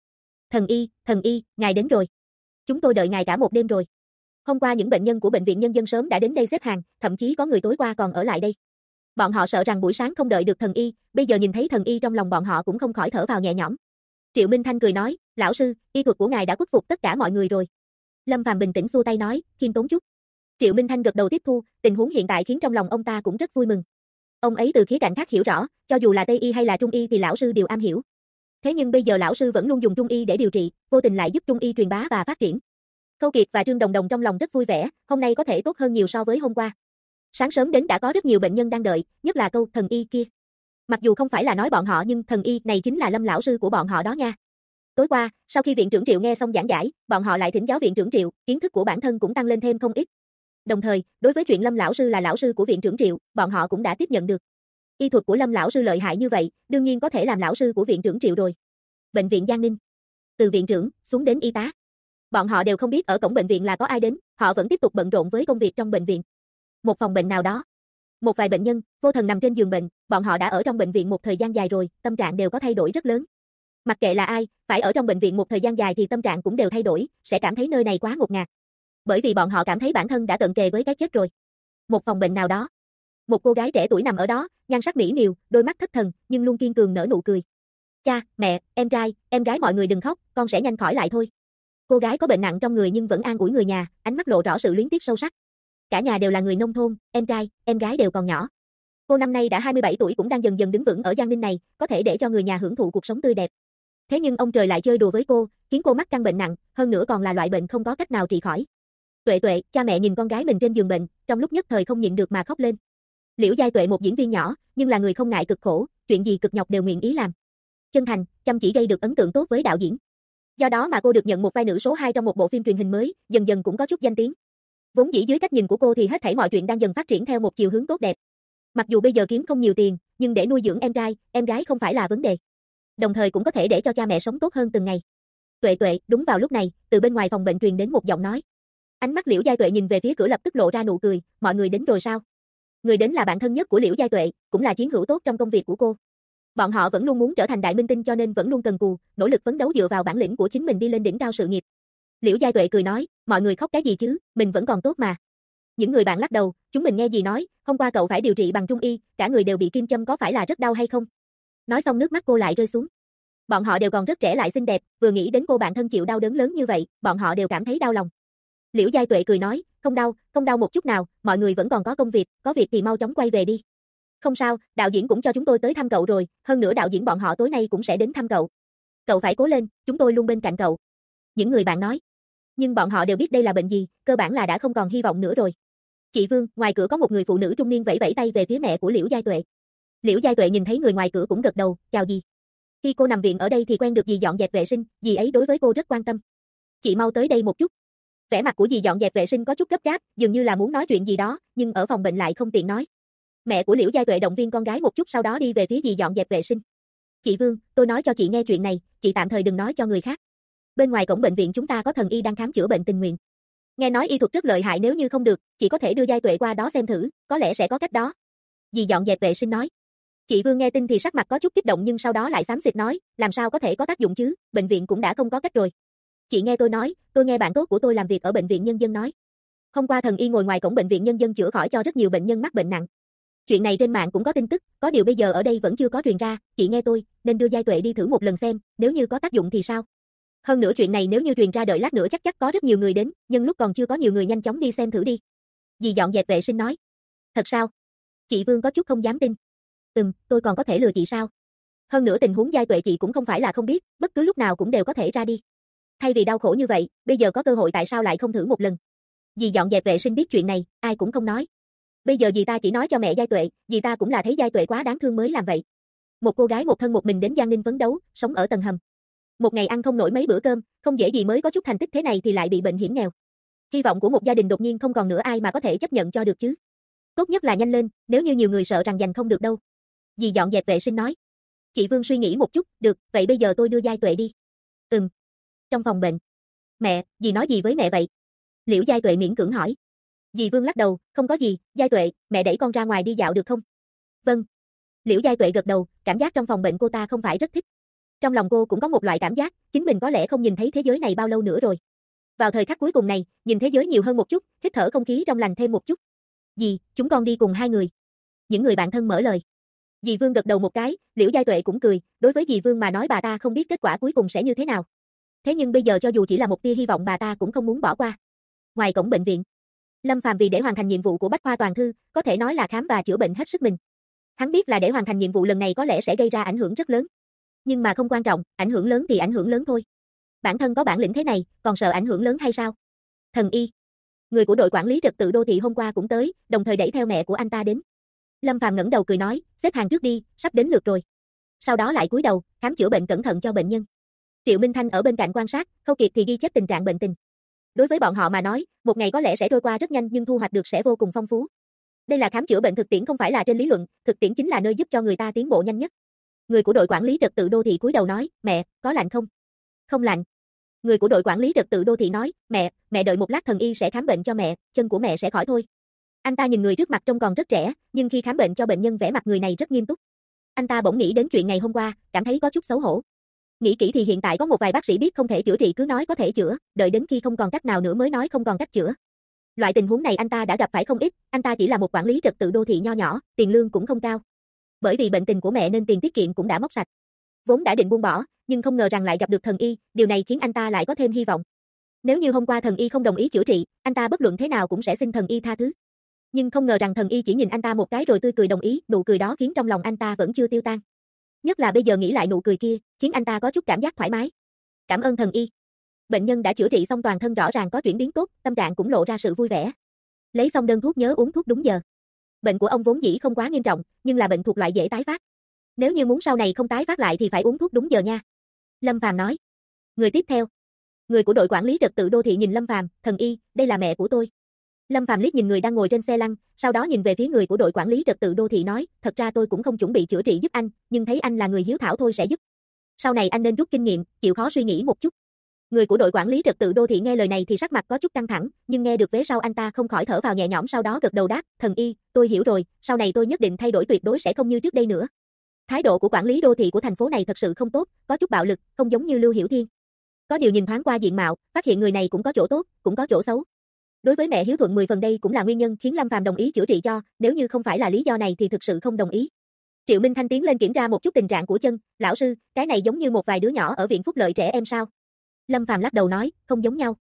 Speaker 1: Thần y, ngài đến rồi. Chúng tôi đợi ngài cả một đêm rồi. Hôm qua những bệnh nhân của Bệnh viện Nhân dân sớm đã đến đây xếp hàng, thậm chí có người tối qua còn ở lại đây. Bọn họ sợ rằng buổi sáng không đợi được thần y, bây giờ nhìn thấy thần y trong lòng bọn họ cũng không khỏi thở phào nhẹ nhõm. Triệu Minh Thanh cười nói, lão sư, y thuật của ngài đã khuất phục tất cả mọi người rồi. Lâm Phàm bình tĩnh xua tay nói, khiêm tốn chút. Triệu Minh Thanh gật đầu tiếp thu, tình huống hiện tại khiến trong lòng ông ta cũng rất vui mừng. Ông ấy từ khía cạnh khác hiểu rõ, cho dù là Tây y hay là Trung y thì lão sư đều am hiểu. Thế nhưng bây giờ lão sư vẫn luôn dùng Trung y để điều trị, vô tình lại giúp Trung y truyền bá và phát triển. Khâu Kiệt và Trương Đồng Đồng trong lòng rất vui vẻ, hôm nay có thể tốt hơn nhiều so với hôm qua. Sáng sớm đến đã có rất nhiều bệnh nhân đang đợi, nhất là câu thần y kia. Mặc dù không phải là nói bọn họ nhưng thần y này chính là Lâm lão sư của bọn họ đó nha. Tối qua, sau khi viện trưởng Triệu nghe xong giảng giải, bọn họ lại thỉnh giáo viện trưởng Triệu, kiến thức của bản thân cũng tăng lên thêm không ít. Đồng thời, đối với chuyện Lâm lão sư là lão sư của viện trưởng Triệu, bọn họ cũng đã tiếp nhận được. Y thuật của Lâm lão sư lợi hại như vậy, đương nhiên có thể làm lão sư của viện trưởng Triệu rồi. Bệnh viện Giang Ninh. Từ viện trưởng xuống đến y tá. Bọn họ đều không biết ở cổng bệnh viện là có ai đến, họ vẫn tiếp tục bận rộn với công việc trong bệnh viện. Một phòng bệnh nào đó, một vài bệnh nhân vô thần nằm trên giường bệnh, bọn họ đã ở trong bệnh viện một thời gian dài rồi, tâm trạng đều có thay đổi rất lớn. Mặc kệ là ai, phải ở trong bệnh viện một thời gian dài thì tâm trạng cũng đều thay đổi, sẽ cảm thấy nơi này quá ngột ngạt. Bởi vì bọn họ cảm thấy bản thân đã cận kề với cái chết rồi. Một phòng bệnh nào đó, một cô gái trẻ tuổi nằm ở đó, nhan sắc mỹ miều, đôi mắt thất thần, nhưng luôn kiên cường nở nụ cười. Cha, mẹ, em trai, em gái mọi người đừng khóc, con sẽ nhanh khỏi lại thôi. Cô gái có bệnh nặng trong người nhưng vẫn an ủi người nhà, ánh mắt lộ rõ sự luyến tiếc sâu sắc. Cả nhà đều là người nông thôn, em trai, em gái đều còn nhỏ. Cô năm nay đã 27 tuổi cũng đang dần dần đứng vững ở Giang Ninh này, có thể để cho người nhà hưởng thụ cuộc sống tươi đẹp. Thế nhưng ông trời lại chơi đùa với cô, khiến cô mắc căn bệnh nặng, hơn nữa còn là loại bệnh không có cách nào trị khỏi. Tuệ Tuệ, cha mẹ nhìn con gái mình trên giường bệnh, trong lúc nhất thời không nhịn được mà khóc lên. Liễu Giai Tuệ một diễn viên nhỏ, nhưng là người không ngại cực khổ, chuyện gì cực nhọc đều nguyện ý làm. Chân thành, chăm chỉ gây được ấn tượng tốt với đạo diễn. Do đó mà cô được nhận một vai nữ số 2 trong một bộ phim truyền hình mới, dần dần cũng có chút danh tiếng. Vốn dĩ dưới cách nhìn của cô thì hết thảy mọi chuyện đang dần phát triển theo một chiều hướng tốt đẹp. Mặc dù bây giờ kiếm không nhiều tiền, nhưng để nuôi dưỡng em trai, em gái không phải là vấn đề. Đồng thời cũng có thể để cho cha mẹ sống tốt hơn từng ngày. Tuệ Tuệ, đúng vào lúc này, từ bên ngoài phòng bệnh truyền đến một giọng nói. Ánh mắt Liễu Giai Tuệ nhìn về phía cửa lập tức lộ ra nụ cười, mọi người đến rồi sao? Người đến là bạn thân nhất của Liễu Giai Tuệ, cũng là chiến hữu tốt trong công việc của cô. Bọn họ vẫn luôn muốn trở thành đại minh tinh cho nên vẫn luôn cần cù, nỗ lực phấn đấu dựa vào bản lĩnh của chính mình đi lên đỉnh cao sự nghiệp. Liễu Giai Tuệ cười nói, mọi người khóc cái gì chứ, mình vẫn còn tốt mà. Những người bạn lắc đầu, chúng mình nghe gì nói, hôm qua cậu phải điều trị bằng Trung y, cả người đều bị kim châm có phải là rất đau hay không? Nói xong nước mắt cô lại rơi xuống. Bọn họ đều còn rất trẻ lại xinh đẹp, vừa nghĩ đến cô bạn thân chịu đau đớn lớn như vậy, bọn họ đều cảm thấy đau lòng. Liễu Giai Tuệ cười nói, không đau một chút nào, mọi người vẫn còn có công việc, có việc thì mau chóng quay về đi. Không sao, đạo diễn cũng cho chúng tôi tới thăm cậu rồi, hơn nữa đạo diễn bọn họ tối nay cũng sẽ đến thăm cậu. Cậu phải cố lên, chúng tôi luôn bên cạnh cậu. Những người bạn nói. Nhưng bọn họ đều biết đây là bệnh gì, cơ bản là đã không còn hy vọng nữa rồi. Chị Vương, ngoài cửa có một người phụ nữ trung niên vẫy vẫy tay về phía mẹ của Liễu Giai Tuệ. Liễu Giai Tuệ nhìn thấy người ngoài cửa cũng gật đầu, chào dì. Khi cô nằm viện ở đây thì quen được dì dọn dẹp vệ sinh, dì ấy đối với cô rất quan tâm. Chị mau tới đây một chút. Vẻ mặt của dì dọn dẹp vệ sinh có chút gấp gáp, dường như là muốn nói chuyện gì đó, nhưng ở phòng bệnh lại không tiện nói. Mẹ của Liễu Giai Tuệ động viên con gái một chút sau đó đi về phía dì dọn dẹp vệ sinh. Chị Vương, tôi nói cho chị nghe chuyện này, chị tạm thời đừng nói cho người khác. Bên ngoài cổng bệnh viện chúng ta có thần y đang khám chữa bệnh tình nguyện. Nghe nói y thuật rất lợi hại, nếu như không được, chị có thể đưa Giai Tuệ qua đó xem thử, có lẽ sẽ có cách đó. Dì dọn dẹp vệ sinh nói. Chị Vương nghe tin thì sắc mặt có chút kích động nhưng sau đó lại xám xịt nói, làm sao có thể có tác dụng chứ, bệnh viện cũng đã không có cách rồi. Chị nghe tôi nói, tôi nghe bạn tốt của tôi làm việc ở bệnh viện nhân dân nói. Hôm qua thần y ngồi ngoài cổng bệnh viện nhân dân chữa khỏi cho rất nhiều bệnh nhân mắc bệnh nặng. Chuyện này trên mạng cũng có tin tức, có điều bây giờ ở đây vẫn chưa có truyền ra, chị nghe tôi, nên đưa Giai Tuệ đi thử một lần xem, nếu như có tác dụng thì sao? Hơn nữa chuyện này nếu như truyền ra đợi lát nữa chắc có rất nhiều người đến, nhưng lúc còn chưa có nhiều người nhanh chóng đi xem thử đi. Dì dọn dẹp vệ sinh nói. Thật sao? Chị Vương có chút không dám tin. Tôi còn có thể lừa chị sao? Hơn nữa tình huống Giai Tuệ chị cũng không phải là không biết, bất cứ lúc nào cũng đều có thể ra đi. Thay vì đau khổ như vậy, bây giờ có cơ hội tại sao lại không thử một lần? Dì dọn dẹp vệ sinh biết chuyện này, ai cũng không nói. Bây giờ dì ta chỉ nói cho mẹ Giai Tuệ, dì ta cũng là thấy Giai Tuệ quá đáng thương mới làm vậy. Một cô gái một thân một mình đến Giang Ninh phấn đấu, sống ở tầng hầm. Một ngày ăn không nổi mấy bữa cơm, không dễ gì mới có chút thành tích thế này thì lại bị bệnh hiểm nghèo. Hy vọng của một gia đình đột nhiên không còn nữa, ai mà có thể chấp nhận cho được chứ. Tốt nhất là nhanh lên, nếu như nhiều người sợ rằng giành không được đâu. Dì dọn dẹp vệ sinh nói. Chị Vương suy nghĩ một chút, được, vậy bây giờ tôi đưa Giai Tuệ đi. Trong phòng bệnh. Mẹ, dì nói gì với mẹ vậy? Liễu Giai Tuệ miễn cưỡng hỏi. Dì Vương lắc đầu, không có gì, Giai Tuệ, mẹ đẩy con ra ngoài đi dạo được không? Vâng. Liễu Giai Tuệ gật đầu, cảm giác trong phòng bệnh cô ta không phải rất thích. Trong lòng cô cũng có một loại cảm giác, chính mình có lẽ không nhìn thấy thế giới này bao lâu nữa rồi. Vào thời khắc cuối cùng này, nhìn thế giới nhiều hơn một chút, hít thở không khí trong lành thêm một chút. Dì, chúng con đi cùng hai người. Những người bạn thân mở lời. Dì Vương gật đầu một cái, Liễu Giai Tuệ cũng cười, đối với dì Vương mà nói bà ta không biết kết quả cuối cùng sẽ như thế nào. Thế nhưng bây giờ cho dù chỉ là một tia hy vọng bà ta cũng không muốn bỏ qua. Ngoài cổng bệnh viện, Lâm Phàm vì để hoàn thành nhiệm vụ của Bách Khoa Toàn Thư, có thể nói là khám và chữa bệnh hết sức mình. Hắn biết là để hoàn thành nhiệm vụ lần này có lẽ sẽ gây ra ảnh hưởng rất lớn. Nhưng mà không quan trọng, ảnh hưởng lớn thì ảnh hưởng lớn thôi. Bản thân có bản lĩnh thế này, còn sợ ảnh hưởng lớn hay sao? Thần y. Người của đội quản lý trật tự đô thị hôm qua cũng tới, đồng thời đẩy theo mẹ của anh ta đến. Lâm Phàm ngẩng đầu cười nói, xếp hàng trước đi, sắp đến lượt rồi. Sau đó lại cúi đầu, khám chữa bệnh cẩn thận cho bệnh nhân. Triệu Minh Thanh ở bên cạnh quan sát, Khâu Kiệt thì ghi chép tình trạng bệnh tình. Đối với bọn họ mà nói, một ngày có lẽ sẽ trôi qua rất nhanh nhưng thu hoạch được sẽ vô cùng phong phú. Đây là khám chữa bệnh thực tiễn không phải là trên lý luận, thực tiễn chính là nơi giúp cho người ta tiến bộ nhanh nhất. Người của đội quản lý trật tự đô thị cúi đầu nói, mẹ, có lạnh không? Không lạnh. Người của đội quản lý trật tự đô thị nói, mẹ đợi một lát thần y sẽ khám bệnh cho mẹ, chân của mẹ sẽ khỏi thôi. Anh ta nhìn người trước mặt trông còn rất trẻ, nhưng khi khám bệnh cho bệnh nhân vẻ mặt người này rất nghiêm túc. Anh ta bỗng nghĩ đến chuyện ngày hôm qua, cảm thấy có chút xấu hổ. Nghĩ kỹ thì hiện tại có một vài bác sĩ biết không thể chữa trị cứ nói có thể chữa, đợi đến khi không còn cách nào nữa mới nói không còn cách chữa. Loại tình huống này anh ta đã gặp phải không ít, anh ta chỉ là một quản lý trật tự đô thị nho nhỏ, tiền lương cũng không cao. Bởi vì bệnh tình của mẹ nên tiền tiết kiệm cũng đã móc sạch. Vốn đã định buông bỏ, nhưng không ngờ rằng lại gặp được thần y, điều này khiến anh ta lại có thêm hy vọng. Nếu như hôm qua thần y không đồng ý chữa trị, anh ta bất luận thế nào cũng sẽ xin thần y tha thứ. Nhưng không ngờ rằng thần y chỉ nhìn anh ta một cái rồi tươi cười đồng ý, nụ cười đó khiến trong lòng anh ta vẫn chưa tiêu tan. Nhất là bây giờ nghĩ lại nụ cười kia, khiến anh ta có chút cảm giác thoải mái. Cảm ơn thần y. Bệnh nhân đã chữa trị xong toàn thân rõ ràng có chuyển biến tốt, tâm trạng cũng lộ ra sự vui vẻ. Lấy xong đơn thuốc nhớ uống thuốc đúng giờ. Bệnh của ông vốn dĩ không quá nghiêm trọng, nhưng là bệnh thuộc loại dễ tái phát. Nếu như muốn sau này không tái phát lại thì phải uống thuốc đúng giờ nha. Lâm Phàm nói. Người tiếp theo. Người của đội quản lý trật tự đô thị nhìn Lâm Phàm, thần y, đây là mẹ của tôi. Lâm Phàm liếc nhìn người đang ngồi trên xe lăn, sau đó nhìn về phía người của đội quản lý trật tự đô thị nói, thật ra tôi cũng không chuẩn bị chữa trị giúp anh, nhưng thấy anh là người hiếu thảo thôi sẽ giúp. Sau này anh nên rút kinh nghiệm, chịu khó suy nghĩ một chút. Người của đội quản lý trật tự đô thị nghe lời này thì sắc mặt có chút căng thẳng, nhưng nghe được vế sau anh ta không khỏi thở vào nhẹ nhõm sau đó gật đầu đáp, thần y, tôi hiểu rồi, sau này tôi nhất định thay đổi tuyệt đối sẽ không như trước đây nữa. Thái độ của quản lý đô thị của thành phố này thật sự không tốt, có chút bạo lực, không giống như Lưu Hiểu Thiên. Có điều nhìn thoáng qua diện mạo, phát hiện người này cũng có chỗ tốt, cũng có chỗ xấu. Đối với mẹ hiếu thuận 10 phần đây cũng là nguyên nhân khiến Lâm Phàm đồng ý chữa trị cho, nếu như không phải là lý do này thì thực sự không đồng ý. Triệu Minh Thanh tiến lên kiểm tra một chút tình trạng của chân, lão sư, cái này giống như một vài đứa nhỏ ở viện phúc lợi trẻ em sao? Lâm Phàm lắc đầu nói, không giống nhau.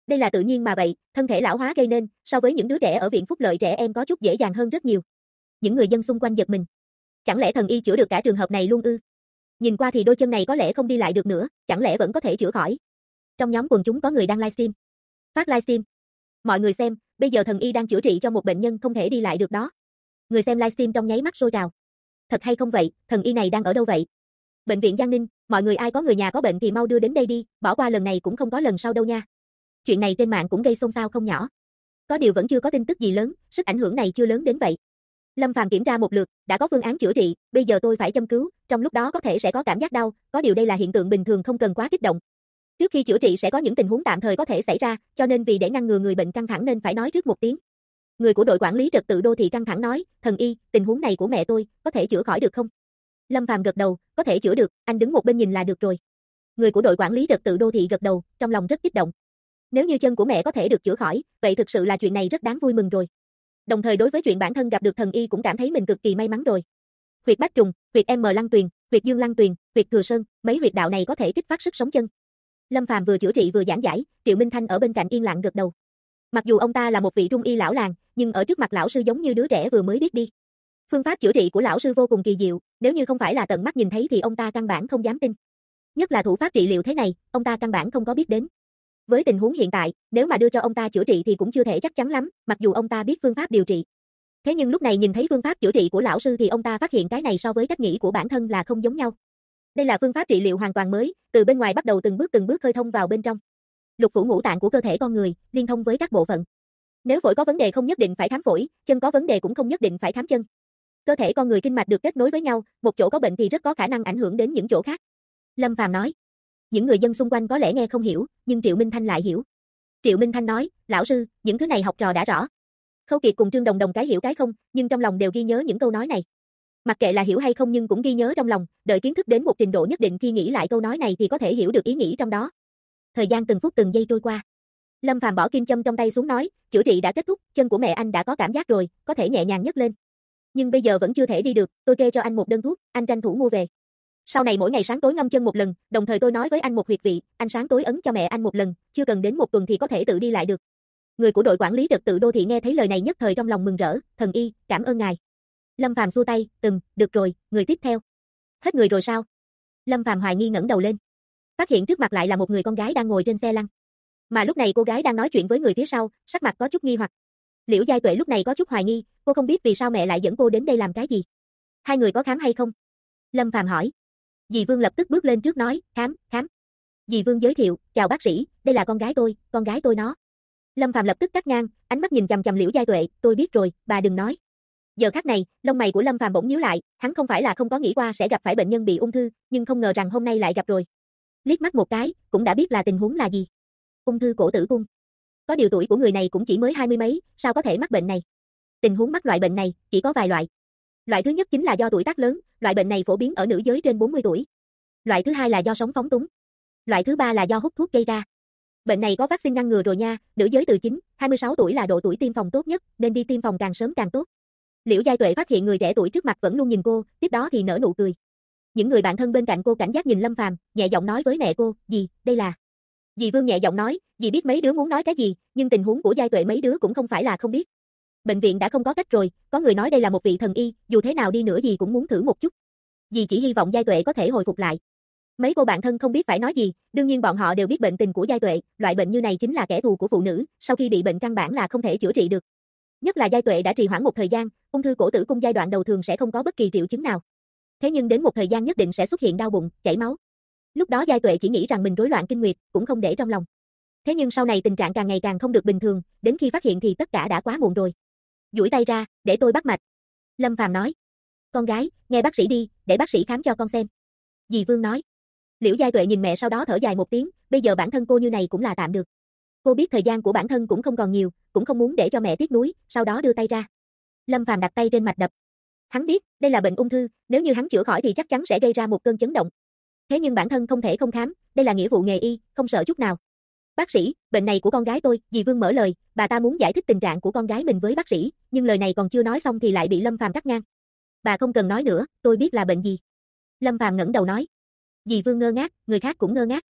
Speaker 1: Đây là tự nhiên mà vậy, thân thể lão hóa gây nên, so với những đứa trẻ ở viện phúc lợi trẻ em có chút dễ dàng hơn rất nhiều. Những người dân xung quanh giật mình. Chẳng lẽ thần y chữa được cả trường hợp này luôn ư? Nhìn qua thì đôi chân này có lẽ không đi lại được nữa, chẳng lẽ vẫn có thể chữa khỏi? Trong nhóm quần chúng có người đang livestream. Phát livestream. Mọi người xem, bây giờ thần y đang chữa trị cho một bệnh nhân không thể đi lại được đó. Người xem livestream trong nháy mắt sôi trào. Thật hay không vậy, thần y này đang ở đâu vậy? Bệnh viện Giang Ninh, mọi người ai có người nhà có bệnh thì mau đưa đến đây đi, bỏ qua lần này cũng không có lần sau đâu nha. Chuyện này trên mạng cũng gây xôn xao không nhỏ. Có điều vẫn chưa có tin tức gì lớn, sức ảnh hưởng này chưa lớn đến vậy. Lâm Phàm kiểm tra một lượt, đã có phương án chữa trị, bây giờ tôi phải châm cứu, trong lúc đó có thể sẽ có cảm giác đau, có điều đây là hiện tượng bình thường không cần quá kích động. Trước khi chữa trị sẽ có những tình huống tạm thời có thể xảy ra, cho nên vì để ngăn ngừa người bệnh căng thẳng nên phải nói trước một tiếng. Người của đội quản lý trật tự đô thị căng thẳng nói, thần y, tình huống này của mẹ tôi, có thể chữa khỏi được không? Lâm Phàm gật đầu, có thể chữa được, anh đứng một bên nhìn là được rồi. Người của đội quản lý trật tự đô thị gật đầu, trong lòng rất kích động. Nếu như chân của mẹ có thể được chữa khỏi, vậy thực sự là chuyện này rất đáng vui mừng rồi. Đồng thời đối với chuyện bản thân gặp được thần y cũng cảm thấy mình cực kỳ may mắn rồi. Huyệt Bách Trùng, huyệt M Lăng Tuyền, huyệt Dương Lăng Tuyền, huyệt Thừa Sơn, mấy huyệt đạo này có thể kích phát sức sống chân. Lâm Phàm vừa chữa trị vừa giảng giải, Triệu Minh Thanh ở bên cạnh yên lặng gật đầu. Mặc dù ông ta là một vị trung y lão làng, nhưng ở trước mặt lão sư giống như đứa trẻ vừa mới biết đi. Phương pháp chữa trị của lão sư vô cùng kỳ diệu, nếu như không phải là tận mắt nhìn thấy thì ông ta căn bản không dám tin. Nhất là thủ pháp trị liệu thế này, ông ta căn bản không có biết đến. Với tình huống hiện tại, nếu mà đưa cho ông ta chữa trị thì cũng chưa thể chắc chắn lắm, mặc dù ông ta biết phương pháp điều trị. Thế nhưng lúc này nhìn thấy phương pháp chữa trị của lão sư thì ông ta phát hiện cái này so với cách nghĩ của bản thân là không giống nhau. Đây là phương pháp trị liệu hoàn toàn mới, từ bên ngoài bắt đầu từng bước khơi thông vào bên trong. Lục phủ ngũ tạng của cơ thể con người, liên thông với các bộ phận. Nếu phổi có vấn đề không nhất định phải khám phổi, chân có vấn đề cũng không nhất định phải khám chân. Cơ thể con người kinh mạch được kết nối với nhau, một chỗ có bệnh thì rất có khả năng ảnh hưởng đến những chỗ khác. Lâm Phàm nói. Những người dân xung quanh có lẽ nghe không hiểu, nhưng Triệu Minh Thanh lại hiểu. Triệu Minh Thanh nói, lão sư, những thứ này học trò đã rõ. Khâu Kiệt cùng Trương Đồng Đồng cái hiểu cái không, nhưng trong lòng đều ghi nhớ những câu nói này. Mặc kệ là hiểu hay không nhưng cũng ghi nhớ trong lòng, đợi kiến thức đến một trình độ nhất định khi nghĩ lại câu nói này thì có thể hiểu được ý nghĩ trong đó. Thời gian từng phút từng giây trôi qua. Lâm Phàm bỏ kim châm trong tay xuống nói, chữa trị đã kết thúc, chân của mẹ anh đã có cảm giác rồi, có thể nhẹ nhàng nhấc lên. Nhưng bây giờ vẫn chưa thể đi được, tôi kê cho anh một đơn thuốc, anh tranh thủ mua về. Sau này mỗi ngày sáng tối ngâm chân một lần, đồng thời tôi nói với anh một huyệt vị, anh sáng tối ấn cho mẹ anh một lần, chưa cần đến một tuần thì có thể tự đi lại được. Người của đội quản lý trật tự đô thị nghe thấy lời này nhất thời trong lòng mừng rỡ, thần y, cảm ơn ngài. Lâm Phàm xua tay, được rồi, người tiếp theo. Hết người rồi sao? Lâm Phàm hoài nghi ngẩng đầu lên. Phát hiện trước mặt lại là một người con gái đang ngồi trên xe lăn. Mà lúc này cô gái đang nói chuyện với người phía sau, sắc mặt có chút nghi hoặc. Liễu Giai Tuệ lúc này có chút hoài nghi, cô không biết vì sao mẹ lại dẫn cô đến đây làm cái gì. Hai người có khám hay không? Lâm Phàm hỏi. Dì Vương lập tức bước lên trước nói, khám. Dì Vương giới thiệu, chào bác sĩ, đây là con gái tôi nó. Lâm Phàm lập tức cắt ngang, ánh mắt nhìn chằm chằm Liễu Giai Tuệ, tôi biết rồi, bà đừng nói. Giờ khắc này, lông mày của Lâm Phàm bỗng nhíu lại, hắn không phải là không có nghĩ qua sẽ gặp phải bệnh nhân bị ung thư, nhưng không ngờ rằng hôm nay lại gặp rồi. Liếc mắt một cái, cũng đã biết là tình huống là gì. Ung thư cổ tử cung. Có điều tuổi của người này cũng chỉ mới 20 mấy, sao có thể mắc bệnh này? Tình huống mắc loại bệnh này chỉ có vài loại. Loại thứ nhất chính là do tuổi tác lớn, loại bệnh này phổ biến ở nữ giới trên 40 tuổi. Loại thứ hai là do sống phóng túng. Loại thứ ba là do hút thuốc gây ra. Bệnh này có vaccine ngăn ngừa rồi nha, nữ giới từ 9-26 tuổi là độ tuổi tiêm phòng tốt nhất, nên đi tiêm phòng càng sớm càng tốt. Liễu Giai Tuệ phát hiện người trẻ tuổi trước mặt vẫn luôn nhìn cô, tiếp đó thì nở nụ cười. Những người bạn thân bên cạnh cô cảnh giác nhìn Lâm Phàm, nhẹ giọng nói với mẹ cô, "Dì, đây là..." Dì Vương nhẹ giọng nói, dì biết mấy đứa muốn nói cái gì, nhưng tình huống của Giai Tuệ mấy đứa cũng không phải là không biết. Bệnh viện đã không có cách rồi, có người nói đây là một vị thần y, dù thế nào đi nữa dì cũng muốn thử một chút. Dì chỉ hy vọng Giai Tuệ có thể hồi phục lại. Mấy cô bạn thân không biết phải nói gì, đương nhiên bọn họ đều biết bệnh tình của Giai Tuệ, loại bệnh như này chính là kẻ thù của phụ nữ, sau khi bị bệnh căn bản là không thể chữa trị được. Nhất là Giai Tuệ đã trì hoãn một thời gian, ung thư cổ tử cung giai đoạn đầu thường sẽ không có bất kỳ triệu chứng nào. Thế nhưng đến một thời gian nhất định sẽ xuất hiện đau bụng, chảy máu. Lúc đó Giai Tuệ chỉ nghĩ rằng mình rối loạn kinh nguyệt, cũng không để trong lòng. Thế nhưng sau này tình trạng càng ngày càng không được bình thường, đến khi phát hiện thì tất cả đã quá muộn rồi. Duỗi tay ra, để tôi bắt mạch. Lâm Phàm nói. Con gái, nghe bác sĩ đi, để bác sĩ khám cho con xem. Dì Vương nói. Liễu Giai Tuệ nhìn mẹ sau đó thở dài một tiếng, bây giờ bản thân cô như này cũng là tạm được. Cô biết thời gian của bản thân cũng không còn nhiều, cũng không muốn để cho mẹ tiếc nuối, sau đó đưa tay ra. Lâm Phàm đặt tay trên mạch đập. Hắn biết, đây là bệnh ung thư, nếu như hắn chữa khỏi thì chắc chắn sẽ gây ra một cơn chấn động. Thế nhưng bản thân không thể không khám, đây là nghĩa vụ nghề y, không sợ chút nào. Bác sĩ, bệnh này của con gái tôi, dì Vương mở lời, bà ta muốn giải thích tình trạng của con gái mình với bác sĩ, nhưng lời này còn chưa nói xong thì lại bị Lâm Phàm cắt ngang. Bà không cần nói nữa, tôi biết là bệnh gì. Lâm Phàm ngẩng đầu nói. Dì Vương ngơ ngác, người khác cũng ngơ ngác.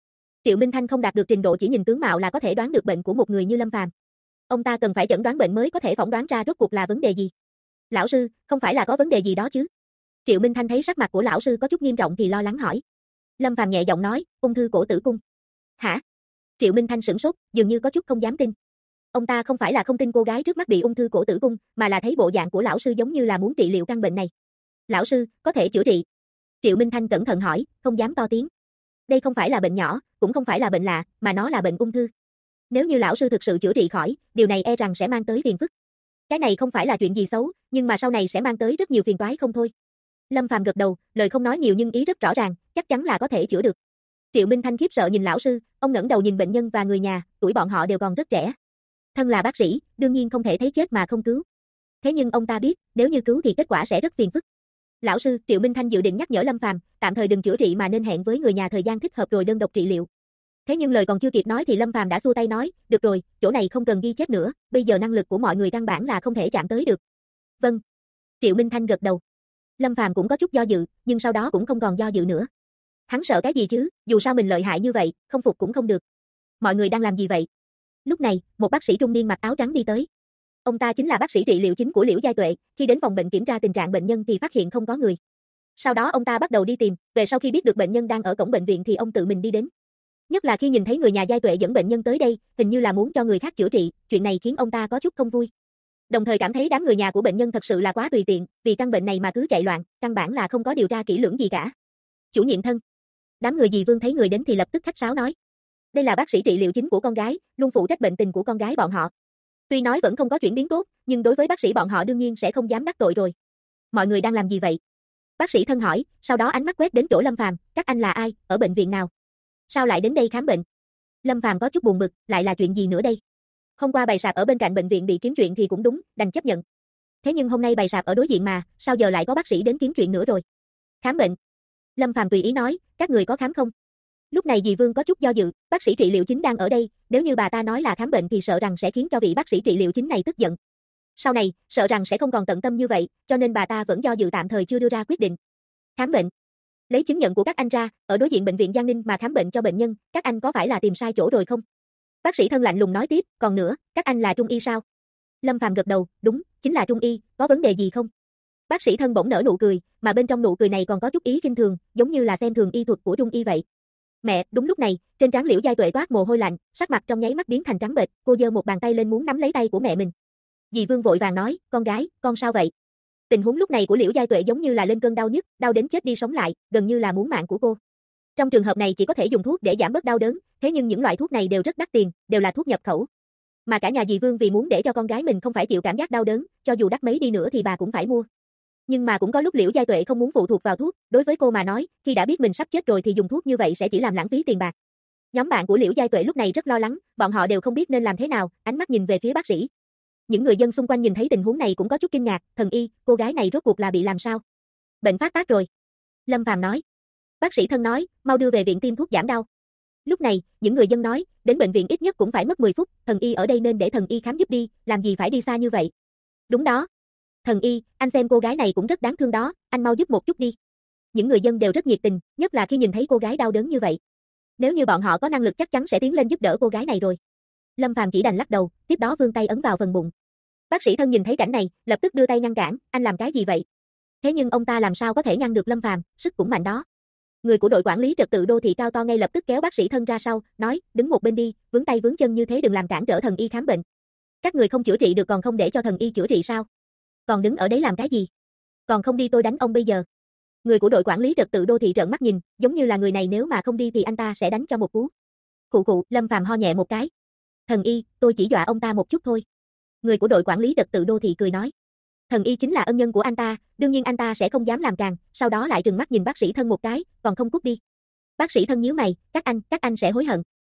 Speaker 1: Triệu Minh Thanh không đạt được trình độ chỉ nhìn tướng mạo là có thể đoán được bệnh của một người như Lâm Phàm. Ông ta cần phải chẩn đoán bệnh mới có thể phỏng đoán ra rốt cuộc là vấn đề gì. Lão sư, không phải là có vấn đề gì đó chứ? Triệu Minh Thanh thấy sắc mặt của lão sư có chút nghiêm trọng thì lo lắng hỏi. Lâm Phàm nhẹ giọng nói, ung thư cổ tử cung. Hả? Triệu Minh Thanh sửng sốt, dường như có chút không dám tin. Ông ta không phải là không tin cô gái trước mắt bị ung thư cổ tử cung, mà là thấy bộ dạng của lão sư giống như là muốn trị liệu căn bệnh này. Lão sư, có thể chữa trị? Triệu Minh Thanh cẩn thận hỏi, không dám to tiếng. Đây không phải là bệnh nhỏ, cũng không phải là bệnh lạ, mà nó là bệnh ung thư. Nếu như lão sư thực sự chữa trị khỏi, điều này e rằng sẽ mang tới phiền phức. Cái này không phải là chuyện gì xấu, nhưng mà sau này sẽ mang tới rất nhiều phiền toái không thôi. Lâm Phàm gật đầu, lời không nói nhiều nhưng ý rất rõ ràng, chắc chắn là có thể chữa được. Triệu Minh Thanh khiếp sợ nhìn lão sư, ông ngẩng đầu nhìn bệnh nhân và người nhà, tuổi bọn họ đều còn rất trẻ. Thân là bác sĩ, đương nhiên không thể thấy chết mà không cứu. Thế nhưng ông ta biết, nếu như cứu thì kết quả sẽ rất phiền phức. Lão sư, Triệu Minh Thanh dự định nhắc nhở Lâm Phàm, tạm thời đừng chữa trị mà nên hẹn với người nhà thời gian thích hợp rồi đơn độc trị liệu. Thế nhưng lời còn chưa kịp nói thì Lâm Phàm đã xua tay nói, được rồi, chỗ này không cần ghi chép nữa, bây giờ năng lực của mọi người căn bản là không thể chạm tới được. Vâng. Triệu Minh Thanh gật đầu. Lâm Phàm cũng có chút do dự, nhưng sau đó cũng không còn do dự nữa. Hắn sợ cái gì chứ, dù sao mình lợi hại như vậy, không phục cũng không được. Mọi người đang làm gì vậy? Lúc này, một bác sĩ trung niên mặc áo trắng đi tới. Ông ta chính là bác sĩ trị liệu chính của Liễu Giai Tuệ, khi đến phòng bệnh kiểm tra tình trạng bệnh nhân thì phát hiện không có người. Sau đó ông ta bắt đầu đi tìm, về sau khi biết được bệnh nhân đang ở cổng bệnh viện thì ông tự mình đi đến. Nhất là khi nhìn thấy người nhà Giai Tuệ dẫn bệnh nhân tới đây, hình như là muốn cho người khác chữa trị, chuyện này khiến ông ta có chút không vui. Đồng thời cảm thấy đám người nhà của bệnh nhân thật sự là quá tùy tiện, vì căn bệnh này mà cứ chạy loạn, căn bản là không có điều tra kỹ lưỡng gì cả. Chủ nhiệm thân. Đám người dì Vương thấy người đến thì lập tức khách sáo nói. Đây là bác sĩ trị liệu chính của con gái, luôn phụ trách bệnh tình của con gái bọn họ. Tuy nói vẫn không có chuyển biến tốt, nhưng đối với bác sĩ bọn họ đương nhiên sẽ không dám đắc tội rồi. Mọi người đang làm gì vậy? Bác sĩ thân hỏi, sau đó ánh mắt quét đến chỗ Lâm Phàm, các anh là ai, ở bệnh viện nào? Sao lại đến đây khám bệnh? Lâm Phàm có chút buồn bực, lại là chuyện gì nữa đây? Hôm qua bày sạp ở bên cạnh bệnh viện bị kiếm chuyện thì cũng đúng, đành chấp nhận. Thế nhưng hôm nay bày sạp ở đối diện mà, sao giờ lại có bác sĩ đến kiếm chuyện nữa rồi? Khám bệnh. Lâm Phàm tùy ý nói, các người có khám không? Lúc này dì Vương có chút do dự, bác sĩ trị liệu chính đang ở đây, nếu như bà ta nói là khám bệnh thì sợ rằng sẽ khiến cho vị bác sĩ trị liệu chính này tức giận. Sau này, sợ rằng sẽ không còn tận tâm như vậy, cho nên bà ta vẫn do dự tạm thời chưa đưa ra quyết định. Khám bệnh. Lấy chứng nhận của các anh ra, ở đối diện bệnh viện Giang Ninh mà khám bệnh cho bệnh nhân, các anh có phải là tìm sai chỗ rồi không? Bác sĩ thân lạnh lùng nói tiếp, còn nữa, các anh là trung y sao? Lâm Phàm gật đầu, đúng, chính là trung y, có vấn đề gì không? Bác sĩ thân bỗng nở nụ cười, mà bên trong nụ cười này còn có chút ý khinh thường, giống như là xem thường y thuật của trung y vậy. Mẹ, đúng lúc này, trên trán Liễu Giai Tuệ toát mồ hôi lạnh, sắc mặt trong nháy mắt biến thành trắng bệch, cô giơ một bàn tay lên muốn nắm lấy tay của mẹ mình. Dì Vương vội vàng nói, con gái, con sao vậy? Tình huống lúc này của Liễu Giai Tuệ giống như là lên cơn đau nhức, đau đến chết đi sống lại, gần như là muốn mạng của cô. Trong trường hợp này chỉ có thể dùng thuốc để giảm bớt đau đớn, thế nhưng những loại thuốc này đều rất đắt tiền, đều là thuốc nhập khẩu. Mà cả nhà dì Vương vì muốn để cho con gái mình không phải chịu cảm giác đau đớn, cho dù đắt mấy đi nữa thì bà cũng phải mua. Nhưng mà cũng có lúc Liễu Giai Tuệ không muốn phụ thuộc vào thuốc, đối với cô mà nói, khi đã biết mình sắp chết rồi thì dùng thuốc như vậy sẽ chỉ làm lãng phí tiền bạc. Nhóm bạn của Liễu Giai Tuệ lúc này rất lo lắng, bọn họ đều không biết nên làm thế nào, ánh mắt nhìn về phía bác sĩ. Những người dân xung quanh nhìn thấy tình huống này cũng có chút kinh ngạc, thần y, cô gái này rốt cuộc là bị làm sao? Bệnh phát tác rồi. Lâm Phàm nói. Bác sĩ thân nói, mau đưa về viện tiêm thuốc giảm đau. Lúc này, những người dân nói, đến bệnh viện ít nhất cũng phải mất 10 phút, thần y ở đây nên để thần y khám giúp đi, làm gì phải đi xa như vậy. Đúng đó. Thần y, anh xem cô gái này cũng rất đáng thương đó, anh mau giúp một chút đi. Những người dân đều rất nhiệt tình, nhất là khi nhìn thấy cô gái đau đớn như vậy. Nếu như bọn họ có năng lực chắc chắn sẽ tiến lên giúp đỡ cô gái này rồi. Lâm Phàm chỉ đành lắc đầu, tiếp đó vươn tay ấn vào phần bụng. Bác sĩ thân nhìn thấy cảnh này, lập tức đưa tay ngăn cản, anh làm cái gì vậy? Thế nhưng ông ta làm sao có thể ngăn được Lâm Phàm, sức cũng mạnh đó. Người của đội quản lý trật tự đô thị cao to ngay lập tức kéo bác sĩ thân ra sau, nói, đứng một bên đi, vướng tay vướng chân như thế đừng làm cản trở thần y khám bệnh. Các người không chữa trị được còn không để cho thần y chữa trị sao? Còn đứng ở đấy làm cái gì? Còn không đi tôi đánh ông bây giờ. Người của đội quản lý trật tự đô thị trợn mắt nhìn, giống như là người này nếu mà không đi thì anh ta sẽ đánh cho một cú. Khụ khụ, Lâm Phàm ho nhẹ một cái. Thần y, tôi chỉ dọa ông ta một chút thôi. Người của đội quản lý trật tự đô thị cười nói. Thần y chính là ân nhân của anh ta, đương nhiên anh ta sẽ không dám làm càng, sau đó lại trừng mắt nhìn bác sĩ thân một cái, còn không cút đi. Bác sĩ thân nhíu mày, các anh sẽ hối hận.